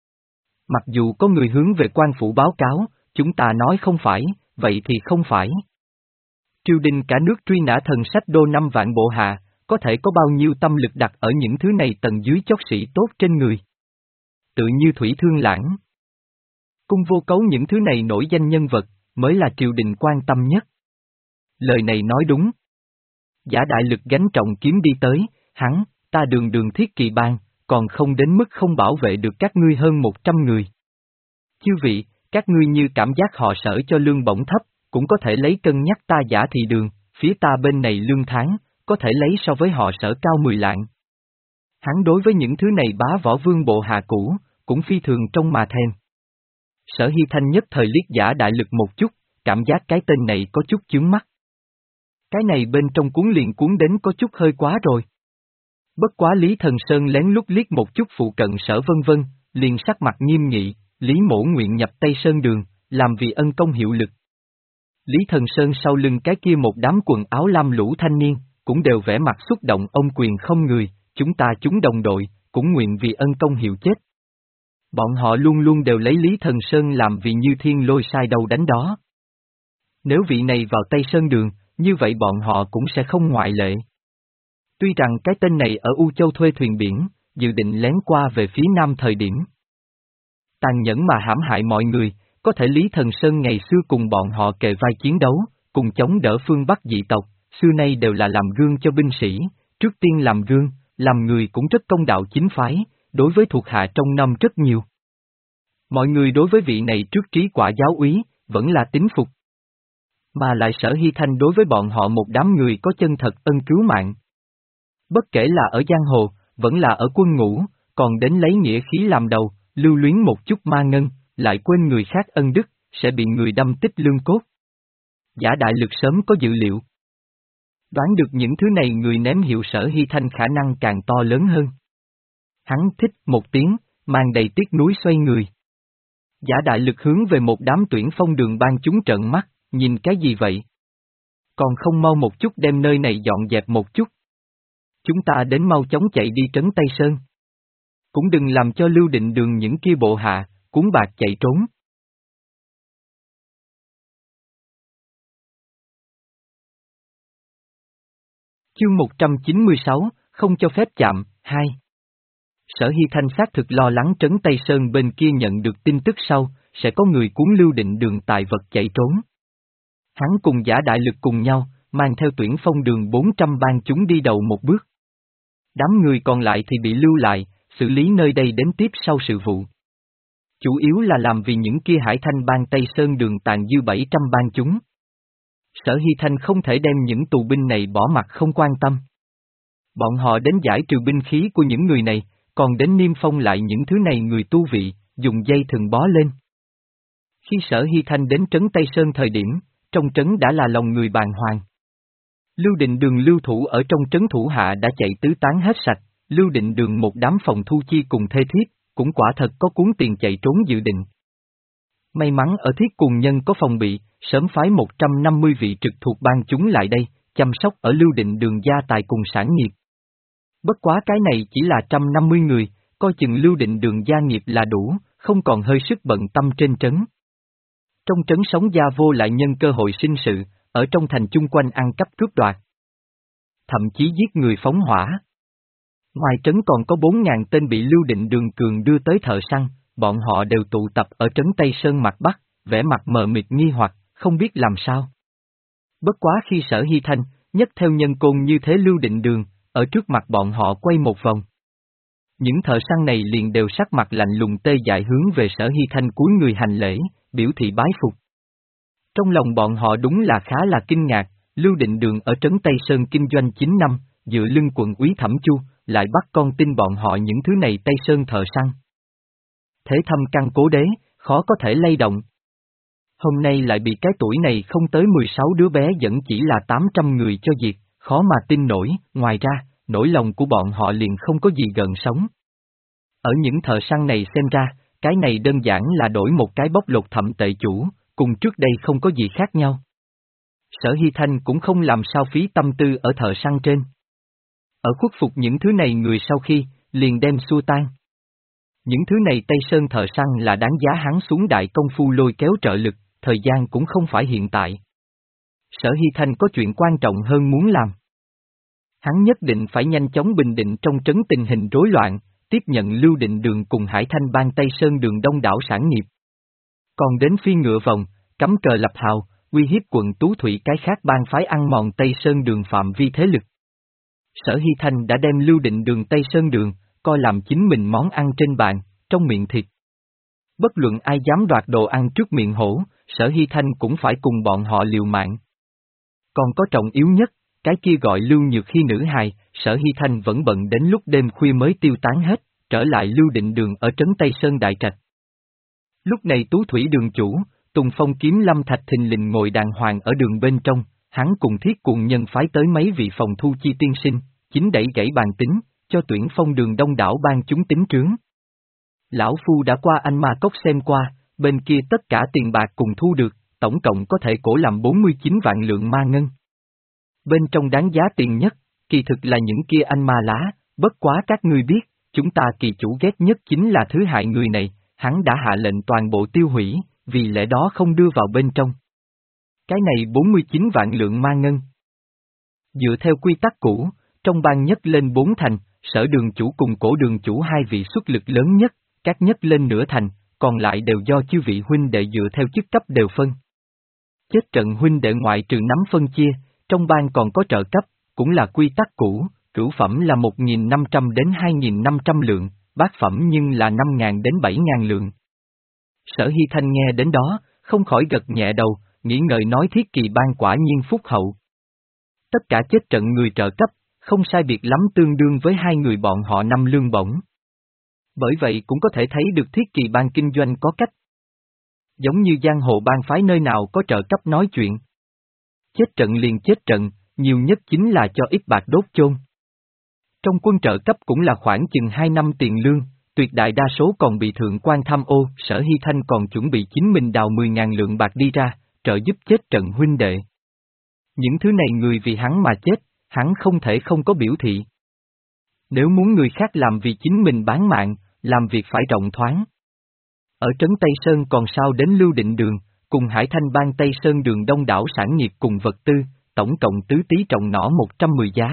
Mặc dù có người hướng về quan phủ báo cáo, chúng ta nói không phải, vậy thì không phải. Triều đình cả nước truy nã thần sách đô năm vạn bộ hạ, có thể có bao nhiêu tâm lực đặt ở những thứ này tầng dưới chót sĩ tốt trên người. Tự như Thủy Thương Lãng. Cung vô cấu những thứ này nổi danh nhân vật, mới là triều đình quan tâm nhất. Lời này nói đúng. Giả đại lực gánh trọng kiếm đi tới, hắn, ta đường đường thiết kỳ bang, còn không đến mức không bảo vệ được các ngươi hơn một trăm người. Chư vị, các ngươi như cảm giác họ sở cho lương bổng thấp, cũng có thể lấy cân nhắc ta giả thị đường, phía ta bên này lương tháng, có thể lấy so với họ sở cao mười lạng. Hắn đối với những thứ này bá võ vương bộ hạ cũ, cũng phi thường trong mà thèm. Sở Hy Thanh nhất thời liếc giả đại lực một chút, cảm giác cái tên này có chút chướng mắt. Cái này bên trong cuốn liền cuốn đến có chút hơi quá rồi. Bất quá Lý Thần Sơn lén lút liếc một chút phụ cận Sở vân vân, liền sắc mặt nghiêm nghị, Lý mổ nguyện nhập Tây Sơn đường, làm vì ân công hiệu lực. Lý Thần Sơn sau lưng cái kia một đám quần áo lam lũ thanh niên, cũng đều vẻ mặt xúc động ông quyền không người, chúng ta chúng đồng đội, cũng nguyện vì ân công hiệu chết. Bọn họ luôn luôn đều lấy Lý Thần Sơn làm vì như thiên lôi sai đầu đánh đó. Nếu vị này vào Tây Sơn đường, như vậy bọn họ cũng sẽ không ngoại lệ. Tuy rằng cái tên này ở U Châu thuê thuyền biển, dự định lén qua về phía nam thời điểm. Tàn nhẫn mà hãm hại mọi người, có thể Lý Thần Sơn ngày xưa cùng bọn họ kề vai chiến đấu, cùng chống đỡ phương Bắc dị tộc, xưa nay đều là làm gương cho binh sĩ, trước tiên làm gương, làm người cũng rất công đạo chính phái, đối với thuộc hạ trong năm rất nhiều. Mọi người đối với vị này trước trí quả giáo úy, vẫn là tín phục. Mà lại Sở Hy Thanh đối với bọn họ một đám người có chân thật ân cứu mạng. Bất kể là ở giang hồ, vẫn là ở quân ngũ, còn đến lấy nghĩa khí làm đầu, lưu luyến một chút ma ngân, lại quên người khác ân đức, sẽ bị người đâm tích lương cốt. Giả đại lực sớm có dự liệu. Đoán được những thứ này người ném hiệu Sở Hy Thanh khả năng càng to lớn hơn. Hắn thích một tiếng, mang đầy tiếc núi xoay người. Giả đại lực hướng về một đám tuyển phong đường ban chúng trợn mắt, nhìn cái gì vậy? Còn không mau một chút đem nơi này dọn dẹp một chút. Chúng ta đến mau chóng chạy đi trấn Tây Sơn. Cũng đừng làm cho Lưu Định Đường những kia bộ hạ, cuốn bạc chạy trốn. Chương một trăm chín mươi sáu, không cho phép chạm, hai. Sở Hy Thanh xác thực lo lắng trấn Tây Sơn bên kia nhận được tin tức sau, sẽ có người cuốn Lưu Định Đường tài vật chạy trốn. Hắn cùng giả đại lực cùng nhau, mang theo tuyển phong đường bốn trăm ban chúng đi đầu một bước. Đám người còn lại thì bị lưu lại, xử lý nơi đây đến tiếp sau sự vụ. Chủ yếu là làm vì những kia Hải Thanh ban Tây Sơn đường tàn dư bảy trăm ban chúng. Sở Hy Thanh không thể đem những tù binh này bỏ mặc không quan tâm. Bọn họ đến giải trừ binh khí của những người này, còn đến niêm phong lại những thứ này người tu vị, dùng dây thừng bó lên. Khi Sở Hy Thanh đến trấn Tây Sơn thời điểm, trong trấn đã là lòng người bàng hoàng. Lưu Định Đường lưu thủ ở trong trấn thủ hạ đã chạy tứ tán hết sạch, Lưu Định Đường một đám phòng thu chi cùng thê thiếp, cũng quả thật có cuốn tiền chạy trốn dự định. May mắn ở thiết cùng nhân có phòng bị, sớm phái một trăm năm mươi vị trực thuộc ban chúng lại đây, chăm sóc ở Lưu Định Đường gia tài cùng sản nghiệp. Bất quá cái này chỉ là một trăm năm mươi người, coi chừng Lưu Định Đường gia nghiệp là đủ, không còn hơi sức bận tâm trên trấn. Trong trấn sống gia vô lại nhân cơ hội sinh sự, ở trong thành chung quanh ăn cắp cướp đoạt. Thậm chí giết người phóng hỏa. Ngoài trấn còn có bốn ngàn tên bị Lưu Định Đường cường đưa tới thợ săn, bọn họ đều tụ tập ở trấn Tây Sơn mặt Bắc, vẻ mặt mờ mịt nghi hoặc, không biết làm sao. Bất quá khi Sở Hy Thanh, nhất theo nhân côn như thế Lưu Định Đường, ở trước mặt bọn họ quay một vòng. Những thợ săn này liền đều sắc mặt lạnh lùng tê dại hướng về Sở Hy Thanh cúi người hành lễ, biểu thị bái phục. Trong lòng bọn họ đúng là khá là kinh ngạc, Lưu Định Đường ở trấn Tây Sơn kinh doanh chín năm, dựa lưng quận úy Thẩm Chu, lại bắt con tin bọn họ những thứ này Tây Sơn thợ săn. Thế thâm căn cố đế, khó có thể lay động. Hôm nay lại bị cái tuổi này không tới mười sáu đứa bé dẫn chỉ là tám trăm người cho diệt, khó mà tin nổi, ngoài ra, nỗi lòng của bọn họ liền không có gì gần sống. Ở những thợ săn này xem ra, cái này đơn giản là đổi một cái bóc lột thẩm tệ chủ, cùng trước đây không có gì khác nhau. Sở Hy Thanh cũng không làm sao phí tâm tư ở thợ săn trên. Ở khuất phục những thứ này người sau khi, liền đem xua tan. Những thứ này Tây Sơn thợ săn là đáng giá hắn xuống đại công phu lôi kéo trợ lực, thời gian cũng không phải hiện tại. Sở Hy Thanh có chuyện quan trọng hơn muốn làm. Hắn nhất định phải nhanh chóng bình định trong trấn tình hình rối loạn, tiếp nhận Lưu Định Đường cùng Hải Thanh ban Tây Sơn đường đông đảo sản nghiệp. Còn đến phi ngựa vòng, cắm cờ lập hào, uy hiếp quận Tú Thủy cái khác ban phái ăn mòn Tây Sơn đường phạm vi thế lực. Sở Hy Thanh đã đem Lưu Định Đường Tây Sơn đường, coi làm chính mình món ăn trên bàn, trong miệng thịt. Bất luận ai dám đoạt đồ ăn trước miệng hổ, Sở Hy Thanh cũng phải cùng bọn họ liều mạng. Còn có trọng yếu nhất, cái kia gọi Lưu Nhược Hy nữ hài, Sở Hy Thanh vẫn bận đến lúc đêm khuya mới tiêu tán hết, trở lại Lưu Định Đường ở trấn Tây Sơn Đại Trạch. Lúc này Tú Thủy đường chủ, Tùng Phong Kiếm Lâm Thạch thình lình ngồi đàng hoàng ở đường bên trong, hắn cùng thiết cuồng nhân phái tới mấy vị phòng thu chi tiên sinh, chính đẩy gãy bàn tính, cho tuyển phong đường đông đảo ban chúng tính trướng. Lão Phu đã qua Anh Ma Cốc xem qua, bên kia tất cả tiền bạc cùng thu được, tổng cộng có thể cổ làm bốn mươi chín vạn lượng ma ngân. Bên trong đáng giá tiền nhất, kỳ thực là những kia anh ma lá, bất quá các ngươi biết, chúng ta kỳ chủ ghét nhất chính là thứ hại người này, hắn đã hạ lệnh toàn bộ tiêu hủy, vì lẽ đó không đưa vào bên trong. Cái này bốn mươi chín vạn lượng ma ngân. Dựa theo quy tắc cũ, trong ban nhất lên bốn thành, Sở đường chủ cùng cổ đường chủ hai vị xuất lực lớn nhất, các nhất lên nửa thành, còn lại đều do chư vị huynh đệ dựa theo chức cấp đều phân. Chết trận huynh đệ ngoại trừ nắm phân chia, trong ban còn có trợ cấp, cũng là quy tắc cũ, cửu phẩm là một nghìn năm trăm đến hai nghìn năm trăm lượng, bát phẩm nhưng là năm nghìn đến bảy nghìn lượng. Sở Hy Thanh nghe đến đó, không khỏi gật nhẹ đầu, nghĩ ngợi nói thiết kỳ ban quả nhiên phúc hậu. Tất cả chết trận người trợ cấp, không sai biệt lắm tương đương với hai người bọn họ năm lương bổng. Bởi vậy cũng có thể thấy được thiết kỳ ban kinh doanh có cách. Giống như giang hồ ban phái nơi nào có trợ cấp nói chuyện. Chết trận liền chết trận, nhiều nhất chính là cho ít bạc đốt chôn. Trong quân trợ cấp cũng là khoảng chừng hai năm tiền lương, tuyệt đại đa số còn bị thượng quan tham ô, Sở Hy Thanh còn chuẩn bị chính mình đào mười ngàn lượng bạc đi ra, trợ giúp chết trận huynh đệ. Những thứ này người vì hắn mà chết, hắn không thể không có biểu thị. Nếu muốn người khác làm vì chính mình bán mạng, làm việc phải rộng thoáng. Ở trấn Tây Sơn còn sao đến Lưu Định Đường, cùng Hải Thanh Bang Tây Sơn Đường đông đảo sản nghiệp cùng vật tư, tổng cộng tứ tí trọng nỏ một trăm mười giá.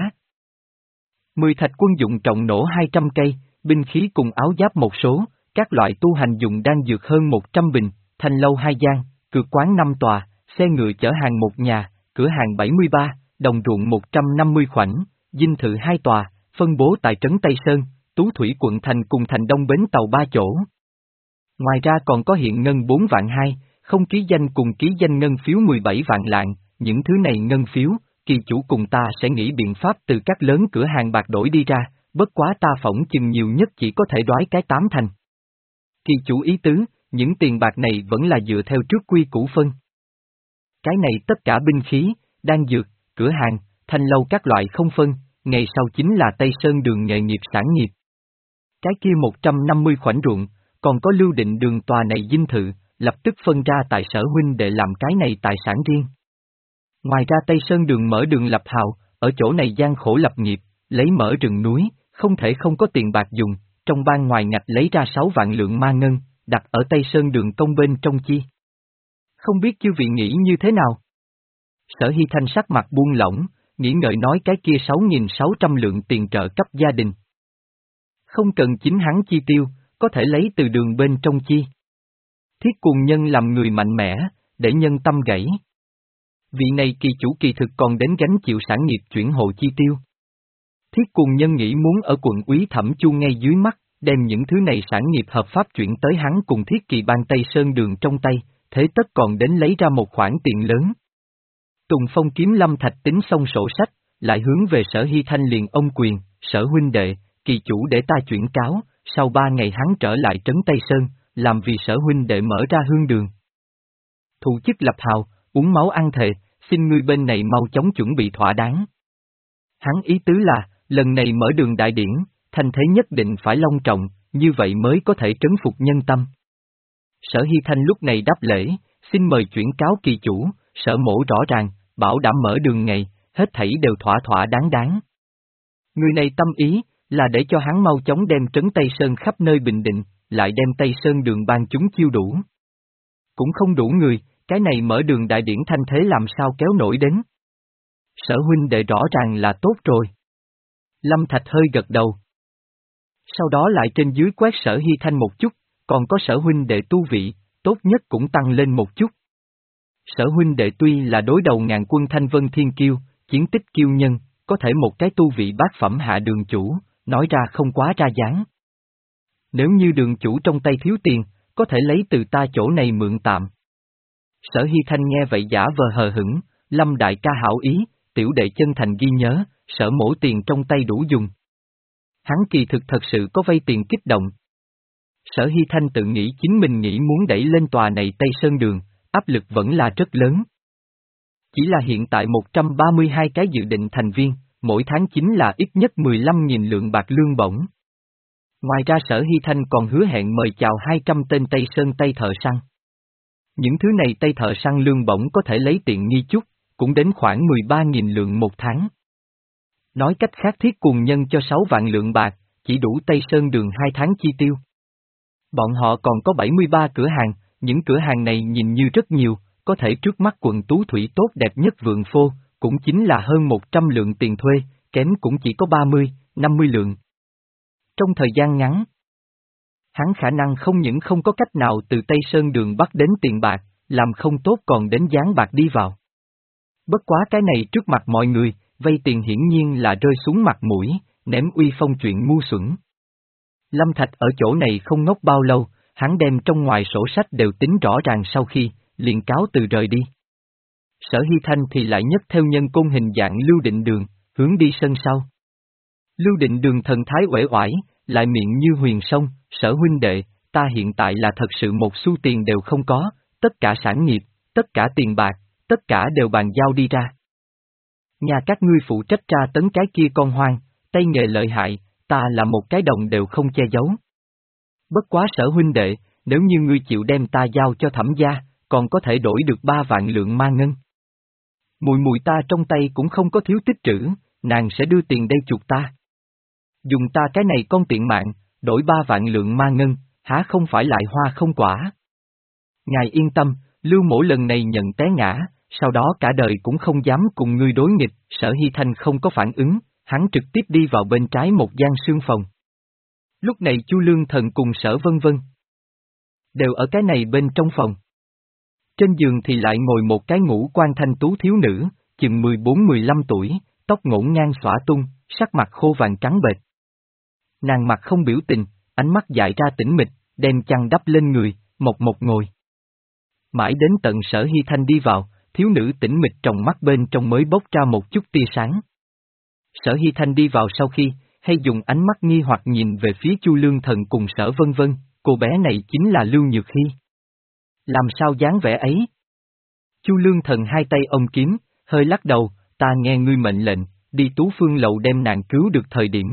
Mười thạch quân dụng trọng nổ hai trăm cây, binh khí cùng áo giáp một số, các loại tu hành dùng đan dược hơn một trăm bình, thanh lâu hai gian, cược quán năm tòa, xe ngựa chở hàng một nhà, cửa hàng bảy mươi ba, đồng ruộng một trăm năm mươi khoảnh, dinh thự hai tòa, phân bố tại trấn Tây Sơn, Tú Thủy quận thành cùng thành Đông bến tàu ba chỗ. Ngoài ra còn có hiện ngân bốn vạn hai, không ký danh cùng ký danh ngân phiếu mười bảy vạn lạng, những thứ này ngân phiếu, kỳ chủ cùng ta sẽ nghĩ biện pháp từ các lớn cửa hàng bạc đổi đi ra, bất quá ta phỏng chừng nhiều nhất chỉ có thể đoái cái tám thành. Kỳ chủ ý tứ, những tiền bạc này vẫn là dựa theo trước quy củ phân. Cái này tất cả binh khí, đan dược, cửa hàng, thanh lâu các loại không phân, ngày sau chính là Tây Sơn Đường nghề nghiệp sản nghiệp. Cái kia một trăm năm mươi khoảnh ruộng, còn có Lưu Định Đường tòa này dinh thự, lập tức phân ra tại Sở huynh để làm cái này tài sản riêng. Ngoài ra Tây Sơn Đường mở đường lập hào, ở chỗ này gian khổ lập nghiệp, lấy mở rừng núi, không thể không có tiền bạc dùng, trong ban ngoài ngạch lấy ra sáu vạn lượng ma ngân, đặt ở Tây Sơn Đường công bên trong chi. Không biết chư vị nghĩ như thế nào? Sở Hy Thanh sắc mặt buông lỏng, nghĩ ngợi nói cái kia sáu nghìn sáu trăm lượng tiền trợ cấp gia đình. Không cần chính hắn chi tiêu, có thể lấy từ đường bên trong chi. Thiết Cuồng Nhân làm người mạnh mẽ, để nhân tâm gãy. Vị này kỳ chủ kỳ thực còn đến gánh chịu sản nghiệp chuyển hộ chi tiêu. Thiết Cuồng Nhân nghĩ muốn ở quận úy Thẩm Chu ngay dưới mắt, đem những thứ này sản nghiệp hợp pháp chuyển tới hắn cùng Thiết Kỳ Bang Tây Sơn Đường trong tay, thế tất còn đến lấy ra một khoản tiền lớn. Tùng Phong Kiếm Lâm Thạch tính xong sổ sách, lại hướng về Sở Hy Thanh liền ông quyền, Sở huynh đệ, kỳ chủ để ta chuyển cáo, sau ba ngày hắn trở lại trấn Tây Sơn, làm vì Sở huynh đệ mở ra hương đường. Thủ chức lập hào, uống máu ăn thề, xin ngươi bên này mau chóng chuẩn bị thỏa đáng. Hắn ý tứ là, lần này mở đường đại điển, thanh thế nhất định phải long trọng, như vậy mới có thể trấn phục nhân tâm. Sở Hy Thanh lúc này đáp lễ, xin mời chuyển cáo kỳ chủ, Sở mổ rõ ràng, bảo đảm mở đường ngày, hết thảy đều thỏa thỏa đáng đáng. Người này tâm ý, là để cho hắn mau chóng đem trấn Tây Sơn khắp nơi bình định, lại đem Tây Sơn Đường ban chúng chiêu đủ. Cũng không đủ người, cái này mở đường đại điển thanh thế làm sao kéo nổi đến. Sở huynh đệ rõ ràng là tốt rồi. Lâm Thạch hơi gật đầu. Sau đó lại trên dưới quét Sở Hy Thanh một chút, còn có Sở huynh đệ tu vị, tốt nhất cũng tăng lên một chút. Sở huynh đệ tuy là đối đầu ngàn quân Thanh Vân Thiên Kiêu, chiến tích kiêu nhân, có thể một cái tu vị bát phẩm hạ đường chủ, nói ra không quá ra dáng. Nếu như đường chủ trong tay thiếu tiền, có thể lấy từ ta chỗ này mượn tạm. Sở Hy Thanh nghe vậy giả vờ hờ hững, Lâm đại ca hảo ý, tiểu đệ chân thành ghi nhớ, Sở mổ tiền trong tay đủ dùng. Hắn kỳ thực thật sự có vay tiền kích động. Sở Hy Thanh tự nghĩ chính mình nghĩ muốn đẩy lên tòa này Tây Sơn Đường, áp lực vẫn là rất lớn. Chỉ là hiện tại một trăm ba mươi hai cái dự định thành viên, mỗi tháng chính là ít nhất mười lăm nghìn lượng bạc lương bổng. Ngoài ra Sở Hy Thanh còn hứa hẹn mời chào hai trăm tên Tây Sơn Tây thợ săn. Những thứ này Tây thợ săn lương bổng có thể lấy tiện nghi chút, cũng đến khoảng mười ba nghìn lượng một tháng. Nói cách khác Thiết Cuồng Nhân cho sáu vạn lượng bạc, chỉ đủ Tây Sơn Đường hai tháng chi tiêu. Bọn họ còn có bảy mươi ba cửa hàng, những cửa hàng này nhìn như rất nhiều, có thể trước mắt quận Tú Thủy tốt đẹp nhất vườn phô, cũng chính là hơn một trăm lượng tiền thuê, kém cũng chỉ có ba mươi, năm mươi lượng. Trong thời gian ngắn, hắn khả năng không những không có cách nào từ Tây Sơn Đường bắt đến tiền bạc, làm không tốt còn đến gián bạc đi vào. Bất quá cái này trước mặt mọi người, vay tiền hiển nhiên là rơi xuống mặt mũi, ném uy phong chuyện ngu xuẩn. Lâm Thạch ở chỗ này không ngốc bao lâu, hắn đem trong ngoài sổ sách đều tính rõ ràng sau khi, liền cáo từ rời đi. Sở Hy Thanh thì lại nhất theo nhân côn hình dạng Lưu Định Đường, hướng đi sân sau. Lưu Định Đường thần thái uể oải, lại miệng như huyền sông, Sở huynh đệ, ta hiện tại là thật sự một xu tiền đều không có, tất cả sản nghiệp, tất cả tiền bạc, tất cả đều bàn giao đi ra. Nhà các ngươi phụ trách tra tấn cái kia con hoang, tay nghề lợi hại, ta là một cái đồng đều không che giấu. Bất quá Sở huynh đệ, nếu như ngươi chịu đem ta giao cho Thẩm gia, còn có thể đổi được ba vạn lượng ma ngân. Mùi mùi ta trong tay cũng không có thiếu tích trữ, nàng sẽ đưa tiền đây chuộc ta. Dùng ta cái này con tiện mạng, đổi ba vạn lượng ma ngân, há không phải lại hoa không quả. Ngài yên tâm, Lưu mỗ lần này nhận té ngã, sau đó cả đời cũng không dám cùng ngươi đối nghịch. Sở Hy Thanh không có phản ứng, hắn trực tiếp đi vào bên trái một gian sương phòng. Lúc này Chu Lương Thần cùng Sở Vân Vân đều ở cái này bên trong phòng. Trên giường thì lại ngồi một cái ngũ quan thanh tú thiếu nữ, chừng mười bốn mười lăm tuổi, tóc ngổn ngang xõa tung, sắc mặt khô vàng trắng bệch. Nàng mặt không biểu tình, ánh mắt dại ra tĩnh mịch, đem chăn đắp lên người, mộc mộc ngồi. Mãi đến tận Sở Hy Thanh đi vào, thiếu nữ tĩnh mịch trong mắt bên trong mới bốc ra một chút tia sáng. Sở Hy Thanh đi vào sau khi, hay dùng ánh mắt nghi hoặc nhìn về phía Chu Lương Thần cùng Sở Vân Vân, cô bé này chính là Lưu Nhược Hy. Làm sao dáng vẻ ấy? Chu Lương Thần hai tay ôm kiếm, hơi lắc đầu, ta nghe ngươi mệnh lệnh, đi Tú Phương lầu đem nàng cứu được thời điểm.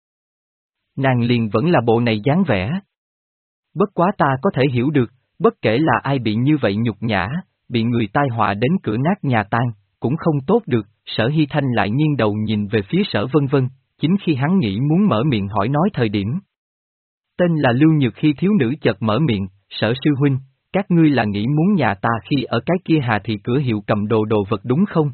Nàng liền vẫn là bộ này dáng vẻ. Bất quá ta có thể hiểu được, bất kể là ai bị như vậy nhục nhã, bị người tai họa đến cửa nát nhà tan, cũng không tốt được. Sở Hy Thanh lại nghiêng đầu nhìn về phía Sở Vân Vân, chính khi hắn nghĩ muốn mở miệng hỏi nói thời điểm. Tên là Lưu Nhược Hy thiếu nữ chợt mở miệng, Sở sư huynh, các ngươi là nghĩ muốn nhà ta khi ở cái kia Hà Thị cửa hiệu cầm đồ đồ vật đúng không?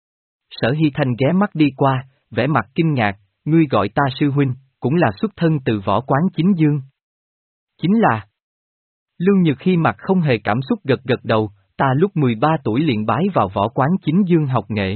Sở Hy Thanh ghé mắt đi qua, vẻ mặt kinh ngạc, ngươi gọi ta sư huynh, cũng là xuất thân từ võ quán Chính Dương. Chính là. Lưu Nhược Hy mặt không hề cảm xúc gật gật đầu, ta lúc mười ba tuổi liền bái vào võ quán Chính Dương học nghệ.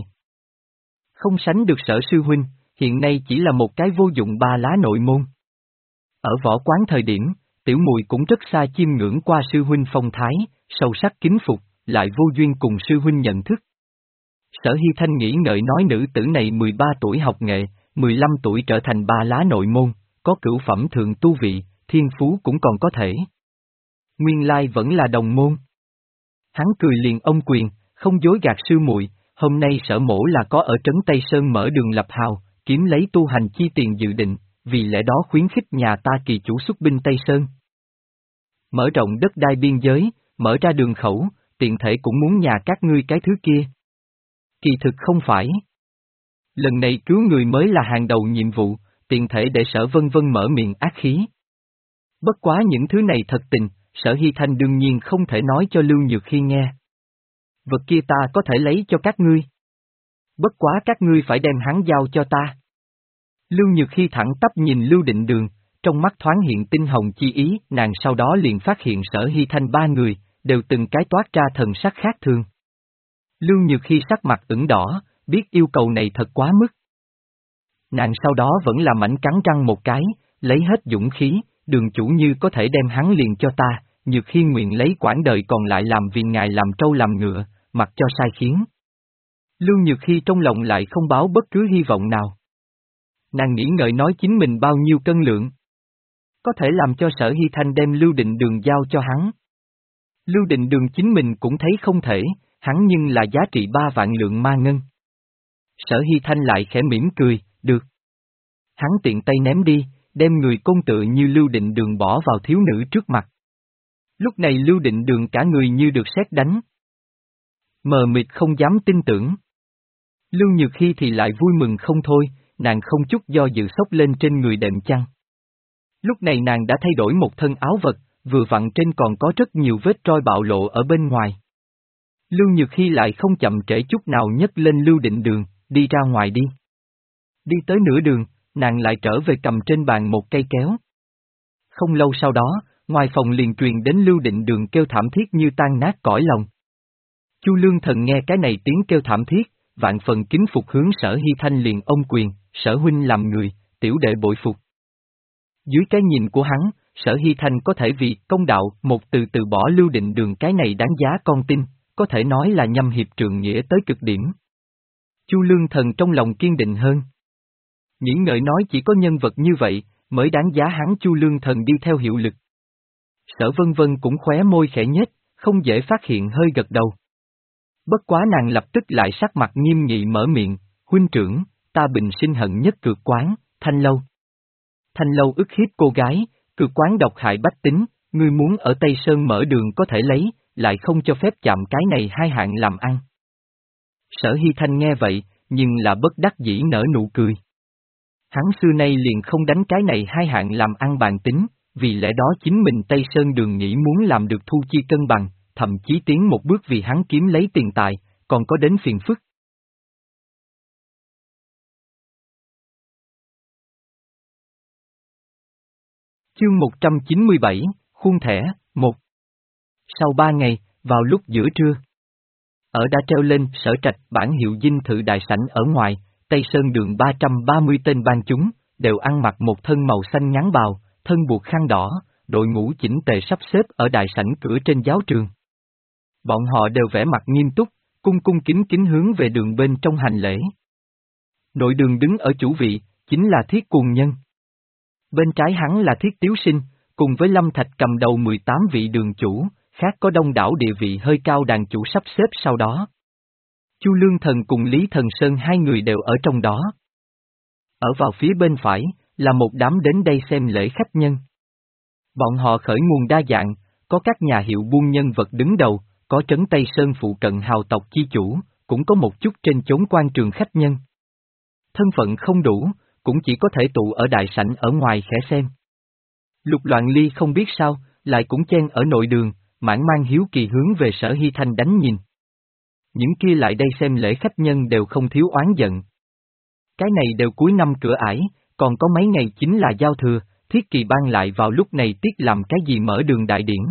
Không sánh được Sở sư huynh, hiện nay chỉ là một cái vô dụng ba lá nội môn. Ở võ quán thời điểm, tiểu mùi cũng rất xa chiêm ngưỡng qua sư huynh phong thái, sâu sắc kính phục, lại vô duyên cùng sư huynh nhận thức. Sở Hy Thanh nghĩ ngợi nói nữ tử này mười ba tuổi học nghệ, mười lăm tuổi trở thành ba lá nội môn, có cửu phẩm thượng tu vị, thiên phú cũng còn có thể. Nguyên lai vẫn là đồng môn. Hắn cười liền ông quyền, không dối gạt sư muội, hôm nay Sở mỗ là có ở trấn Tây Sơn mở đường lập hào, kiếm lấy tu hành chi tiền dự định, vì lẽ đó khuyến khích nhà ta kỳ chủ xuất binh Tây Sơn. Mở rộng đất đai biên giới, mở ra đường khẩu, tiện thể cũng muốn nhà các ngươi cái thứ kia. Kỳ thực không phải. Lần này cứu người mới là hàng đầu nhiệm vụ, tiện thể để Sở Vân Vân mở miệng ác khí. Bất quá những thứ này thật tình, Sở Hy Thanh đương nhiên không thể nói cho Lưu Nhược Hy nghe. Vật kia ta có thể lấy cho các ngươi. Bất quá các ngươi phải đem hắn giao cho ta. Lưu Nhược Hy thẳng tắp nhìn Lưu Định Đường, trong mắt thoáng hiện tinh hồng chi ý, nàng sau đó liền phát hiện Sở Hy Thanh ba người, đều từng cái toát ra thần sắc khác thường. Lưu Nhược Hy sắc mặt ửng đỏ, biết yêu cầu này thật quá mức. Nàng sau đó vẫn là mảnh cắn răng một cái, lấy hết dũng khí, Đường chủ như có thể đem hắn liền cho ta, Nhược Hy nguyện lấy quãng đời còn lại làm vì ngài làm trâu làm ngựa, mặc cho sai khiến. Lưu Nhược Hy trong lòng lại không báo bất cứ hy vọng nào. Nàng nghĩ ngợi nói chính mình bao nhiêu cân lượng. Có thể làm cho Sở Hy Thanh đem Lưu Định Đường giao cho hắn. Lưu Định Đường chính mình cũng thấy không thể, hắn nhưng là giá trị ba vạn lượng ma ngân. Sở Hy Thanh lại khẽ mỉm cười, được. Hắn tiện tay ném đi, đem người côn tự như Lưu Định Đường bỏ vào thiếu nữ trước mặt. Lúc này Lưu Định Đường cả người như được sét đánh. Mờ mịt không dám tin tưởng. Lưu Nhược Hy thì lại vui mừng không thôi, nàng không chút do dự xốc lên trên người đệm chăn. Lúc này nàng đã thay đổi một thân áo vật, vừa vặn trên còn có rất nhiều vết roi bạo lộ ở bên ngoài. Lưu Nhược Hy lại không chậm trễ chút nào nhấc lên Lưu Định Đường, đi ra ngoài đi. Đi tới nửa đường, nàng lại trở về cầm trên bàn một cây kéo. Không lâu sau đó, ngoài phòng liền truyền đến Lưu Định Đường kêu thảm thiết như tan nát cõi lòng. Chu Lương Thần nghe cái này tiếng kêu thảm thiết, vạn phần kính phục hướng Sở Hy Thanh liền ôm quyền, Sở huynh làm người, tiểu đệ bội phục. Dưới cái nhìn của hắn, Sở Hy Thanh có thể vì công đạo một từ từ bỏ Lưu Định Đường cái này đáng giá con tin, có thể nói là nhâm hiệp trượng nghĩa tới cực điểm. Chu Lương Thần trong lòng kiên định hơn. Nghĩ ngợi nói chỉ có nhân vật như vậy, mới đáng giá hắn Chu Lương Thần đi theo hiệu lực. Sở Vân Vân cũng khóe môi khẽ nhếch, không dễ phát hiện hơi gật đầu. Bất quá nàng lập tức lại sắc mặt nghiêm nghị mở miệng, huynh trưởng, ta bình sinh hận nhất Cược Quán, Thanh Lâu. Thanh Lâu ức hiếp cô gái, Cược Quán độc hại bách tính, ngươi muốn ở Tây Sơn mở đường có thể lấy, lại không cho phép chạm cái này hai hạng làm ăn. Sở Hy Thanh nghe vậy, nhưng là bất đắc dĩ nở nụ cười. Hắn xưa nay liền không đánh cái này hai hạng làm ăn bàn tính, vì lẽ đó chính mình Tây Sơn Đường nghĩ muốn làm được thu chi cân bằng, thậm chí tiến một bước vì hắn kiếm lấy tiền tài, còn có đến phiền phức. Chương một trăm chín mươi bảy, Khuôn thẻ, một. Sau ba ngày, vào lúc giữa trưa, ở đã treo lên Sở Trạch bản hiệu dinh thự đại sảnh ở ngoài, Tây Sơn Đường ba trăm ba mươi tên ban chúng, đều ăn mặc một thân màu xanh ngắn bào, thân buộc khăn đỏ, đội ngũ chỉnh tề sắp xếp ở đại sảnh cửa trên giáo trường. Bọn họ đều vẻ mặt nghiêm túc, cung cung kính kính hướng về đường bên trong hành lễ. Nội đường đứng ở chủ vị, chính là Thiết Cuồng Nhân. Bên trái hắn là Thiết Tiếu Sinh, cùng với Lâm Thạch cầm đầu mười tám vị đường chủ, khác có đông đảo địa vị hơi cao đàn chủ sắp xếp sau đó. Chu Lương Thần cùng Lý Thần Sơn hai người đều ở trong đó. Ở vào phía bên phải, là một đám đến đây xem lễ khách nhân. Bọn họ khởi nguồn đa dạng, có các nhà hiệu buôn nhân vật đứng đầu, có trấn Tây Sơn phụ cận hào tộc chi chủ, cũng có một chút trên chốn quan trường khách nhân. Thân phận không đủ, cũng chỉ có thể tụ ở đại sảnh ở ngoài khẽ xem. Lục Loạn Ly không biết sao, lại cũng chen ở nội đường, mãn mang hiếu kỳ hướng về Sở Hy Thanh đánh nhìn. Những kia lại đây xem lễ khách nhân đều không thiếu oán giận. Cái này đều cuối năm cửa ải, còn có mấy ngày chính là giao thừa, Thiết Kỳ Bang lại vào lúc này tiếc làm cái gì mở đường đại điển.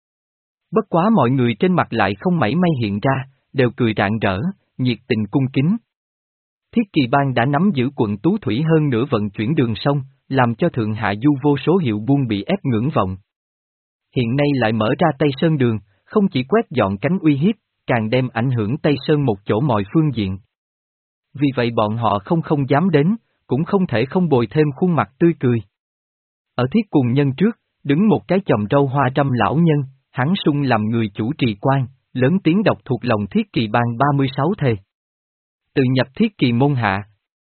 Bất quá mọi người trên mặt lại không mảy may hiện ra, đều cười rạng rỡ, nhiệt tình cung kính. Thiết Kỳ Bang đã nắm giữ quận Tú Thủy hơn nửa vận chuyển đường sông, làm cho Thượng Hạ Du vô số hiệu buôn bị ép ngưỡng vọng. Hiện nay lại mở ra Tây Sơn Đường, không chỉ quét dọn cánh uy hiếp, càng đem ảnh hưởng Tây Sơn một chỗ mọi phương diện. Vì vậy bọn họ không không dám đến, cũng không thể không bồi thêm khuôn mặt tươi cười. Ở Thiết Cuồng Nhân trước, đứng một cái chòm râu hoa trăm lão nhân, hắn sung làm người chủ trì quan, lớn tiếng đọc thuộc lòng Thiết Kỳ Bang ba mươi sáu thề. Từ nhập Thiết Kỳ môn hạ.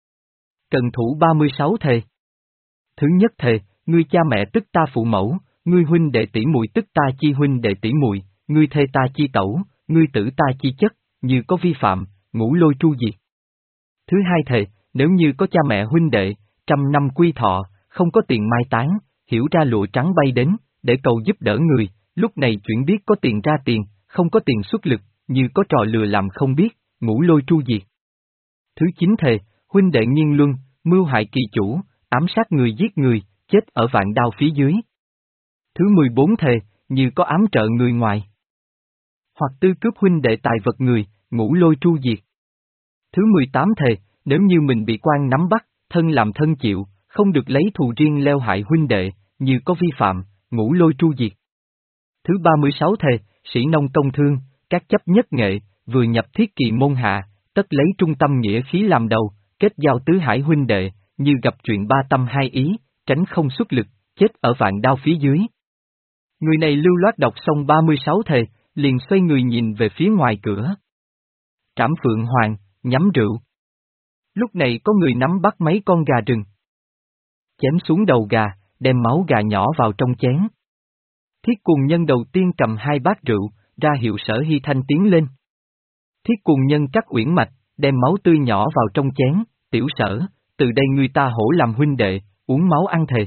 Cần thủ ba mươi sáu thề. Thứ nhất thề, ngươi cha mẹ tức ta phụ mẫu, ngươi huynh đệ tỷ muội tức ta chi huynh đệ tỷ muội, ngươi thê ta chi tẩu, ngươi tử ta chi chất, như có vi phạm, ngũ lôi tru diệt. Thứ hai thề, nếu như có cha mẹ huynh đệ, trăm năm quy thọ, không có tiền mai táng, hiểu ra lụa trắng bay đến, để cầu giúp đỡ người, lúc này chuyển biết có tiền ra tiền, không có tiền xuất lực, như có trò lừa làm không biết, ngũ lôi tru diệt. Thứ chín thề, huynh đệ nghiên luân, mưu hại kỳ chủ, ám sát người giết người, chết ở vạn đao phía dưới. Thứ mười bốn thề, như có ám trợ người ngoài, hoặc tư cướp huynh đệ tài vật người, ngũ lôi tru diệt. Thứ mười tám thề, nếu như mình bị quan nắm bắt, thân làm thân chịu, không được lấy thù riêng leo hại huynh đệ, như có vi phạm, ngũ lôi tru diệt. Thứ ba mươi sáu thề, sĩ nông công thương, các chấp nhất nghệ, vừa nhập Thiết Kỳ môn hạ, tất lấy trung tâm nghĩa khí làm đầu, kết giao tứ hải huynh đệ, như gặp chuyện ba tâm hai ý, tránh không xuất lực, chết ở vạn đao phía dưới. Người này lưu loát đọc xong ba mươi sáu thề, liền xoay người nhìn về phía ngoài cửa. Trảm Phượng Hoàng, nhắm rượu. Lúc này có người nắm bắt mấy con gà rừng. Chém xuống đầu gà, đem máu gà nhỏ vào trong chén. Thiết Cuồng Nhân đầu tiên cầm hai bát rượu, ra hiệu Sở Hy Thanh tiến lên. Thiết Cuồng Nhân cắt uyển mạch, đem máu tươi nhỏ vào trong chén, tiểu Sở, từ đây người ta hổ làm huynh đệ, uống máu ăn thề.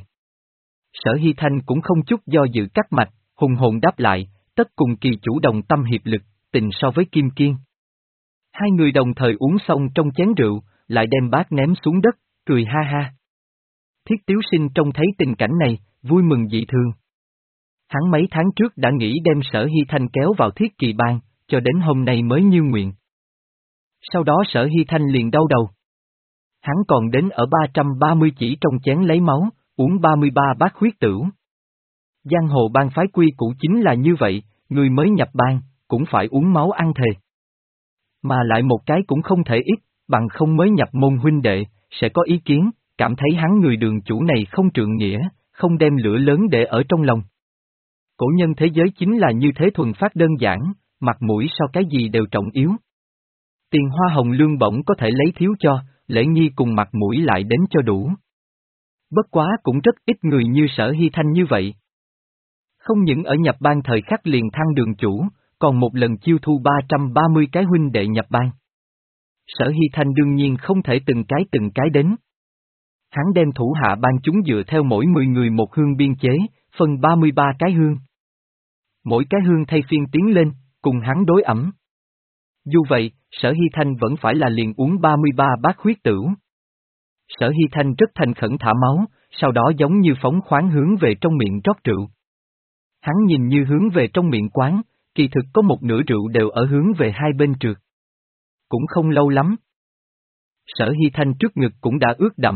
Sở Hy Thanh cũng không chút do dự cắt mạch, hùng hồn đáp lại, tất cùng kỳ chủ đồng tâm hiệp lực, tình so với Kim Kiên. Hai người đồng thời uống xong trong chén rượu, lại đem bát ném xuống đất, cười ha ha. Thiết Tiếu Sinh trông thấy tình cảnh này, vui mừng dị thường. Hắn mấy tháng trước đã nghĩ đem Sở Hy Thanh kéo vào Thiết Kỳ Bang, cho đến hôm nay mới như nguyện. Sau đó Sở Hy Thanh liền đau đầu. Hắn còn đến ở ba trăm ba mươi chỉ trong chén lấy máu, uống ba mươi ba bát huyết tửu. Giang hồ bang phái quy củ chính là như vậy, người mới nhập bang, cũng phải uống máu ăn thề. Mà lại một cái cũng không thể ít, bằng không mới nhập môn huynh đệ, sẽ có ý kiến, cảm thấy hắn người đường chủ này không trượng nghĩa, không đem lửa lớn để ở trong lòng. Cổ nhân thế giới chính là như thế thuần phát đơn giản, mặt mũi so cái gì đều trọng yếu. Tiền hoa hồng lương bổng có thể lấy thiếu cho, lễ nghi cùng mặt mũi lại đến cho đủ. Bất quá cũng rất ít người như Sở Hy Thanh như vậy. Không những ở nhập bang thời khắc liền thăng đường chủ, còn một lần chiêu thu ba trăm ba mươi cái huynh đệ nhập bang. Sở Hy Thanh đương nhiên không thể từng cái từng cái đến. Hắn đem thủ hạ ban chúng dựa theo mỗi mười người một hương biên chế, phân ba mươi ba cái hương. Mỗi cái hương thay phiên tiến lên, cùng hắn đối ẩm. Dù vậy, Sở Hy Thanh vẫn phải là liền uống ba mươi ba bát huyết tửu. Sở Hy Thanh rất thành khẩn thả máu, sau đó giống như phóng khoáng hướng về trong miệng rót rượu. Hắn nhìn như hướng về trong miệng quán, kỳ thực có một nửa rượu đều ở hướng về hai bên trượt. Cũng không lâu lắm. Sở Hy Thanh trước ngực cũng đã ướt đẫm.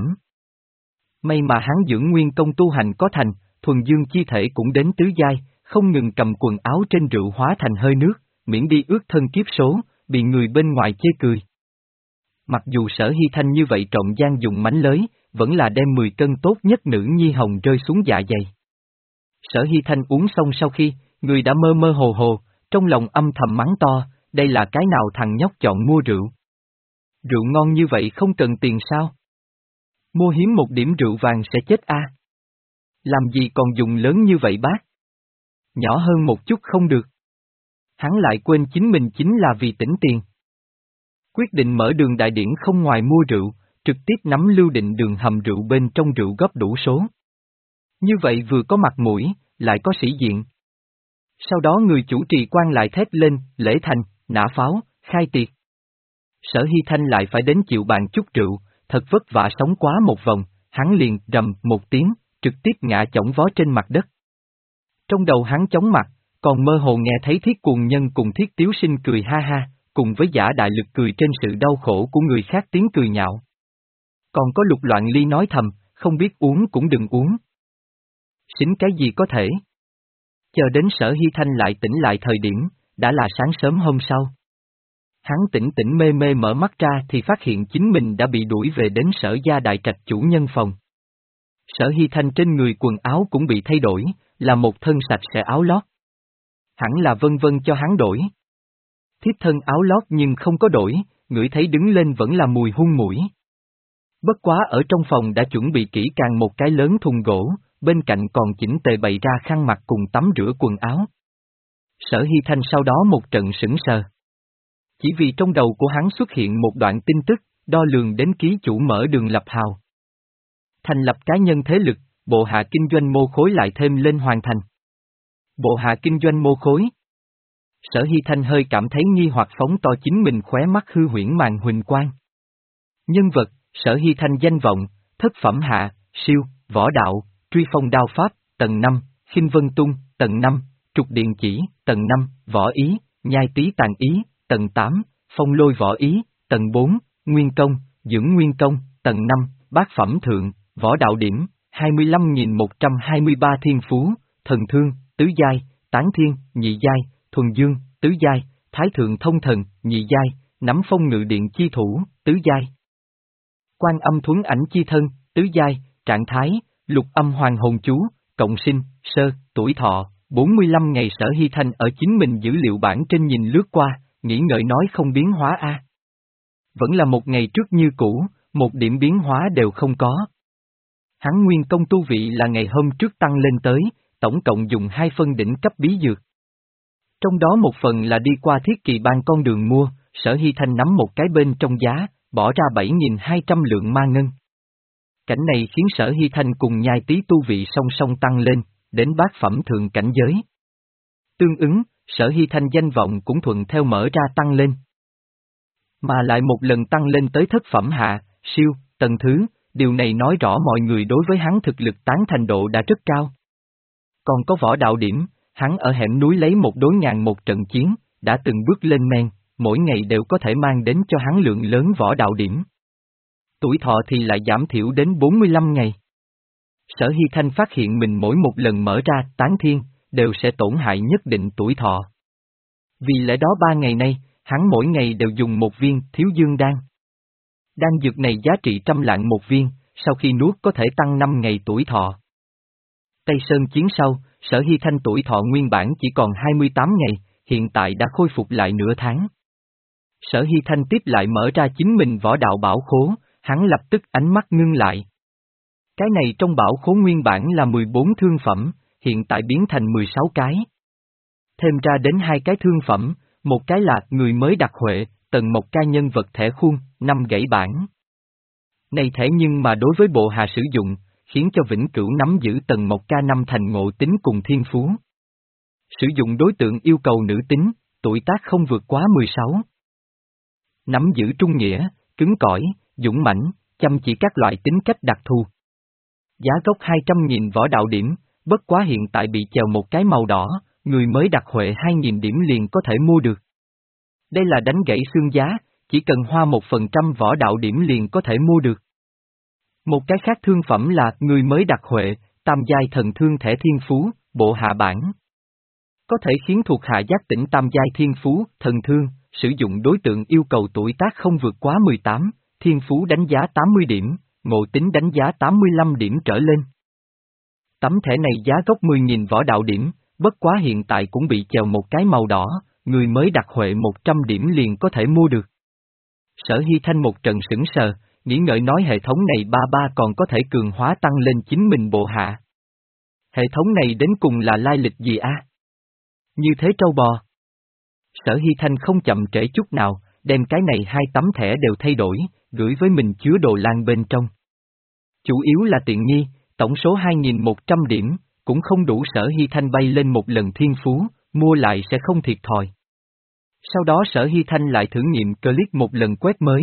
May mà hắn dưỡng nguyên công tu hành có thành, thuần dương chi thể cũng đến tứ giai, không ngừng cầm quần áo trên rượu hóa thành hơi nước, miễn đi ướt thân kiếp số, bị người bên ngoài chê cười. Mặc dù Sở Hy Thanh như vậy trộm gian dùng mánh lới, vẫn là đem mười cân tốt nhất nữ nhi hồng rơi xuống dạ dày. Sở Hy Thanh uống xong sau khi, người đã mơ mơ hồ hồ, trong lòng âm thầm mắng to, đây là cái nào thằng nhóc chọn mua rượu. Rượu ngon như vậy không cần tiền sao? Mua hiếm một điểm rượu vàng sẽ chết a. À? Làm gì còn dùng lớn như vậy bác? Nhỏ hơn một chút không được. Hắn lại quên chính mình chính là vì tỉnh tiền. Quyết định mở đường đại điển không ngoài mua rượu, trực tiếp nắm lưu định đường hầm rượu bên trong rượu góp đủ số. Như vậy vừa có mặt mũi, lại có sĩ diện. Sau đó người chủ trì quan lại thét lên, lễ thành, nã pháo, khai tiệc. Sở Hy Thanh lại phải đến chịu bàn chút rượu, thật vất vả sống quá một vòng, hắn liền rầm một tiếng, trực tiếp ngã chỏng vó trên mặt đất. Trong đầu hắn chóng mặt, còn mơ hồ nghe thấy Thiết Cuồng Nhân cùng Thiết Tiếu Sinh cười ha ha, cùng với Giả Đại Lực cười trên sự đau khổ của người khác tiếng cười nhạo. Còn có Lục Loạn Ly nói thầm, không biết uống cũng đừng uống. Xính cái gì có thể. Chờ đến Sở Hy Thanh lại tỉnh lại thời điểm, đã là sáng sớm hôm sau. Hắn tỉnh tỉnh mê mê mở mắt ra thì phát hiện chính mình đã bị đuổi về đến Sở gia đại trạch chủ nhân phòng. Sở Hy Thanh trên người quần áo cũng bị thay đổi, là một thân sạch sẽ áo lót. Hẳn là Vân Vân cho hắn đổi. Thiếp thân áo lót nhưng không có đổi, ngửi thấy đứng lên vẫn là mùi hung mũi. Bất quá ở trong phòng đã chuẩn bị kỹ càng một cái lớn thùng gỗ, bên cạnh còn chỉnh tề bày ra khăn mặt cùng tắm rửa quần áo. Sở Hy Thanh sau đó một trận sững sờ. Chỉ vì trong đầu của hắn xuất hiện một đoạn tin tức, đo lường đến ký chủ mở đường lập hào. Thành lập cá nhân thế lực, bộ hạ kinh doanh mô khối lại thêm lên hoàn thành. Bộ hạ kinh doanh mô khối. Sở Hy Thanh hơi cảm thấy nghi hoặc phóng to chính mình khóe mắt hư huyễn màn huỳnh quang. Nhân vật, Sở Hy Thanh danh vọng, thất phẩm hạ, siêu, võ đạo, truy phong đao pháp, tầng năm, khinh vân tung, tầng năm, trục điện chỉ, tầng năm, võ ý, nhai tí tàn ý, tầng tám, phong lôi võ ý, tầng bốn, nguyên công, dưỡng nguyên công, tầng năm, bát phẩm thượng, võ đạo điểm, hai mươi lăm nghìn một trăm hai mươi ba thiên phú, thần thương, tứ giai, tán thiên, nhị giai, thuần dương, tứ giai, thái thượng thông thần, nhị giai, nắm phong ngự điện chi thủ, tứ giai. Quan âm thuấn ảnh chi thân, tứ giai, trạng thái, lục âm hoàng hồn chú, cộng sinh, sơ, tuổi thọ, bốn mươi lăm ngày. Sở Hy Thanh ở chính mình dữ liệu bản trên nhìn lướt qua, nghĩ ngợi nói không biến hóa a. À. Vẫn là một ngày trước như cũ, một điểm biến hóa đều không có. Hắn nguyên công tu vị là ngày hôm trước tăng lên tới, tổng cộng dùng hai phân đỉnh cấp bí dược. Trong đó một phần là đi qua thiết kỳ ban con đường mua, Sở Hy Thanh nắm một cái bên trong giá, bỏ ra bảy nghìn hai trăm lượng ma ngân. Cảnh này khiến Sở Hy Thanh cùng nhai tí tu vị song song tăng lên, đến bát phẩm thượng cảnh giới. Tương ứng, Sở Hy Thanh danh vọng cũng thuận theo mở ra tăng lên. Mà lại một lần tăng lên tới thất phẩm hạ, siêu, tầng thứ, điều này nói rõ mọi người đối với hắn thực lực tán thành độ đã rất cao. Còn có võ đạo điểm, hắn ở hẻm núi lấy một đối ngàn một trận chiến, đã từng bước lên men, mỗi ngày đều có thể mang đến cho hắn lượng lớn võ đạo điểm. Tuổi thọ thì lại giảm thiểu đến bốn mươi lăm ngày. Sở Hy Thanh phát hiện mình mỗi một lần mở ra tán thiên, đều sẽ tổn hại nhất định tuổi thọ. Vì lẽ đó ba ngày nay, hắn mỗi ngày đều dùng một viên thiếu dương đan. Đan dược này giá trị trăm lạng một viên, sau khi nuốt có thể tăng năm ngày tuổi thọ. Tây Sơn chiến sau, Sở Hy Thanh tuổi thọ nguyên bản chỉ còn hai mươi tám ngày, hiện tại đã khôi phục lại nửa tháng. Sở Hy Thanh tiếp lại mở ra chính mình võ đạo bảo khố, Hắn lập tức ánh mắt ngưng lại. Cái này trong bảo khố nguyên bản là mười bốn thương phẩm, hiện tại biến thành mười sáu cái. Thêm ra đến hai cái thương phẩm, một cái là người mới đặc huệ, Tần Mộc Ca nhân vật thẻ khuôn, năm gãy bản. Này thẻ nhưng mà đối với bộ hạ sử dụng, khiến cho vĩnh cửu nắm giữ Tần Mộc Ca năm thành ngộ tính cùng thiên phú. Sử dụng đối tượng yêu cầu nữ tính, tuổi tác không vượt quá mười sáu. Nắm giữ trung nghĩa, cứng cỏi, dũng mãnh, chăm chỉ các loại tính cách đặc thù. Giá gốc hai trăm nghìn võ đạo điểm, bất quá hiện tại bị chèo một cái màu đỏ, người mới đặc huệ hai nghìn điểm liền có thể mua được. Đây là đánh gãy xương giá, chỉ cần hoa một phần trăm võ đạo điểm liền có thể mua được. Một cái khác thương phẩm là người mới đặc huệ, tam giai thần thương thẻ thiên phú, bộ hạ bản. Có thể khiến thuộc hạ giác tỉnh tam giai thiên phú, thần thương, sử dụng đối tượng yêu cầu tuổi tác không vượt quá mười tám, thiên phú đánh giá tám mươi điểm, ngộ tính đánh giá tám mươi lăm điểm trở lên. Tấm thẻ này giá gốc mười nghìn võ đạo điểm, bất quá hiện tại cũng bị chèo một cái màu đỏ, người mới đặc huệ một trăm điểm liền có thể mua được. Sở Hy Thanh một trận sững sờ, nghĩ ngợi nói hệ thống này ba ba còn có thể cường hóa tăng lên chính mình bộ hạ. Hệ thống này đến cùng là lai lịch gì a? Như thế trâu bò. Sở Hy Thanh không chậm trễ chút nào, đem cái này hai tấm thẻ đều thay đổi, gửi với mình chứa đồ lan bên trong. Chủ yếu là tiện nghi, tổng số hai nghìn một trăm điểm, cũng không đủ Sở Hy Thanh bay lên một lần thiên phú, mua lại sẽ không thiệt thòi. Sau đó Sở Hy Thanh lại thử nghiệm click một lần quét mới.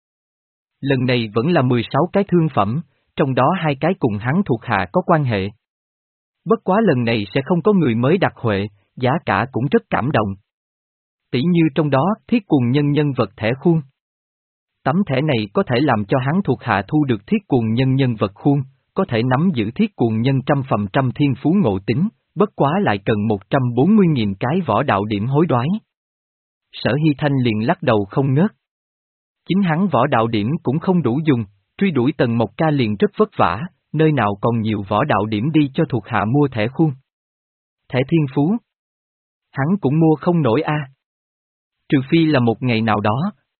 Lần này vẫn là mười sáu cái thương phẩm, trong đó hai cái cùng hắn thuộc hạ có quan hệ. Bất quá lần này sẽ không có người mới đặc huệ, giá cả cũng rất cảm động. Tỷ như trong đó thiết cuồng nhân nhân vật thẻ khuôn. Tấm thẻ này có thể làm cho hắn thuộc hạ thu được thiết cuồng nhân nhân vật khuôn, có thể nắm giữ thiết cuồng nhân trăm phần trăm thiên phú ngộ tính, bất quá lại cần một trăm bốn mươi nghìn cái võ đạo điểm hối đoái. Sở Hy Thanh liền lắc đầu không ngớt. Chính hắn võ đạo điểm cũng không đủ dùng, truy đuổi Tần Mộc Ca liền rất vất vả, nơi nào còn nhiều võ đạo điểm đi cho thuộc hạ mua thẻ khuôn. Thẻ thiên phú. Hắn cũng mua không nổi a. Trừ phi là một ngày nào đó.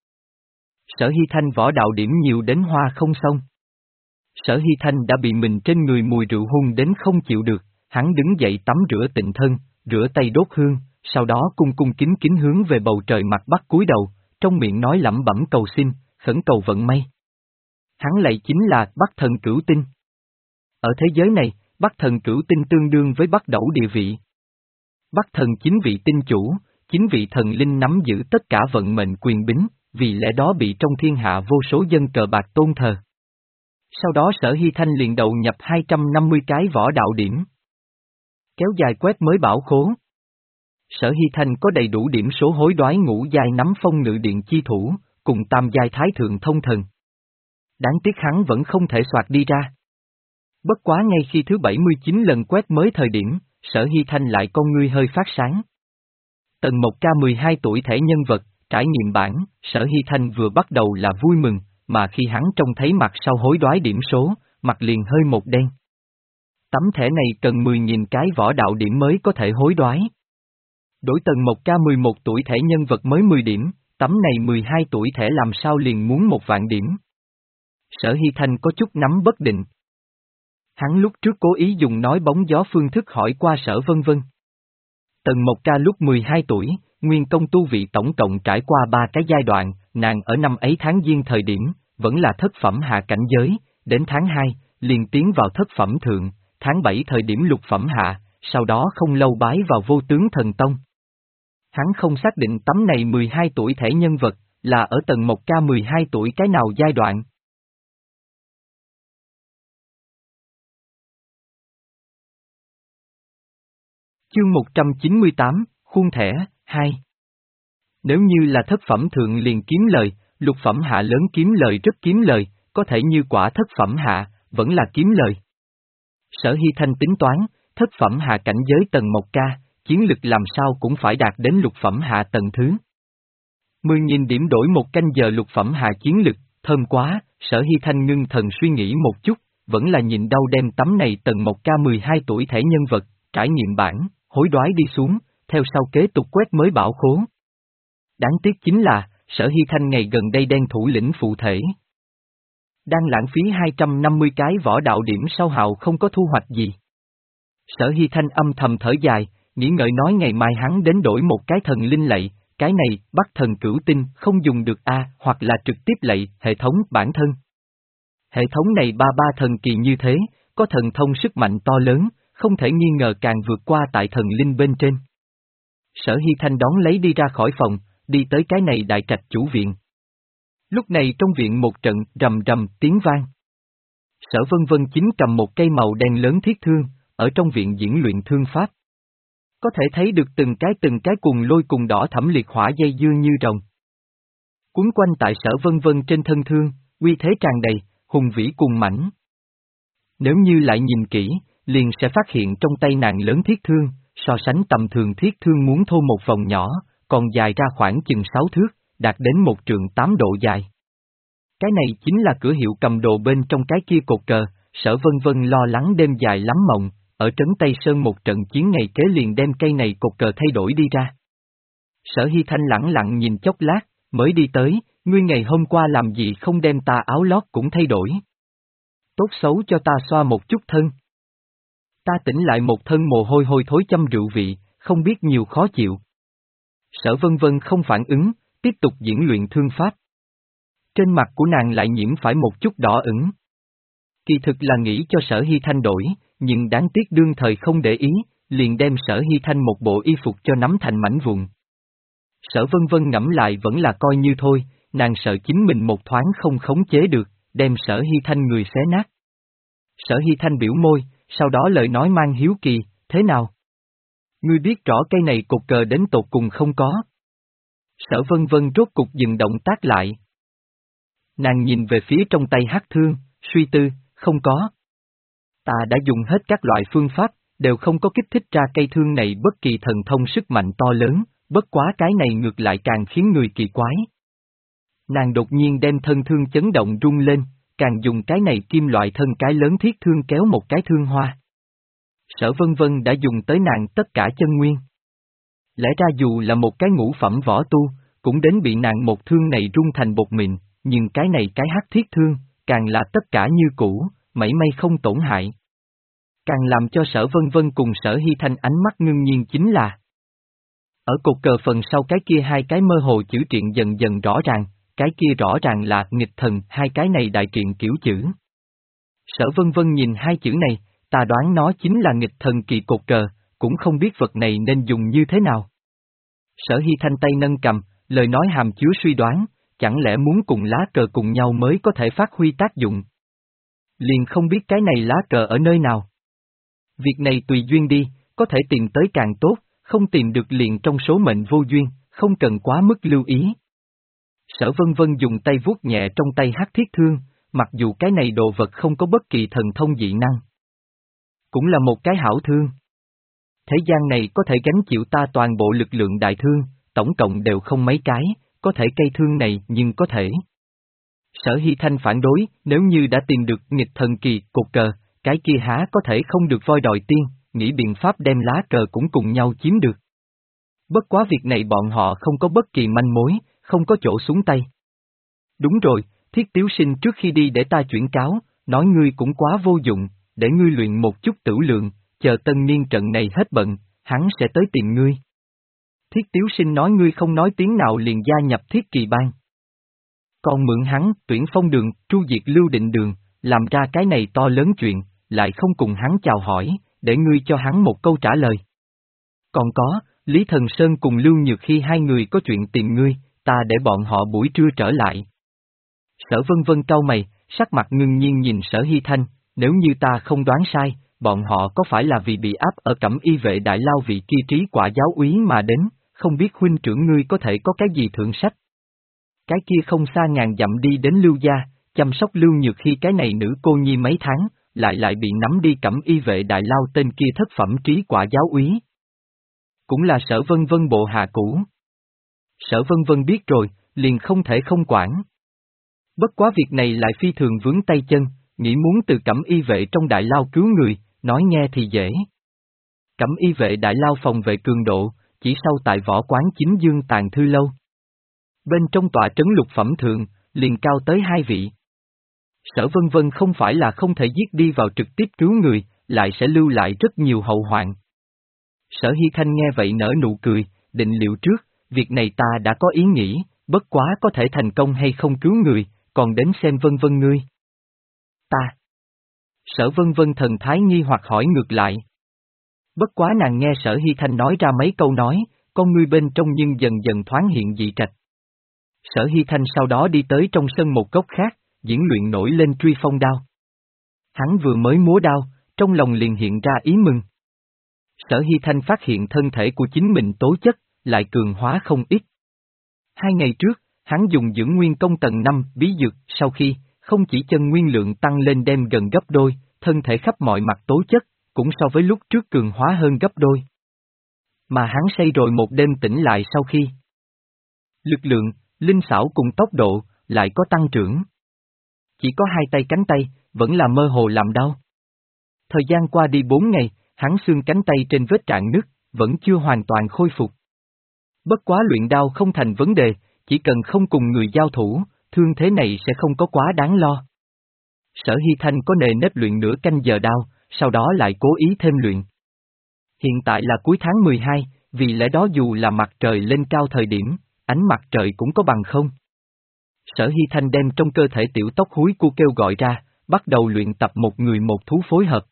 Sở Hy Thanh võ đạo điểm nhiều đến hoa không xong. Sở Hy Thanh đã bị mình trên người mùi rượu hung đến không chịu được, hắn đứng dậy tắm rửa tịnh thân, rửa tay đốt hương, sau đó cung cung kính kính hướng về bầu trời mặt bắc cúi đầu, trong miệng nói lẩm bẩm cầu xin, khẩn cầu vận may. Hắn lại chính là Bắc Thần Cửu Tinh. Ở thế giới này, Bắc Thần Cửu Tinh tương đương với Bắc Đẩu địa vị. Bắc Thần chính vị tinh chủ, chính vị thần linh nắm giữ tất cả vận mệnh quyền bính, vì lẽ đó bị trong thiên hạ vô số dân cờ bạc tôn thờ. Sau đó Sở Hy Thanh liền đầu nhập hai trăm năm mươi cái võ đạo điểm. Kéo dài quét mới bảo khố. Sở Hy Thanh có đầy đủ điểm số hối đoái ngũ giai nắm phong ngự điện chi thủ, cùng tam giai thái thượng thông thần. Đáng tiếc hắn vẫn không thể soạt đi ra. Bất quá ngay khi thứ bảy mươi chín lần quét mới thời điểm, Sở Hy Thanh lại con ngươi hơi phát sáng. Tần Mộc Ca mười hai tuổi thẻ nhân vật, trải nghiệm bản, Sở Hy Thanh vừa bắt đầu là vui mừng, mà khi hắn trông thấy mặt sau hối đoái điểm số, mặt liền hơi một đen. Tấm thẻ này cần mười nghìn cái võ đạo điểm mới có thể hối đoái. Đổi Tần Mộc Ca mười một tuổi thẻ nhân vật mới mười điểm, tấm này mười hai tuổi thẻ làm sao liền muốn một vạn điểm. Sở Hy Thanh có chút nắm bất định. Hắn lúc trước cố ý dùng nói bóng gió phương thức hỏi qua Sở Vân Vân. Tần Mộc Ca lúc mười hai tuổi, nguyên công tu vị tổng cộng trải qua ba cái giai đoạn, nàng ở năm ấy tháng giêng thời điểm, vẫn là thất phẩm hạ cảnh giới, đến tháng hai, liền tiến vào thất phẩm thượng, tháng bảy thời điểm lục phẩm hạ, sau đó không lâu bái vào vô tướng thần tông. Hắn không xác định tấm này mười hai tuổi thẻ nhân vật, là ở Tần Mộc Ca mười hai tuổi cái nào giai đoạn. Chương một trăm chín mươi tám, khuôn thẻ, hai. Nếu như là thất phẩm thượng liền kiếm lời, lục phẩm hạ lớn kiếm lời rất kiếm lời, có thể như quả thất phẩm hạ, vẫn là kiếm lời. Sở Hy Thanh tính toán, thất phẩm hạ cảnh giới Tần Mộc Ca, chiến lực làm sao cũng phải đạt đến lục phẩm hạ tầng thứ. mười nghìn điểm đổi một canh giờ lục phẩm hạ chiến lực, thơm quá, Sở Hy Thanh ngưng thần suy nghĩ một chút, vẫn là nhìn đau đem tấm này Tần Mộc Ca mười hai tuổi thẻ nhân vật, trải nghiệm bản, hối đoái đi xuống, theo sau kế tục quét mới bảo khố. Đáng tiếc chính là, Sở Hy Thanh ngày gần đây đen thủ lĩnh phụ thể. Đang lãng phí hai trăm năm mươi cái võ đạo điểm sau hạo không có thu hoạch gì. Sở Hy Thanh âm thầm thở dài, nghĩ ngợi nói ngày mai hắn đến đổi một cái thần linh lạy, cái này, bắt thần cửu tinh, không dùng được a, hoặc là trực tiếp lạy, hệ thống bản thân. Hệ thống này ba ba thần kỳ như thế, có thần thông sức mạnh to lớn, không thể nghi ngờ càng vượt qua tại thần linh bên trên. Sở Hy Thanh đón lấy đi ra khỏi phòng, đi tới cái này đại trạch chủ viện. Lúc này trong viện một trận rầm rầm tiếng vang. Sở Vân Vân chính cầm một cây màu đen lớn thiết thương, ở trong viện diễn luyện thương pháp. Có thể thấy được từng cái từng cái cùng lôi cùng đỏ thẫm liệt hỏa dây dưa như rồng. Cuốn quanh tại Sở Vân Vân trên thân thương, uy thế tràn đầy, hùng vĩ cùng mãnh. Nếu như lại nhìn kỹ, liền sẽ phát hiện trong tay nàng lớn thiết thương, so sánh tầm thường thiết thương muốn thô một vòng nhỏ, còn dài ra khoảng chừng sáu thước, đạt đến một trượng tám độ dài. Cái này chính là cửa hiệu cầm đồ bên trong cái kia cột cờ. Sở Vân Vân lo lắng đêm dài lắm mộng, ở trấn Tây Sơn một trận chiến ngày kế liền đem cây này cột cờ thay đổi đi ra. Sở Hy Thanh lẳng lặng nhìn chốc lát, mới đi tới, ngươi ngày hôm qua làm gì không đem ta áo lót cũng thay đổi. Tốt xấu cho ta xoa một chút thân. Ta tỉnh lại một thân mồ hôi hôi thối châm rượu vị, không biết nhiều khó chịu. Sở Vân Vân không phản ứng, tiếp tục diễn luyện thương pháp. Trên mặt của nàng lại nhiễm phải một chút đỏ ửng. Kỳ thực là nghĩ cho Sở Hy Thanh đổi, nhưng đáng tiếc đương thời không để ý, liền đem Sở Hy Thanh một bộ y phục cho nắm thành mảnh vụn. Sở Vân Vân ngẫm lại vẫn là coi như thôi, nàng sợ chính mình một thoáng không khống chế được, đem Sở Hy Thanh người xé nát. Sở Hy Thanh biểu môi, sau đó lời nói mang hiếu kỳ, thế nào? Ngươi biết rõ cây này cột cờ đến tột cùng không có. Sở Vân Vân rốt cục dừng động tác lại. Nàng nhìn về phía trong tay hắc thương, suy tư, không có. Ta đã dùng hết các loại phương pháp, đều không có kích thích ra cây thương này bất kỳ thần thông sức mạnh to lớn, bất quá cái này ngược lại càng khiến người kỳ quái. Nàng đột nhiên đem thân thương chấn động rung lên, càng dùng cái này kim loại thân cái lớn thiết thương kéo một cái thương hoa. Sở Vân Vân đã dùng tới nàng tất cả chân nguyên. Lẽ ra dù là một cái ngũ phẩm võ tu, cũng đến bị nàng một thương này rung thành bột mịn, nhưng cái này cái hắc thiết thương, càng là tất cả như cũ, mảy may không tổn hại. Càng làm cho Sở Vân Vân cùng Sở Hy Thanh ánh mắt ngưng nhiên chính là ở cột cờ phần sau cái kia hai cái mơ hồ chữ triện dần dần rõ ràng, cái kia rõ ràng là nghịch thần, hai cái này đại triện kiểu chữ. Sở Vân Vân nhìn hai chữ này, ta đoán nó chính là nghịch thần kỳ cột cờ, cũng không biết vật này nên dùng như thế nào. Sở Hy Thanh tay nâng cầm, lời nói hàm chứa suy đoán, chẳng lẽ muốn cùng lá cờ cùng nhau mới có thể phát huy tác dụng. Liền không biết cái này lá cờ ở nơi nào. Việc này tùy duyên đi, có thể tìm tới càng tốt, không tìm được liền trong số mệnh vô duyên, không cần quá mức lưu ý. Sở Vân Vân dùng tay vuốt nhẹ trong tay hắc thiết thương, mặc dù cái này đồ vật không có bất kỳ thần thông dị năng. Cũng là một cái hảo thương. Thế gian này có thể gánh chịu ta toàn bộ lực lượng đại thương, tổng cộng đều không mấy cái, có thể cây thương này nhưng có thể. Sở Hy Thanh phản đối, nếu như đã tìm được nghịch thần kỳ, cột cờ, cái kia há có thể không được voi đòi tiên, nghĩ biện pháp đem lá cờ cũng cùng nhau chiếm được. Bất quá việc này bọn họ không có bất kỳ manh mối, không có chỗ xuống tay. Đúng rồi, Thiết Tiếu Sinh trước khi đi để ta chuyển cáo, nói ngươi cũng quá vô dụng, để ngươi luyện một chút tử lượng, chờ tân niên trận này hết bận, hắn sẽ tới tìm ngươi. Thiết Tiếu Sinh nói ngươi không nói tiếng nào liền gia nhập Thiết Kỳ Bang. Còn mượn hắn, tuyển phong đường, tru diệt Lưu Định Đường, làm ra cái này to lớn chuyện, lại không cùng hắn chào hỏi, để ngươi cho hắn một câu trả lời. Còn có, Lý Thần Sơn cùng Lưu Nhược khi hai người có chuyện tìm ngươi, ta để bọn họ buổi trưa trở lại. Sở Vân Vân cau mày, sắc mặt ngưng nhiên nhìn Sở Hy Thanh, nếu như ta không đoán sai, bọn họ có phải là vì bị áp ở Cẩm Y vệ đại lao vị kia trí quả giáo úy mà đến, không biết huynh trưởng ngươi có thể có cái gì thượng sách. Cái kia không xa ngàn dặm đi đến Lưu gia, chăm sóc Lưu Nhược khi cái này nữ cô nhi mấy tháng, lại lại bị nắm đi Cẩm Y vệ đại lao tên kia thất phẩm trí quả giáo úy. Cũng là Sở Vân Vân bộ hạ cũ. Sở Vân Vân biết rồi, liền không thể không quản. Bất quá việc này lại phi thường vướng tay chân, nghĩ muốn từ Cẩm Y vệ trong đại lao cứu người, nói nghe thì dễ. Cẩm Y vệ đại lao phòng vệ cường độ, chỉ sau tại võ quán chính dương tàn thư lâu. Bên trong tòa trấn lục phẩm thượng, liền cao tới hai vị. Sở Vân Vân không phải là không thể giết đi vào trực tiếp cứu người, lại sẽ lưu lại rất nhiều hậu hoạn. Sở Hy Thanh nghe vậy nở nụ cười, định liệu trước, việc này ta đã có ý nghĩ, bất quá có thể thành công hay không cứu người, còn đến xem Vân Vân ngươi. Ta. Sở Vân Vân thần thái nghi hoặc hỏi ngược lại. Bất quá nàng nghe Sở Hy Thanh nói ra mấy câu nói, con ngươi bên trong nhưng dần dần thoáng hiện dị trạch. Sở Hy Thanh sau đó đi tới trong sân một góc khác, diễn luyện nổi lên truy phong đao. Hắn vừa mới múa đao, trong lòng liền hiện ra ý mừng. Sở Hy Thanh phát hiện thân thể của chính mình tố chất, lại cường hóa không ít. Hai ngày trước, hắn dùng dưỡng nguyên công tầng năm bí dược, sau khi, không chỉ chân nguyên lượng tăng lên đem gần gấp đôi, thân thể khắp mọi mặt tố chất, cũng so với lúc trước cường hóa hơn gấp đôi. Mà hắn say rồi một đêm tỉnh lại sau khi. Lực lượng, linh xảo cùng tốc độ, lại có tăng trưởng. Chỉ có hai tay cánh tay, vẫn là mơ hồ làm đau. Thời gian qua đi bốn ngày, hắn xương cánh tay trên vết rạn nứt, vẫn chưa hoàn toàn khôi phục. Bất quá luyện đao không thành vấn đề, chỉ cần không cùng người giao thủ, thương thế này sẽ không có quá đáng lo. Sở Hy Thanh có nề nếp luyện nửa canh giờ đao, sau đó lại cố ý thêm luyện. Hiện tại là cuối tháng mười hai, vì lẽ đó dù là mặt trời lên cao thời điểm, ánh mặt trời cũng có bằng không. Sở Hy Thanh đem trong cơ thể tiểu tóc húi cua kêu gọi ra, bắt đầu luyện tập một người một thú phối hợp.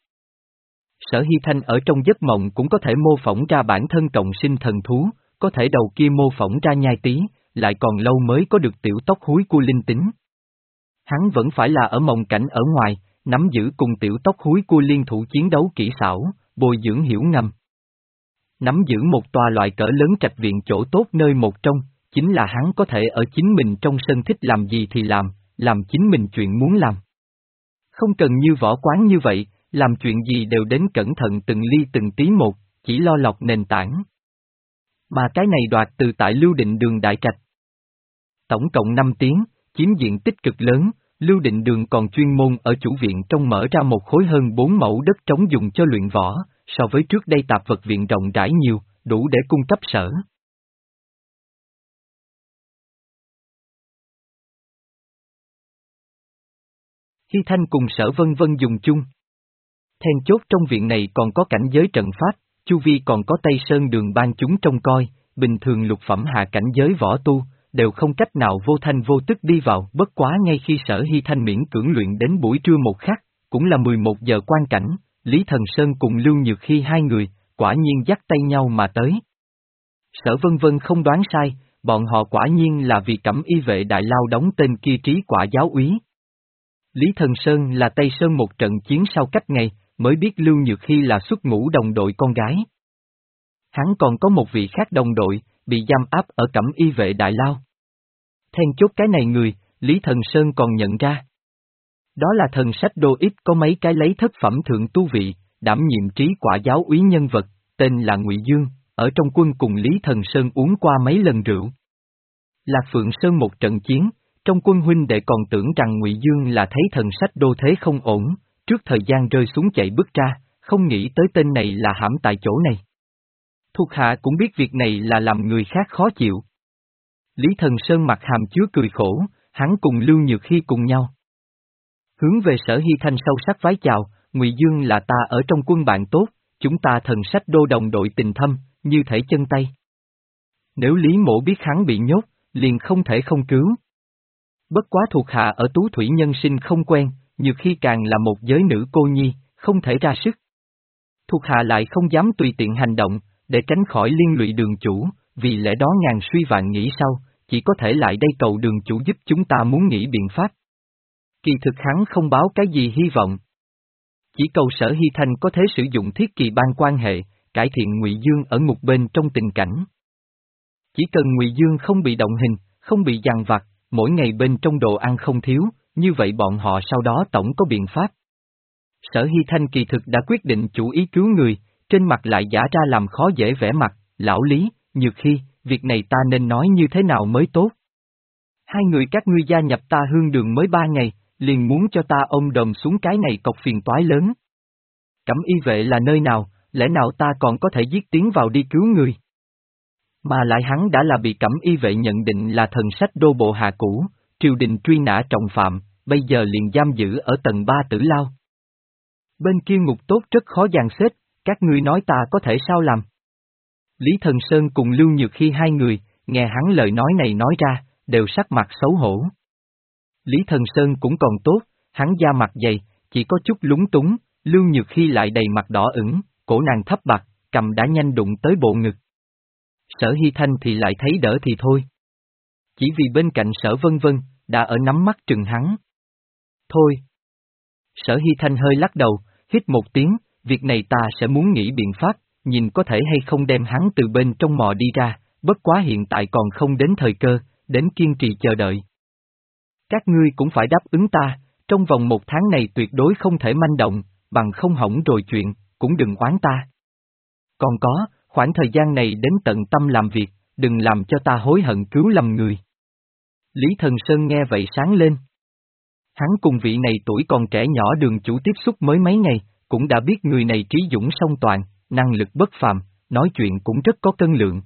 Sở Hy Thanh ở trong giấc mộng cũng có thể mô phỏng ra bản thân cộng sinh thần thú, có thể đầu kia mô phỏng ra nhai tí, lại còn lâu mới có được tiểu tóc húi cua linh tính. Hắn vẫn phải là ở mộng cảnh ở ngoài, nắm giữ cùng tiểu tóc húi cua liên thủ chiến đấu kỹ xảo, bồi dưỡng hiểu ngầm. Nắm giữ một tòa loại cỡ lớn trạch viện chỗ tốt nơi một trong, chính là hắn có thể ở chính mình trong sân thích làm gì thì làm, làm chính mình chuyện muốn làm. Không cần như võ quán như vậy, làm chuyện gì đều đến cẩn thận từng ly từng tí một, chỉ lo lọc nền tảng. Mà cái này đoạt từ tại Lưu Định Đường đại trạch. Tổng cộng năm tiếng, chiếm diện tích cực lớn, Lưu Định Đường còn chuyên môn ở chủ viện trong mở ra một khối hơn bốn mẫu đất trống dùng cho luyện võ, so với trước đây tạp vật viện rộng rãi nhiều, đủ để cung cấp sở. Hy Thanh cùng Sở Vân Vân dùng chung. Then chốt trong viện này còn có cảnh giới trận pháp, chu vi còn có Tây Sơn Đường ban chúng trông coi, bình thường lục phẩm hạ cảnh giới võ tu, đều không cách nào vô thanh vô tức đi vào, bất quá ngay khi Sở Hy Thanh miễn cưỡng luyện đến buổi trưa một khắc, cũng là mười một giờ quan cảnh, Lý Thần Sơn cùng Lưu Nhược Khi hai người, quả nhiên dắt tay nhau mà tới. Sở Vân Vân không đoán sai, bọn họ quả nhiên là vì Cẩm Y vệ đại lao đóng tên kia trí quả giáo úy. Lý Thần Sơn là Tây Sơn một trận chiến sau cách ngày, mới biết Lưu Nhược Khi là xuất ngũ đồng đội con gái. Hắn còn có một vị khác đồng đội, bị giam áp ở Cẩm Y vệ đại lao. Then chốt cái này người, Lý Thần Sơn còn nhận ra. Đó là thần sách đô ít có mấy cái lấy thất phẩm thượng tu vị, đảm nhiệm trí quả giáo úy nhân vật, tên là Ngụy Dương, ở trong quân cùng Lý Thần Sơn uống qua mấy lần rượu. Lạc Phượng Sơn một trận chiến, trong quân huynh đệ còn tưởng rằng Ngụy Dương là thấy thần sách đô thế không ổn, trước thời gian rơi xuống chạy bước ra, không nghĩ tới tên này là hãm tại chỗ này. Thuộc hạ cũng biết việc này là làm người khác khó chịu. Lý Thần Sơn mặt hàm chứa cười khổ, hắn cùng Lưu Nhược Khi cùng nhau. Hướng về Sở Hy Thanh sâu sắc vái chào, Ngụy Dương là ta ở trong quân bạn tốt, chúng ta thần sách đô đồng đội tình thâm, như thể chân tay. Nếu Lý Mỗ biết hắn bị nhốt, liền không thể không cứu. Bất quá thuộc hạ ở Tú Thủy nhân sinh không quen, Nhược Khi càng là một giới nữ cô nhi, không thể ra sức. Thuộc hạ lại không dám tùy tiện hành động, để tránh khỏi liên lụy đường chủ, vì lẽ đó ngàn suy vạn nghĩ sau, chỉ có thể lại đây cầu đường chủ giúp chúng ta muốn nghĩ biện pháp. Kỳ thực hắn không báo cái gì hy vọng. Chỉ cầu Sở Hy Thanh có thể sử dụng thiết kỳ ban quan hệ, cải thiện Ngụy Dương ở ngục bên trong tình cảnh. Chỉ cần Ngụy Dương không bị động hình, không bị giằng vặt, mỗi ngày bên trong đồ ăn không thiếu, như vậy bọn họ sau đó tổng có biện pháp. Sở Hy Thanh kỳ thực đã quyết định chủ ý cứu người, trên mặt lại giả ra làm khó dễ vẻ mặt, lão Lý, Nhược Khi, việc này ta nên nói như thế nào mới tốt. Hai người các ngươi gia nhập ta Hương Đường mới ba ngày, liền muốn cho ta ôm đồm xuống cái này cọc phiền toái lớn. Cẩm Y vệ là nơi nào, lẽ nào ta còn có thể giết tiến vào đi cứu người? Mà lại hắn đã là bị Cẩm Y vệ nhận định là thần sách đô bộ hạ cũ, triều đình truy nã trọng phạm, bây giờ liền giam giữ ở tầng ba tử lao. Bên kia ngục tốt rất khó dàn xếp, các ngươi nói ta có thể sao làm? Lý Thần Sơn cùng Lưu Nhược Khi hai người, nghe hắn lời nói này nói ra, đều sắc mặt xấu hổ. Lý Thần Sơn cũng còn tốt, hắn da mặt dày, chỉ có chút lúng túng, Lưu Nhược Khi lại đầy mặt đỏ ửng, cổ nàng thấp bạc, cầm đã nhanh đụng tới bộ ngực. Sở Hy Thanh thì lại thấy đỡ thì thôi. Chỉ vì bên cạnh Sở Vân Vân, đã ở nắm mắt trừng hắn. Thôi. Sở Hy Thanh hơi lắc đầu, hít một tiếng, việc này ta sẽ muốn nghĩ biện pháp, nhìn có thể hay không đem hắn từ bên trong mò đi ra, bất quá hiện tại còn không đến thời cơ, đến kiên trì chờ đợi. Các ngươi cũng phải đáp ứng ta, trong vòng một tháng này tuyệt đối không thể manh động, bằng không hỏng rồi chuyện, cũng đừng oán ta. Còn có, khoảng thời gian này đến tận tâm làm việc, đừng làm cho ta hối hận cứu lầm người. Lý Thần Sơn nghe vậy sáng lên. Hắn cùng vị này tuổi còn trẻ nhỏ Đường chủ tiếp xúc mới mấy ngày, cũng đã biết người này trí dũng song toàn, năng lực bất phàm, nói chuyện cũng rất có cân lượng.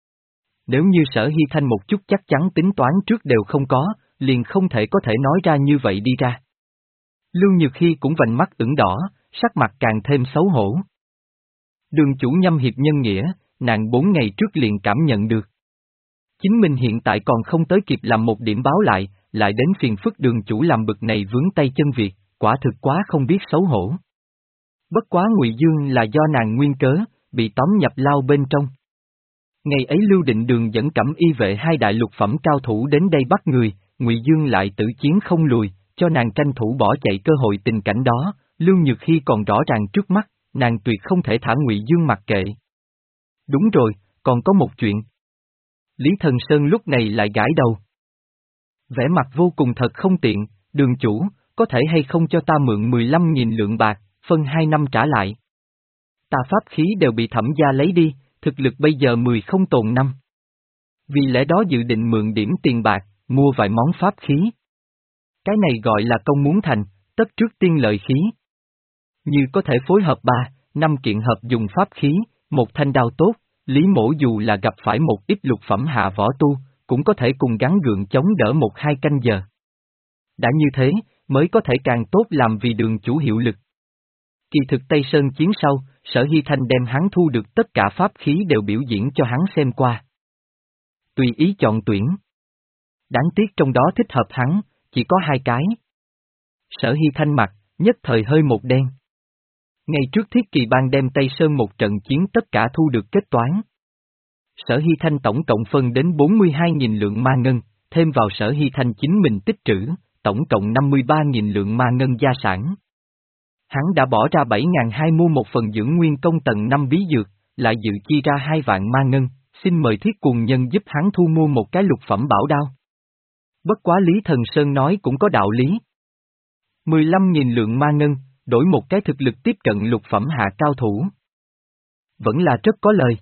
Nếu như Sở Hy Thanh một chút chắc chắn tính toán trước đều không có, liền không thể có thể nói ra như vậy đi ra. Lưu Nhược Khi cũng vành mắt ửng đỏ, sắc mặt càng thêm xấu hổ. Đường chủ nhâm hiệp nhân nghĩa, nàng bốn ngày trước liền cảm nhận được. Chính mình hiện tại còn không tới kịp làm một điểm báo lại, lại đến phiền phức đường chủ làm bực này vướng tay chân việc, quả thực quá không biết xấu hổ. Bất quá Ngụy Dương là do nàng nguyên cớ, bị tóm nhập lao bên trong. Ngày ấy Lưu Định Đường dẫn Cẩm Y vệ hai đại lục phẩm cao thủ đến đây bắt người, Ngụy Dương lại tử chiến không lùi, cho nàng tranh thủ bỏ chạy cơ hội tình cảnh đó, Lưu Nhược Khi còn rõ ràng trước mắt, nàng tuyệt không thể thả Ngụy Dương mặc kệ. Đúng rồi, còn có một chuyện. Lý Thần Sơn lúc này lại gãi đầu. Vẻ mặt vô cùng thật không tiện, đường chủ, có thể hay không cho ta mượn mười lăm nghìn lượng bạc, phân hai năm trả lại. Ta pháp khí đều bị Thẩm gia lấy đi, thực lực bây giờ mười không tồn năm. Vì lẽ đó dự định mượn điểm tiền bạc, mua vài món pháp khí. Cái này gọi là công muốn thành, tất trước tiên lợi khí. Như có thể phối hợp ba, năm kiện hợp dùng pháp khí, một thanh đao tốt, Lý Mỗ dù là gặp phải một ít lục phẩm hạ võ tu, cũng có thể cùng gắng gượng chống đỡ một hai canh giờ. Đã như thế, mới có thể càng tốt làm vì đường chủ hiệu lực. Kỳ thực Tây Sơn chiến sau, Sở Hy Thanh đem hắn thu được tất cả pháp khí đều biểu diễn cho hắn xem qua. Tùy ý chọn tuyển. Đáng tiếc trong đó thích hợp hắn, chỉ có hai cái. Sở Hy Thanh mặt, nhất thời hơi một đen. Ngày trước Thiết Kỳ Bang đem Tây Sơn một trận chiến tất cả thu được kết toán. Sở Hy Thanh tổng cộng phân đến bốn mươi hai nghìn lượng ma ngân, thêm vào Sở Hy Thanh chính mình tích trữ, tổng cộng năm mươi ba nghìn lượng ma ngân gia sản. Hắn đã bỏ ra bảy nghìn hai mua một phần dưỡng nguyên công tầng năm bí dược, lại dự chi ra hai vạn ma ngân, xin mời Thiết Cuồng Nhân giúp hắn thu mua một cái lục phẩm bảo đao. Bất quá Lý Thần Sơn nói cũng có đạo lý. mười lăm nghìn lượng ma ngân, đổi một cái thực lực tiếp cận lục phẩm hạ cao thủ. Vẫn là rất có lời.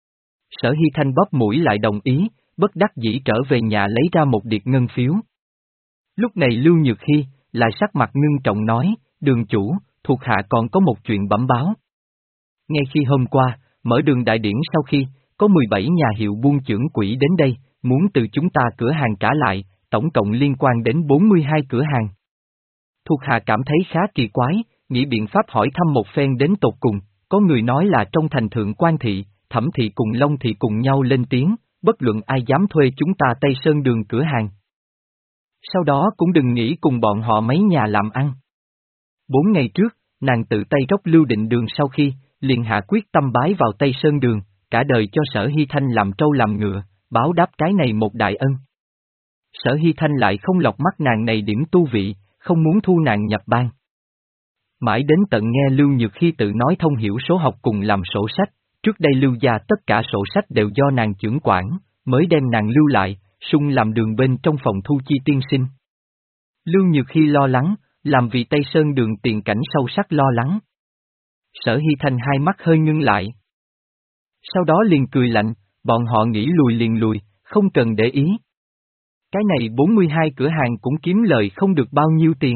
Sở Hy Thanh bóp mũi lại đồng ý, bất đắc dĩ trở về nhà lấy ra một điệp ngân phiếu. Lúc này Lưu Nhược Khi, lại sắc mặt ngưng trọng nói, đường chủ, thuộc hạ còn có một chuyện bẩm báo. Ngay khi hôm qua, mở đường đại điển sau khi, có mười bảy nhà hiệu buôn trưởng quỹ đến đây, muốn từ chúng ta cửa hàng trả lại, tổng cộng liên quan đến bốn mươi hai cửa hàng. Thuộc hạ cảm thấy khá kỳ quái, nghĩ biện pháp hỏi thăm một phen đến tột cùng, có người nói là trong thành Thượng Quan Thị, Thẩm Thị cùng Long Thị cùng nhau lên tiếng, bất luận ai dám thuê chúng ta Tây Sơn đường cửa hàng. Sau đó cũng đừng nghĩ cùng bọn họ mấy nhà làm ăn. Bốn ngày trước, nàng tự tay róc Lưu Định Đường sau khi, liền hạ quyết tâm bái vào Tây Sơn đường, cả đời cho Sở Hy Thanh làm trâu làm ngựa, báo đáp cái này một đại ân. Sở Hy Thanh lại không lọc mắt nàng này điểm tu vị, không muốn thu nàng nhập bang. Mãi đến tận nghe Lưu Nhược Khi tự nói thông hiểu số học cùng làm sổ sách, trước đây Lưu gia tất cả sổ sách đều do nàng chưởng quản, mới đem nàng lưu lại, sung làm đường bên trong phòng thu chi tiên sinh. Lưu Nhược Khi lo lắng, làm vì Tây Sơn đường tiền cảnh sâu sắc lo lắng. Sở Hy Thanh hai mắt hơi ngưng lại. Sau đó liền cười lạnh, bọn họ nghĩ lùi liền lùi, không cần để ý. Cái này bốn mươi hai cửa hàng cũng kiếm lời không được bao nhiêu tiền.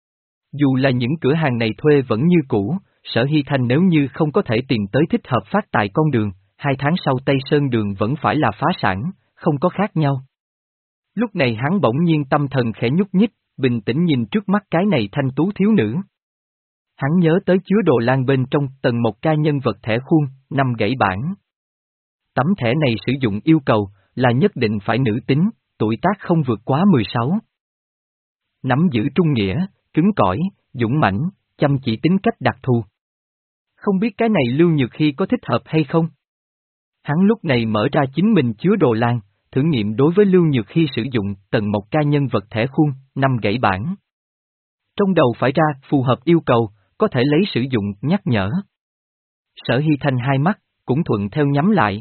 Dù là những cửa hàng này thuê vẫn như cũ, Sở Hy Thanh nếu như không có thể tìm tới thích hợp phát tài con đường, hai tháng sau Tây Sơn đường vẫn phải là phá sản, không có khác nhau. Lúc này hắn bỗng nhiên tâm thần khẽ nhúc nhích, bình tĩnh nhìn trước mắt cái này thanh tú thiếu nữ. Hắn nhớ tới chứa đồ lan bên trong tầng một ca nhân vật thẻ khuôn, năm gãy bản. Tấm thẻ này sử dụng yêu cầu là nhất định phải nữ tính, tuổi tác không vượt quá mười sáu. Nắm giữ trung nghĩa, cứng cỏi, dũng mãnh, chăm chỉ tính cách đặc thù. Không biết cái này Lưu Nhược Hy có thích hợp hay không? Hắn lúc này mở ra chính mình chứa đồ lan, thử nghiệm đối với Lưu Nhược Hy sử dụng tầng một ca nhân vật thẻ khuôn, năm gãy bản. Trong đầu phải ra, phù hợp yêu cầu, có thể lấy sử dụng, nhắc nhở. Sở Hy Thanh hai mắt, cũng thuận theo nhắm lại.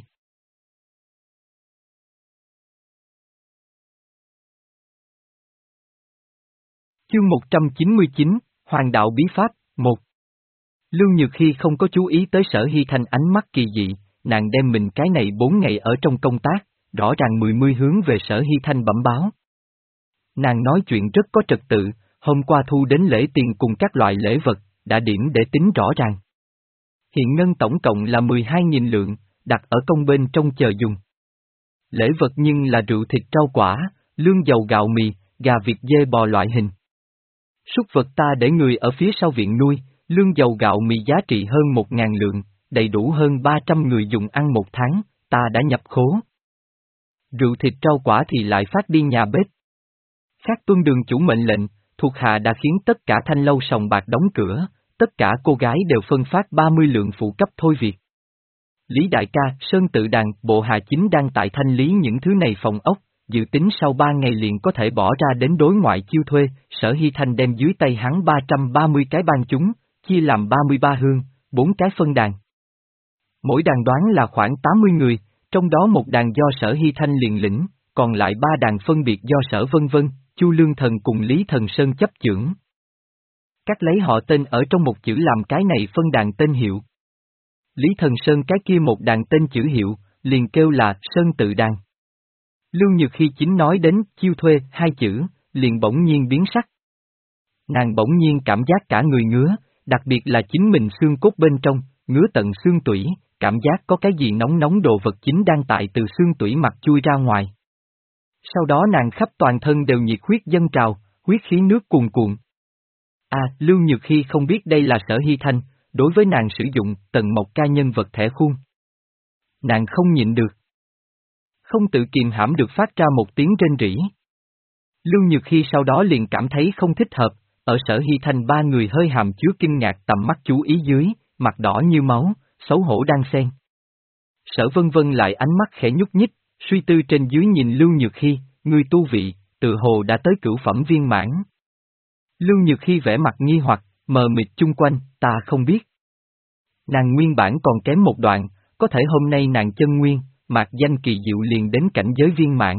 Chương một trăm chín mươi chín, Hoàng đạo bí pháp, một. Lưu Nhược Hy không có chú ý tới Sở Hy Thanh ánh mắt kỳ dị, nàng đem mình cái này bốn ngày ở trong công tác, rõ ràng mười mươi hướng về Sở Hy Thanh bẩm báo. Nàng nói chuyện rất có trật tự, hôm qua thu đến lễ tiền cùng các loại lễ vật, đã điểm để tính rõ ràng. Hiện ngân tổng cộng là mười hai nghìn lượng, đặt ở công bên trong chờ dùng. Lễ vật nhưng là rượu thịt rau quả, lương dầu gạo mì, gà vịt dê bò loại hình. Súc vật ta để người ở phía sau viện nuôi, lương dầu gạo mì giá trị hơn một ngàn lượng, đầy đủ hơn ba trăm người dùng ăn một tháng, ta đã nhập khố. Rượu thịt rau quả thì lại phát đi nhà bếp. Khác tuân đường chủ mệnh lệnh, thuộc hạ đã khiến tất cả thanh lâu sòng bạc đóng cửa, tất cả cô gái đều phân phát ba mươi lượng phụ cấp thôi việc. Lý đại ca, Sơn Tự Đàn, bộ hạ chính đang tại thanh lý những thứ này phòng ốc, dự tính sau ba ngày liền có thể bỏ ra đến đối ngoại chiêu thuê. Sở Hy Thanh đem dưới tay hắn ba trăm ba mươi cái ban chúng, chia làm ba mươi ba hương, bốn cái phân đàn. Mỗi đàn đoán là khoảng tám mươi người, trong đó một đàn do Sở Hy Thanh liền lĩnh, còn lại ba đàn phân biệt do Sở Vân Vân, Chu Lương Thần cùng Lý Thần Sơn chấp chưởng. Các lấy họ tên ở trong một chữ làm cái này phân đàn tên hiệu. Lý Thần Sơn cái kia một đàn tên chữ hiệu, liền kêu là Sơn Tự Đàn. Lưu Nhược Hy chính nói đến chiêu thuê hai chữ, liền bỗng nhiên biến sắc. Nàng bỗng nhiên cảm giác cả người ngứa, đặc biệt là chính mình xương cốt bên trong, ngứa tận xương tủy, cảm giác có cái gì nóng nóng đồ vật chính đang tại từ xương tủy mặt chui ra ngoài. Sau đó nàng khắp toàn thân đều nhiệt huyết dâng trào, huyết khí nước cuồn cuộn. À, Lưu Nhược Hy không biết đây là Sở Hy Thanh, đối với nàng sử dụng tầng một ca nhân vật thẻ khuôn. Nàng không nhịn được. Không tự kiềm hãm được phát ra một tiếng rên rỉ. Lưu Nhược Hy sau đó liền cảm thấy không thích hợp, ở Sở Hy Thanh ba người hơi hàm chứa kinh ngạc tầm mắt chú ý dưới, mặt đỏ như máu, xấu hổ đang xen. Sở Vân Vân lại ánh mắt khẽ nhúc nhích, suy tư trên dưới nhìn Lưu Nhược Hy, người tu vị, tự hồ đã tới cửu phẩm viên mãn. Lưu Nhược Hy vẻ mặt nghi hoặc, mờ mịt chung quanh, ta không biết. Nàng nguyên bản còn kém một đoạn, có thể hôm nay nàng chân nguyên, mạc danh kỳ diệu liền đến cảnh giới viên mãn.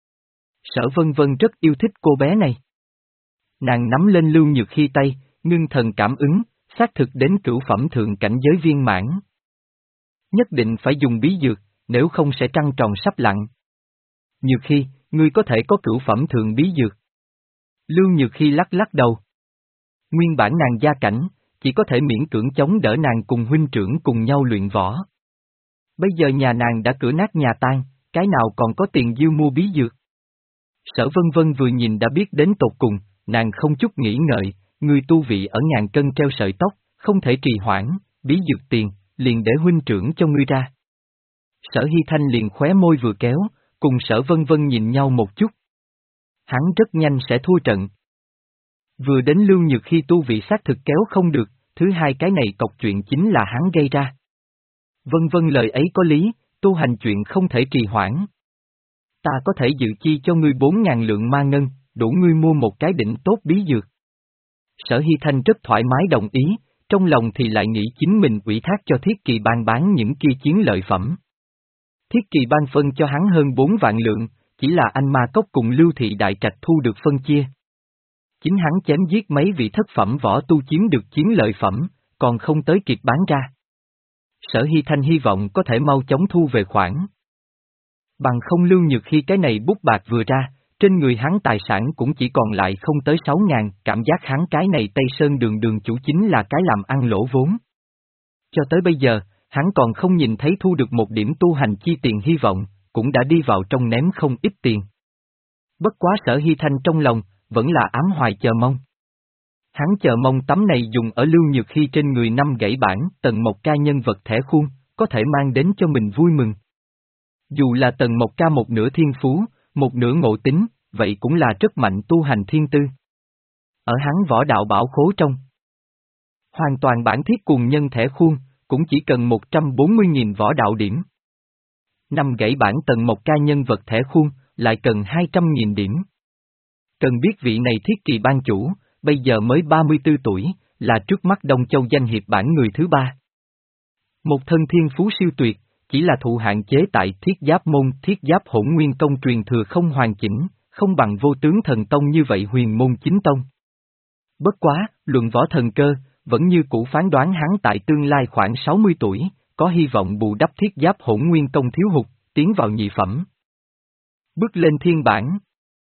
Sở Vân Vân rất yêu thích cô bé này. Nàng nắm lên Lưu Nhược Hy tay, ngưng thần cảm ứng, xác thực đến cửu phẩm thượng cảnh giới viên mãn. Nhất định phải dùng bí dược, nếu không sẽ trăng tròn sắp lặn. Nhược Hy, ngươi có thể có cửu phẩm thượng bí dược. Lưu Nhược Hy lắc lắc đầu. Nguyên bản nàng gia cảnh, chỉ có thể miễn cưỡng chống đỡ nàng cùng huynh trưởng cùng nhau luyện võ. Bây giờ nhà nàng đã cửa nát nhà tan, cái nào còn có tiền dư mua bí dược. Sở Vân Vân vừa nhìn đã biết đến tột cùng, nàng không chút nghĩ ngợi, người tu vị ở ngàn cân treo sợi tóc, không thể trì hoãn, bí dược tiền, liền để huynh trưởng cho ngươi ra. Sở Hy Thanh liền khóe môi vừa kéo, cùng Sở Vân Vân nhìn nhau một chút. Hắn rất nhanh sẽ thua trận. Vừa đến Lưu Nhược Hy tu vị xác thực kéo không được, thứ hai cái này cọc chuyện chính là hắn gây ra. Vân Vân lời ấy có lý, tu hành chuyện không thể trì hoãn. Ta có thể dự chi cho ngươi bốn ngàn lượng ma ngân, đủ ngươi mua một cái đỉnh tốt bí dược. Sở Hy Thanh rất thoải mái đồng ý, trong lòng thì lại nghĩ chính mình ủy thác cho Thiết Kỳ Bang bán những kia chiến lợi phẩm. Thiết Kỳ Bang phân cho hắn hơn bốn vạn lượng, chỉ là anh Ma Cốc cùng Lưu Thị Đại Trạch thu được phân chia. Chính hắn chém giết mấy vị thất phẩm võ tu chiếm được chiến lợi phẩm, còn không tới kịp bán ra. Sở Hy Thanh hy vọng có thể mau chóng thu về khoản. Bằng không Lưu Nhược Hy cái này bút bạc vừa ra, trên người hắn tài sản cũng chỉ còn lại không tới sáu ngàn, cảm giác hắn cái này Tây Sơn đường đường chủ chính là cái làm ăn lỗ vốn. Cho tới bây giờ, hắn còn không nhìn thấy thu được một điểm tu hành chi tiền hy vọng, cũng đã đi vào trong ném không ít tiền. Bất quá Sở Hy Thanh trong lòng, vẫn là ám hoài chờ mong. Hắn chờ mong tấm này dùng ở Lưu Nhược Hy trên người năm gãy bản Tần Mộc Ca nhân vật thẻ khuôn, có thể mang đến cho mình vui mừng. Dù là Tần Mộc Ca một nửa thiên phú, một nửa ngộ tính, vậy cũng là rất mạnh tu hành thiên tư. Ở hắn võ đạo bảo khố trong, hoàn toàn bản thiết cùng nhân thẻ khuôn, cũng chỉ cần một trăm bốn mươi nghìn võ đạo điểm. Năm gãy bản Tần Mộc Ca nhân vật thẻ khuôn, lại cần hai trăm nghìn điểm. Cần biết vị này thiết kỳ ban chủ, bây giờ mới ba mươi tư tuổi, là trước mắt Đông Châu danh hiệp bản người thứ ba. Một thân thiên phú siêu tuyệt, chỉ là thụ hạn chế tại thiết giáp môn thiết giáp hỗn nguyên công truyền thừa không hoàn chỉnh, không bằng vô tướng thần tông như vậy huyền môn chính tông. Bất quá, luận võ thần cơ, vẫn như cũ phán đoán hắn tại tương lai khoảng sáu mươi tuổi, có hy vọng bù đắp thiết giáp hỗn nguyên công thiếu hụt, tiến vào nhị phẩm. Bước lên thiên bản.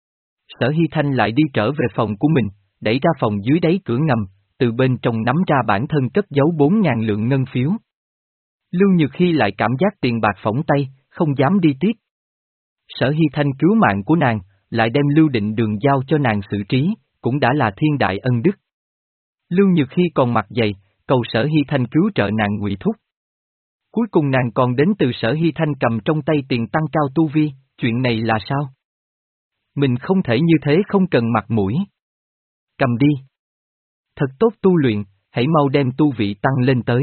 Sở Hy Thanh lại đi trở về phòng của mình, đẩy ra phòng dưới đáy cửa ngầm, từ bên trong nắm ra bản thân cất giấu bốn ngàn lượng ngân phiếu. Lưu Nhược Hy lại cảm giác tiền bạc phỏng tay, không dám đi tiếp. Sở Hy Thanh cứu mạng của nàng, lại đem Lưu Định Đường giao cho nàng xử trí, cũng đã là thiên đại ân đức. Lưu Nhược Hy còn mặt dày, cầu Sở Hy Thanh cứu trợ nàng ngụy thúc. Cuối cùng nàng còn đến từ Sở Hy Thanh cầm trong tay tiền tăng cao tu vi, chuyện này là sao? Mình không thể như thế không cần mặt mũi. Cầm đi. Thật tốt tu luyện, hãy mau đem tu vị tăng lên tới.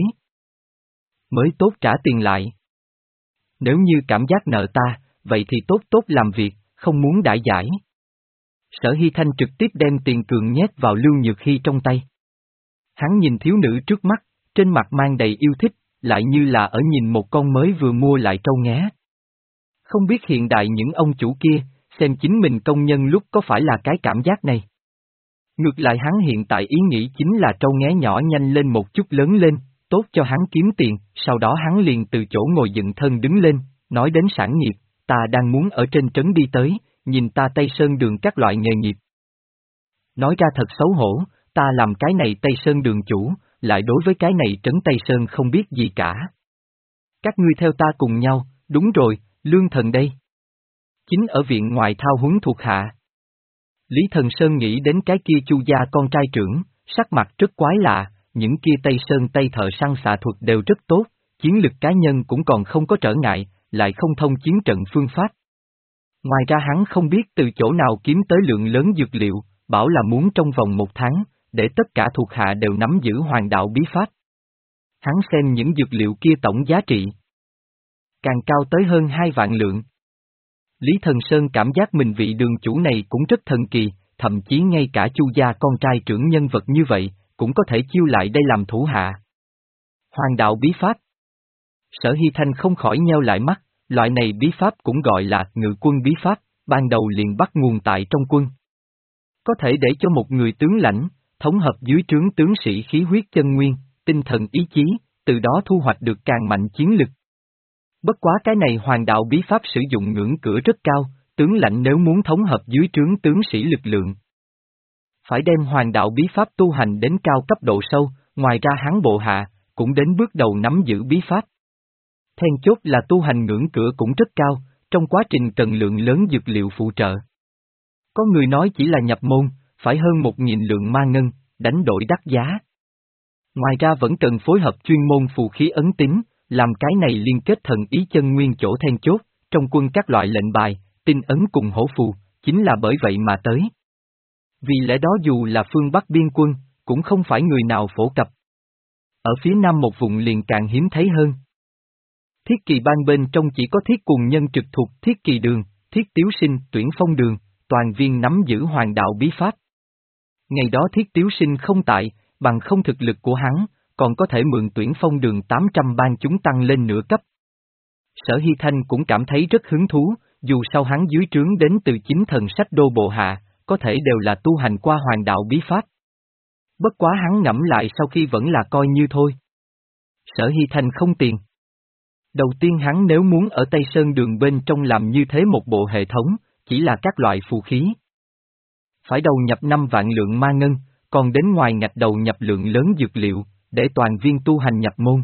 Mới tốt trả tiền lại. Nếu như cảm giác nợ ta, vậy thì tốt tốt làm việc, không muốn đãi giải. Sở Hy Thanh trực tiếp đem tiền cường nhét vào Lưu Nhược Hy trong tay. Hắn nhìn thiếu nữ trước mắt, trên mặt mang đầy yêu thích, lại như là ở nhìn một con mới vừa mua lại trâu nghé. Không biết hiện đại những ông chủ kia, xem chính mình công nhân lúc có phải là cái cảm giác này. Ngược lại hắn hiện tại ý nghĩ chính là trâu nghé nhỏ nhanh lên một chút lớn lên, tốt cho hắn kiếm tiền, sau đó hắn liền từ chỗ ngồi dựng thân đứng lên, nói đến sản nghiệp, ta đang muốn ở trên trấn đi tới, nhìn ta Tây Sơn đường các loại nghề nghiệp. Nói ra thật xấu hổ, ta làm cái này Tây Sơn đường chủ, lại đối với cái này trấn Tây Sơn không biết gì cả. Các ngươi theo ta cùng nhau, đúng rồi, Lương Thần đây. Chính ở viện ngoại thao huấn thuộc hạ. Lý Thần Sơn nghĩ đến cái kia Chu gia con trai trưởng, sắc mặt rất quái lạ, những kia Tây Sơn Tây thợ săn xạ thuật đều rất tốt, chiến lực cá nhân cũng còn không có trở ngại, lại không thông chiến trận phương pháp. Ngoài ra hắn không biết từ chỗ nào kiếm tới lượng lớn dược liệu, bảo là muốn trong vòng một tháng, để tất cả thuộc hạ đều nắm giữ hoàng đạo bí pháp. Hắn xem những dược liệu kia tổng giá trị càng cao tới hơn hai vạn lượng. Lý Thần Sơn cảm giác mình vị đường chủ này cũng rất thần kỳ, thậm chí ngay cả Chu gia con trai trưởng nhân vật như vậy, cũng có thể chiêu lại đây làm thủ hạ. Hoàng đạo bí pháp. Sở Hy Thanh không khỏi nheo lại mắt, loại này bí pháp cũng gọi là ngự quân bí pháp, ban đầu liền bắt nguồn tại trong quân. Có thể để cho một người tướng lãnh, thống hợp dưới trướng tướng sĩ khí huyết chân nguyên, tinh thần ý chí, từ đó thu hoạch được càng mạnh chiến lực. Bất quá cái này hoàng đạo bí pháp sử dụng ngưỡng cửa rất cao, tướng lãnh nếu muốn thống hợp dưới trướng tướng sĩ lực lượng, phải đem hoàng đạo bí pháp tu hành đến cao cấp độ sâu, ngoài ra hắn bộ hạ, cũng đến bước đầu nắm giữ bí pháp. Then chốt là tu hành ngưỡng cửa cũng rất cao, trong quá trình cần lượng lớn dược liệu phụ trợ. Có người nói chỉ là nhập môn, phải hơn một nghìn lượng ma ngân, đánh đổi đắt giá. Ngoài ra vẫn cần phối hợp chuyên môn phù khí ấn tín, làm cái này liên kết thần ý chân nguyên chỗ then chốt, trong quân các loại lệnh bài, tinh ấn cùng hổ phù, chính là bởi vậy mà tới. Vì lẽ đó dù là phương Bắc biên quân, cũng không phải người nào phổ cập. Ở phía nam một vùng liền càng hiếm thấy hơn. Thiết kỳ ban bên trong chỉ có thiết cùng nhân trực thuộc thiết kỳ đường, thiết tiếu sinh, tuyển phong đường, toàn viên nắm giữ hoàng đạo bí pháp. Ngày đó thiết tiếu sinh không tại, bằng không thực lực của hắn, còn có thể mượn tuyển phong đường tám trăm ban chúng tăng lên nửa cấp. Sở Hy Thanh cũng cảm thấy rất hứng thú, dù sau hắn dưới trướng đến từ chính thần sách đô bộ hạ, có thể đều là tu hành qua hoàng đạo bí pháp. Bất quá hắn ngẫm lại sau khi vẫn là coi như thôi. Sở Hy Thanh không tiền. Đầu tiên hắn nếu muốn ở Tây Sơn đường bên trong làm như thế một bộ hệ thống, chỉ là các loại phù khí. Phải đầu nhập năm vạn lượng ma ngân, còn đến ngoài ngạch đầu nhập lượng lớn dược liệu, để toàn viên tu hành nhập môn.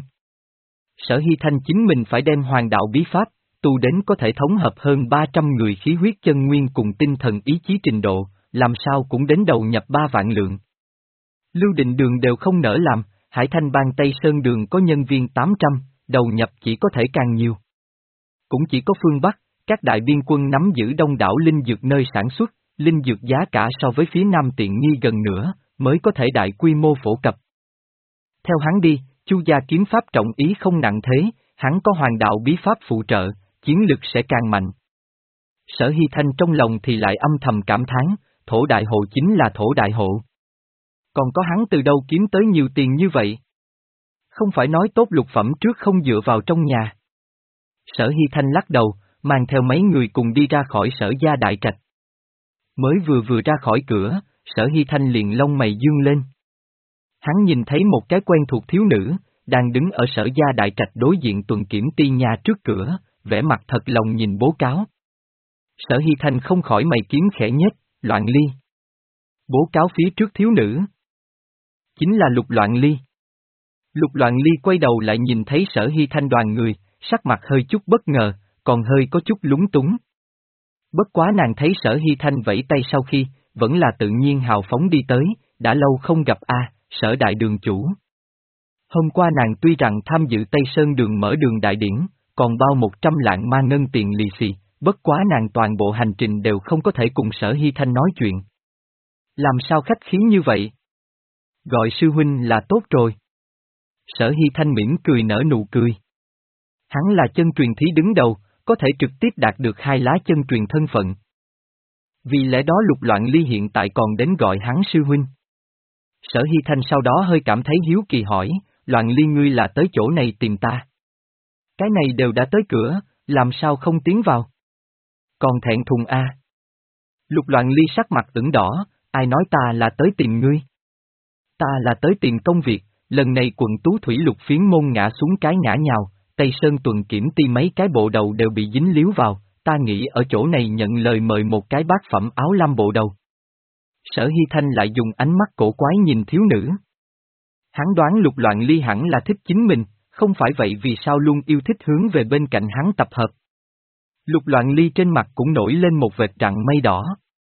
Sở Hy Thanh chính mình phải đem hoàng đạo bí pháp, tu đến có thể thống hợp hơn ba trăm người khí huyết chân nguyên cùng tinh thần ý chí trình độ, làm sao cũng đến đầu nhập ba vạn lượng. Lưu Định Đường đều không nỡ làm, Hải Thanh Bang Tây Sơn Đường có nhân viên tám trăm, đầu nhập chỉ có thể càng nhiều. Cũng chỉ có phương Bắc, các đại biên quân nắm giữ đông đảo linh dược nơi sản xuất, linh dược giá cả so với phía Nam tiện nghi gần nữa, mới có thể đại quy mô phổ cập. Theo hắn đi, Chu gia kiếm pháp trọng ý không nặng thế, hắn có hoàng đạo bí pháp phụ trợ, chiến lực sẽ càng mạnh. Sở Hy Thanh trong lòng thì lại âm thầm cảm thán, thổ đại hộ chính là thổ đại hộ. Còn có hắn từ đâu kiếm tới nhiều tiền như vậy? Không phải nói tốt lục phẩm trước không dựa vào trong nhà. Sở Hy Thanh lắc đầu, mang theo mấy người cùng đi ra khỏi Sở gia đại trạch. Mới vừa vừa ra khỏi cửa, Sở Hy Thanh liền lông mày dương lên. Hắn nhìn thấy một cái quen thuộc thiếu nữ, đang đứng ở Sở gia đại trạch đối diện tuần kiểm ti nhà trước cửa, vẻ mặt thật lòng nhìn bố cáo. Sở Hy Thanh không khỏi mày kiếm khẽ nhếch, Loạn Ly. Bố cáo phía trước thiếu nữ chính là Lục Loạn Ly. Lục Loạn Ly quay đầu lại nhìn thấy Sở Hy Thanh đoàn người, sắc mặt hơi chút bất ngờ, còn hơi có chút lúng túng. Bất quá nàng thấy Sở Hy Thanh vẫy tay sau khi, vẫn là tự nhiên hào phóng đi tới, đã lâu không gặp a, Sở đại đường chủ. Hôm qua nàng tuy rằng tham dự Tây Sơn đường mở đường đại điển, còn bao một trăm lạng ma ngân tiền lì xì, bất quá nàng toàn bộ hành trình đều không có thể cùng Sở Hy Thanh nói chuyện. Làm sao khách khí như vậy? Gọi sư huynh là tốt rồi. Sở Hy Thanh mỉm cười nở nụ cười. Hắn là chân truyền thí đứng đầu, có thể trực tiếp đạt được hai lá chân truyền thân phận. Vì lẽ đó Lục Loạn Ly hiện tại còn đến gọi hắn sư huynh. Sở Hy Thanh sau đó hơi cảm thấy hiếu kỳ hỏi, Loạn Ly ngươi là tới chỗ này tìm ta. Cái này đều đã tới cửa, làm sao không tiến vào? Còn thẹn thùng a. Lục Loạn Ly sắc mặt ửng đỏ, ai nói ta là tới tìm ngươi? Ta là tới tìm công việc, lần này quận Tú Thủy Lục phiến môn ngã xuống cái ngã nhào, Tây Sơn tuần kiểm ti mấy cái bộ đầu đều bị dính líu vào, ta nghĩ ở chỗ này nhận lời mời một cái bát phẩm áo lam bộ đầu. Sở Hy Thanh lại dùng ánh mắt cổ quái nhìn thiếu nữ. Hắn đoán Lục Loạn Ly hẳn là thích chính mình, không phải vậy vì sao luôn yêu thích hướng về bên cạnh hắn tập hợp. Lục Loạn Ly trên mặt cũng nổi lên một vệt trạng mây đỏ.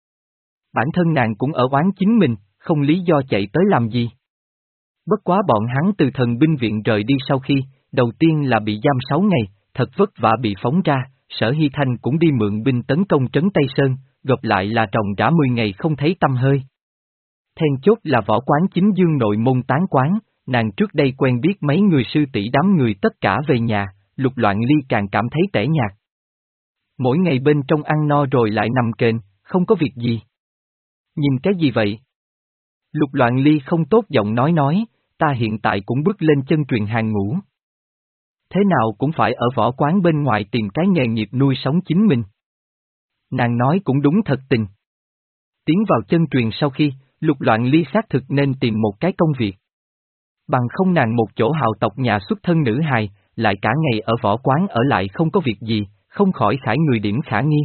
Bản thân nàng cũng ở oán chính mình, không lý do chạy tới làm gì. Bất quá bọn hắn từ thần binh viện rời đi sau khi, đầu tiên là bị giam sáu ngày, thật vất vả bị phóng ra, Sở Hy Thanh cũng đi mượn binh tấn công trấn Tây Sơn, gặp lại là trồng rã mười ngày không thấy tăm hơi. Then chốt là võ quán chính dương nội môn tán quán, nàng trước đây quen biết mấy người sư tỷ đám người tất cả về nhà, Lục Loạn Ly càng cảm thấy tẻ nhạt. Mỗi ngày bên trong ăn no rồi lại nằm kềnh, không có việc gì. Nhìn cái gì vậy? Lục Loạn Ly không tốt giọng nói nói, ta hiện tại cũng bước lên chân truyền hàng ngũ. Thế nào cũng phải ở võ quán bên ngoài tìm cái nghề nghiệp nuôi sống chính mình. Nàng nói cũng đúng thật tình. Tiến vào chân truyền sau khi, Lục Loạn Ly xác thực nên tìm một cái công việc. Bằng không nàng một chỗ hào tộc nhà xuất thân nữ hài, lại cả ngày ở võ quán ở lại không có việc gì, không khỏi khải người điểm khả nghi.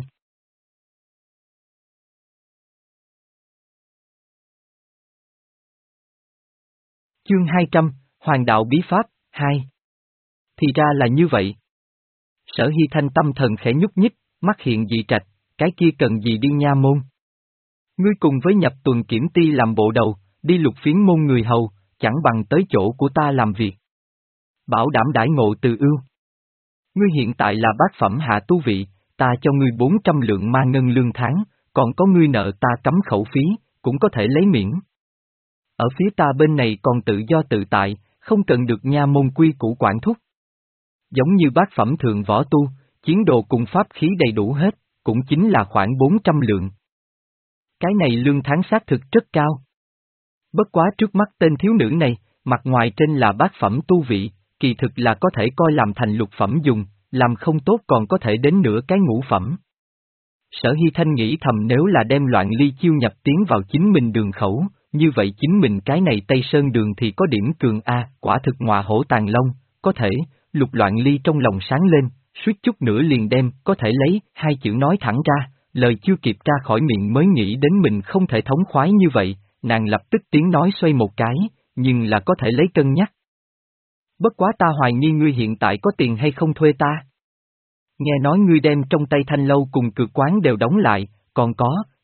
Chương hai trăm, Hoàng đạo bí pháp, hai. Thì ra là như vậy. Sở Hy Thanh tâm thần khẽ nhúc nhích, mắt hiện dị trạch, cái kia cần gì đi nha môn. Ngươi cùng với nhập tuần kiểm ti làm bộ đầu, đi lục phiến môn người hầu, chẳng bằng tới chỗ của ta làm việc. Bảo đảm đãi ngộ từ ưu. Ngươi hiện tại là bát phẩm hạ tu vị, ta cho ngươi bốn trăm lượng ma ngân lương tháng, còn có ngươi nợ ta cấm khẩu phí, cũng có thể lấy miễn. Ở phía ta bên này còn tự do tự tại, không cần được nha môn quy củ quản thúc. Giống như bát phẩm thượng võ tu, chiến đồ cùng pháp khí đầy đủ hết, cũng chính là khoảng bốn trăm lượng. Cái này lương tháng xác thực rất cao. Bất quá trước mắt tên thiếu nữ này, mặt ngoài trên là bát phẩm tu vị, kỳ thực là có thể coi làm thành lục phẩm dùng, làm không tốt còn có thể đến nửa cái ngũ phẩm. Sở Hy Thanh nghĩ thầm nếu là đem Loạn Ly chiêu nhập tiến vào chính mình đường khẩu, như vậy chính mình cái này Tây Sơn đường thì có điểm cường A, quả thực ngọa hổ tàng long, có thể, Lục Loạn Ly trong lòng sáng lên, suýt chút nữa liền đem, có thể lấy, hai chữ nói thẳng ra, lời chưa kịp ra khỏi miệng mới nghĩ đến mình không thể thống khoái như vậy, nàng lập tức tiếng nói xoay một cái, nhưng là có thể lấy cân nhắc. Bất quá ta hoài nghi ngươi hiện tại có tiền hay không thuê ta. Nghe nói ngươi đem trong tay thanh lâu cùng cược quán đều đóng lại, còn có,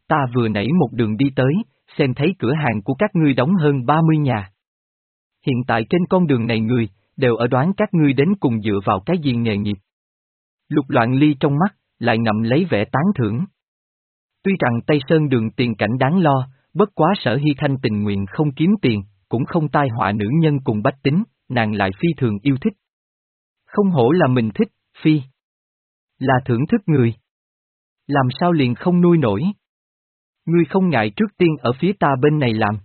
ta vừa nãy một đường đi tới, xem thấy cửa hàng của các ngươi đóng hơn ba mươi nhà. Hiện tại trên con đường này người, đều ở đoán các ngươi đến cùng dựa vào cái gì nghề nghiệp. Lục Loạn Ly trong mắt, lại ngậm lấy vẻ tán thưởng. Tuy rằng Tây Sơn đường tiền cảnh đáng lo, bất quá Sở Hy Thanh tình nguyện không kiếm tiền, cũng không tai họa nữ nhân cùng bách tính, nàng lại phi thường yêu thích. Không hổ là mình thích, phi. Là thưởng thức người. Làm sao liền không nuôi nổi. Ngươi không ngại trước tiên ở phía ta bên này làm.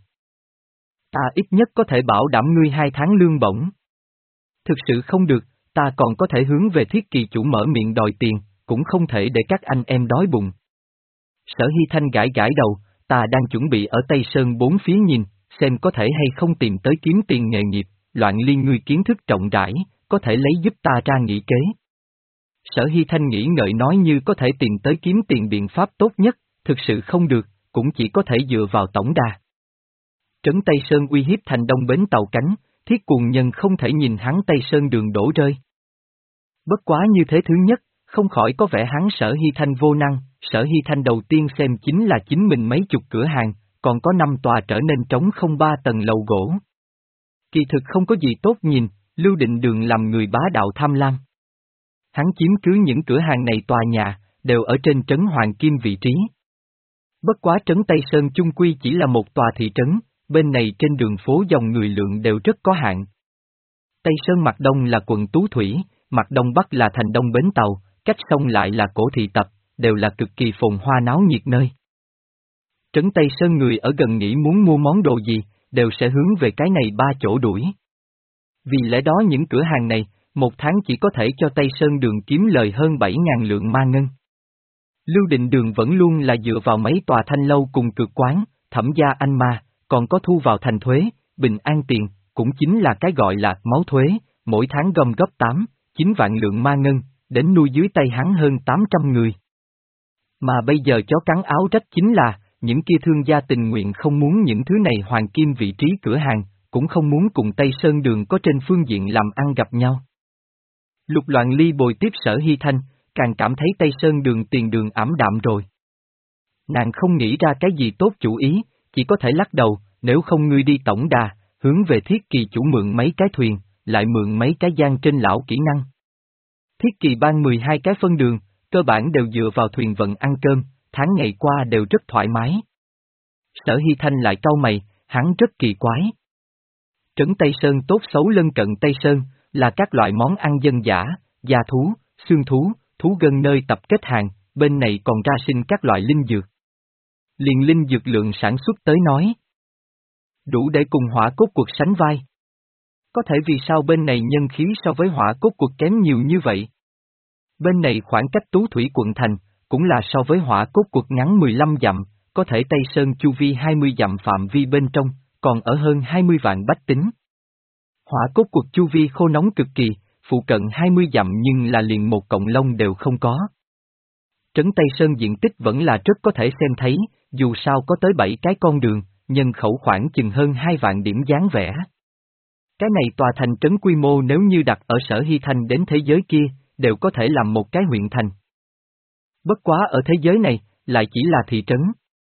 Ta ít nhất có thể bảo đảm ngươi hai tháng lương bổng. Thực sự không được, ta còn có thể hướng về Thiết Kỳ chủ mở miệng đòi tiền, cũng không thể để các anh em đói bụng. Sở Hy Thanh gãi gãi đầu, ta đang chuẩn bị ở Tây Sơn bốn phía nhìn, xem có thể hay không tìm tới kiếm tiền nghề nghiệp, Loạn Ly ngươi kiến thức rộng rãi, có thể lấy giúp ta ra nghị kế. Sở Hy Thanh nghĩ ngợi nói như có thể tìm tới kiếm tiền biện pháp tốt nhất, thực sự không được, cũng chỉ có thể dựa vào tổng đà. Trấn Tây Sơn uy hiếp thành đông bến tàu cánh, Thiết Cuồng Nhân không thể nhìn hắn Tây Sơn đường đổ rơi. Bất quá như thế thứ nhất, không khỏi có vẻ hắn Sở Hy Thanh vô năng, Sở Hy Thanh đầu tiên xem chính là chính mình mấy chục cửa hàng, còn có năm tòa trở nên trống không ba tầng lầu gỗ. Kỳ thực không có gì tốt nhìn, Lưu Định Đường làm người bá đạo tham lam. Hắn chiếm cứ những cửa hàng này tòa nhà, đều ở trên trấn Hoàng Kim vị trí. Bất quá trấn Tây Sơn chung quy chỉ là một tòa thị trấn, bên này trên đường phố dòng người lượng đều rất có hạn. Tây Sơn mặt đông là quận Tú Thủy, mặt đông bắc là thành đông bến tàu, cách sông lại là cổ thị tập, đều là cực kỳ phồn hoa náo nhiệt nơi. Trấn Tây Sơn người ở gần nghĩ muốn mua món đồ gì, đều sẽ hướng về cái này ba chỗ đuổi. Vì lẽ đó những cửa hàng này, một tháng chỉ có thể cho Tây Sơn đường kiếm lời hơn bảy ngàn lượng ma ngân. Lưu Định Đường vẫn luôn là dựa vào mấy tòa thanh lâu cùng cực quán, Thẩm gia anh ma, còn có thu vào thành thuế, bình an tiền, cũng chính là cái gọi là máu thuế, mỗi tháng gom góp tám, chín vạn lượng ma ngân, đến nuôi dưới tay hắn hơn tám trăm người. Mà bây giờ chó cắn áo rách chính là, những kia thương gia tình nguyện không muốn những thứ này hoàng kim vị trí cửa hàng, cũng không muốn cùng Tây Sơn đường có trên phương diện làm ăn gặp nhau. Lục Loạn Ly bồi tiếp Sở Hy Thanh, càng cảm thấy Tây Sơn đường tiền đường ảm đạm rồi. Nàng không nghĩ ra cái gì tốt chủ ý, chỉ có thể lắc đầu, nếu không ngươi đi tổng đà, hướng về Thiết Kỳ chủ mượn mấy cái thuyền, lại mượn mấy cái gian trên lão kỹ năng. Thiết Kỳ ban mười hai cái phân đường, cơ bản đều dựa vào thuyền vận ăn cơm, tháng ngày qua đều rất thoải mái. Sở Hy Thanh lại cau mày, hắn rất kỳ quái. Trấn Tây Sơn tốt xấu lân cận Tây Sơn, là các loại món ăn dân dã, da thú, xương thú, thú gân nơi tập kết hàng, bên này còn ra sinh các loại linh dược. Liền linh dược lượng sản xuất tới nói. Đủ để cùng hỏa cốt cuộc sánh vai. Có thể vì sao bên này nhân khí so với hỏa cốt cuộc kém nhiều như vậy? Bên này khoảng cách Tú Thủy quận thành, cũng là so với hỏa cốt cuộc ngắn mười lăm dặm, có thể Tây Sơn chu vi hai mươi dặm phạm vi bên trong, còn ở hơn hai mươi vạn bách tính. Hỏa cốt cuộc chu vi khô nóng cực kỳ, phụ cận hai mươi dặm nhưng là liền một cọng lông đều không có. Trấn Tây Sơn diện tích vẫn là rất có thể xem thấy, dù sao có tới bảy cái con đường, nhân khẩu khoảng chừng hơn hai vạn điểm dáng vẻ. Cái này tòa thành trấn quy mô nếu như đặt ở Sở Hy Thanh đến thế giới kia, đều có thể làm một cái huyện thành. Bất quá ở thế giới này, lại chỉ là thị trấn.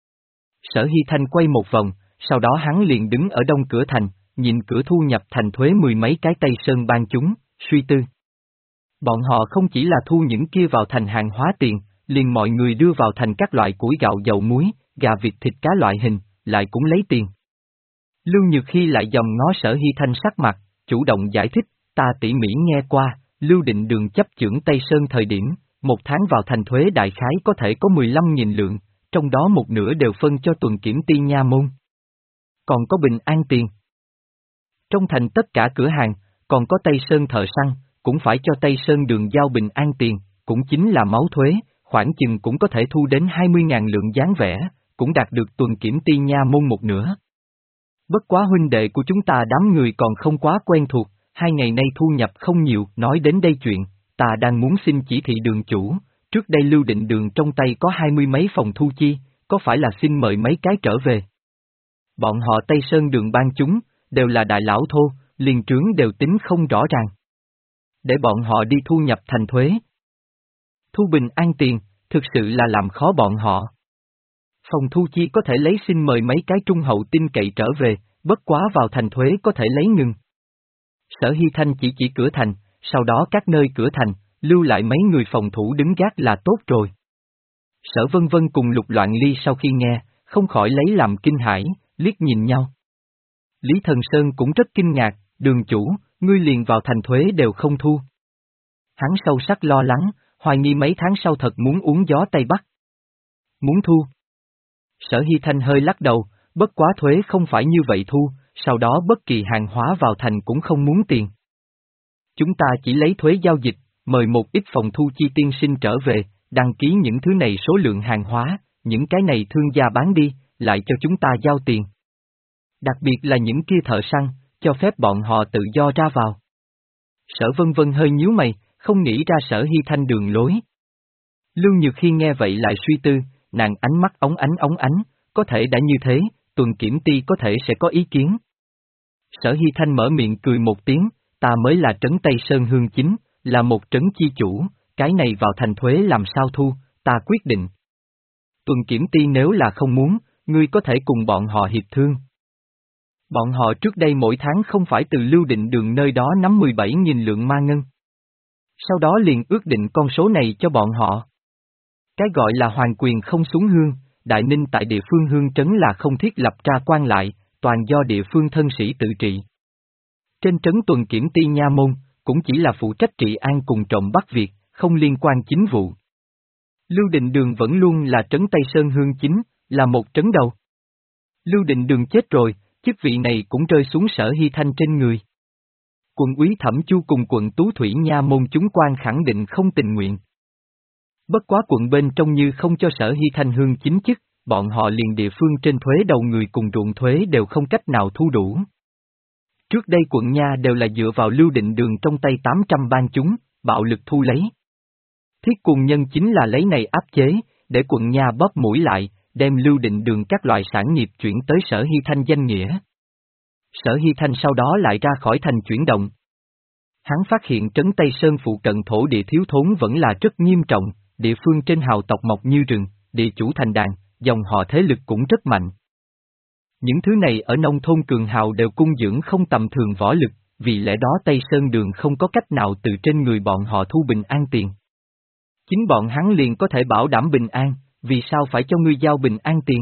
Sở Hy Thanh quay một vòng, sau đó hắn liền đứng ở đông cửa thành, nhìn cửa thu nhập thành thuế mười mấy cái Tây Sơn ban chúng, suy tư. Bọn họ không chỉ là thu những kia vào thành hàng hóa tiền, liền mọi người đưa vào thành các loại củi gạo dầu muối, gà vịt thịt cá loại hình, lại cũng lấy tiền. Lưu Nhược Hy lại dòm ngó Sở Hy Thanh sắc mặt, chủ động giải thích, ta tỉ mỉ nghe qua, Lưu Định Đường chấp chưởng Tây Sơn thời điểm, một tháng vào thành thuế đại khái có thể có mười lăm nghìn lượng, trong đó một nửa đều phân cho tuần kiểm ty nha môn. Còn có bình an tiền. Trong thành tất cả cửa hàng, còn có Tây Sơn thợ săn, cũng phải cho Tây Sơn đường giao bình an tiền, cũng chính là máu thuế, khoảng chừng cũng có thể thu đến hai mươi ngàn lượng dáng vẻ, cũng đạt được tuần kiểm ty nha môn một nửa. Bất quá huynh đệ của chúng ta đám người còn không quá quen thuộc, hai ngày nay thu nhập không nhiều, nói đến đây chuyện, ta đang muốn xin chỉ thị đường chủ, trước đây Lưu Định Đường trong tay có hai mươi mấy phòng thu chi, có phải là xin mời mấy cái trở về. Bọn họ Tây Sơn đường ban chúng, đều là đại lão thô, liền trướng đều tính không rõ ràng. Để bọn họ đi thu nhập thành thuế. Thu bình an tiền, thực sự là làm khó bọn họ. Phòng thu chi có thể lấy xin mời mấy cái trung hậu tin cậy trở về, bất quá vào thành thuế có thể lấy ngừng. Sở Hy Thanh chỉ chỉ cửa thành, sau đó các nơi cửa thành, lưu lại mấy người phòng thủ đứng gác là tốt rồi. Sở Vân Vân cùng Lục Loạn Ly sau khi nghe, không khỏi lấy làm kinh hãi, liếc nhìn nhau. Lý Thần Sơn cũng rất kinh ngạc, đường chủ, ngươi liền vào thành thuế đều không thu. Hắn sâu sắc lo lắng, hoài nghi mấy tháng sau thật muốn uống gió Tây Bắc. Muốn thu. Sở Hy Thanh hơi lắc đầu, bất quá thuế không phải như vậy thu, sau đó bất kỳ hàng hóa vào thành cũng không muốn tiền. Chúng ta chỉ lấy thuế giao dịch, mời một ít phòng thu chi tiên sinh trở về, đăng ký những thứ này số lượng hàng hóa, những cái này thương gia bán đi, lại cho chúng ta giao tiền. Đặc biệt là những kia thợ săn, cho phép bọn họ tự do ra vào. Sở Vân Vân hơi nhíu mày, không nghĩ ra Sở Hy Thanh đường lối. Lưu Nhược khi nghe vậy lại suy tư, nàng ánh mắt óng ánh óng ánh, có thể đã như thế, Tuần Kiểm Ty có thể sẽ có ý kiến. Sở Hy Thanh mở miệng cười một tiếng, ta mới là trấn Tây Sơn Hương Chính, là một trấn chi chủ, cái này vào thành thuế làm sao thu, ta quyết định. Tuần Kiểm Ty nếu là không muốn, ngươi có thể cùng bọn họ hiệp thương. Bọn họ trước đây mỗi tháng không phải từ Lưu Định Đường nơi đó nắm mười bảy nghìn lượng ma ngân. Sau đó liền ước định con số này cho bọn họ. Cái gọi là hoàng quyền không xuống hương, Đại Ninh tại địa phương hương trấn là không thiết lập ra quan lại, toàn do địa phương thân sĩ tự trị. Trên trấn Tuần Kiểm Ty nha môn, cũng chỉ là phụ trách trị an cùng trộm bắt việc, không liên quan chính vụ. Lưu Định Đường vẫn luôn là trấn Tây Sơn Hương Chính, là một trấn đầu. Lưu Định Đường chết rồi, chức vị này cũng rơi xuống Sở Hy Thanh trên người. Quận úy Thẩm Chu cùng quận Tú Thủy nha môn chúng quan khẳng định không tình nguyện. Bất quá quận bên trong như không cho Sở Hy Thanh Hương chính chức, bọn họ liền địa phương trên thuế đầu người cùng ruộng thuế đều không cách nào thu đủ. Trước đây quận nha đều là dựa vào Lưu Định Đường trong tay tám trăm ban chúng, bạo lực thu lấy. Thiết Cuồng Nhân chính là lấy này áp chế, để quận nha bóp mũi lại, đem Lưu Định Đường các loại sản nghiệp chuyển tới Sở Hy Thanh danh nghĩa. Sở Hy Thanh sau đó lại ra khỏi thành chuyển động. Hắn phát hiện trấn Tây Sơn phụ cận thổ địa thiếu thốn vẫn là rất nghiêm trọng, địa phương trên hào tộc mọc như rừng, địa chủ thành đàn, dòng họ thế lực cũng rất mạnh. Những thứ này ở nông thôn cường hào đều cung dưỡng không tầm thường võ lực, vì lẽ đó Tây Sơn Đường không có cách nào từ trên người bọn họ thu bình an tiền. Chính bọn hắn liền có thể bảo đảm bình an, vì sao phải cho ngươi giao bình an tiền?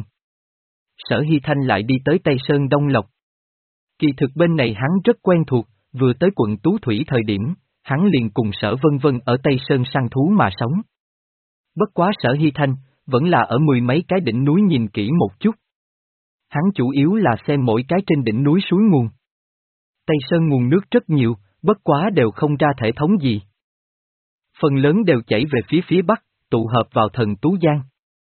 Sở Hy Thanh lại đi tới Tây Sơn Đông Lộc. Kỳ thực bên này hắn rất quen thuộc, vừa tới quận Tú Thủy thời điểm, hắn liền cùng Sở Vân Vân ở Tây Sơn săn thú mà sống. Bất quá Sở Hy Thanh, vẫn là ở mười mấy cái đỉnh núi nhìn kỹ một chút. Hắn chủ yếu là xem mỗi cái trên đỉnh núi suối nguồn. Tây Sơn nguồn nước rất nhiều, bất quá đều không ra thể thống gì. Phần lớn đều chảy về phía phía Bắc, tụ hợp vào Thần Tú Giang.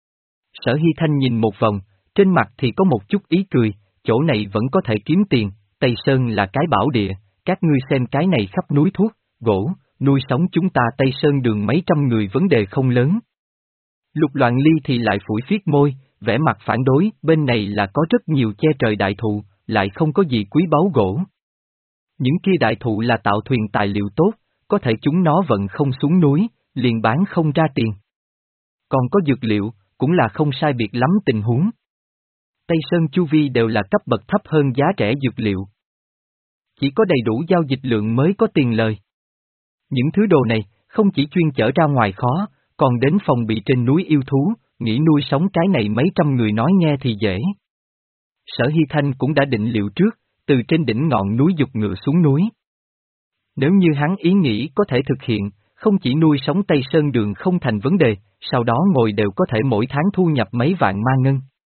Sở Hy Thanh nhìn một vòng, trên mặt thì có một chút ý cười, chỗ này vẫn có thể kiếm tiền, Tây Sơn là cái bảo địa, các ngươi xem cái này khắp núi thuốc, gỗ, nuôi sống chúng ta Tây Sơn Đường mấy trăm người vấn đề không lớn. Lục Loạn Ly thì lại phủi phiết môi, vẻ mặt phản đối, bên này là có rất nhiều che trời đại thụ, lại không có gì quý báu gỗ. Những kia đại thụ là tạo thuyền tài liệu tốt, có thể chúng nó vận không xuống núi, liền bán không ra tiền. Còn có dược liệu, cũng là không sai biệt lắm tình huống. Tây Sơn chu vi đều là cấp bậc thấp hơn giá rẻ dược liệu. Chỉ có đầy đủ giao dịch lượng mới có tiền lời. Những thứ đồ này, không chỉ chuyên chở ra ngoài khó, còn đến phòng bị trên núi yêu thú, nghĩ nuôi sống cái này mấy trăm người nói nghe thì dễ. Sở Hy Thanh cũng đã định liệu trước, từ trên đỉnh ngọn núi dục ngựa xuống núi. Nếu như hắn ý nghĩ có thể thực hiện, không chỉ nuôi sống Tây Sơn Đường không thành vấn đề, sau đó ngồi đều có thể mỗi tháng thu nhập mấy vạn ma ngân.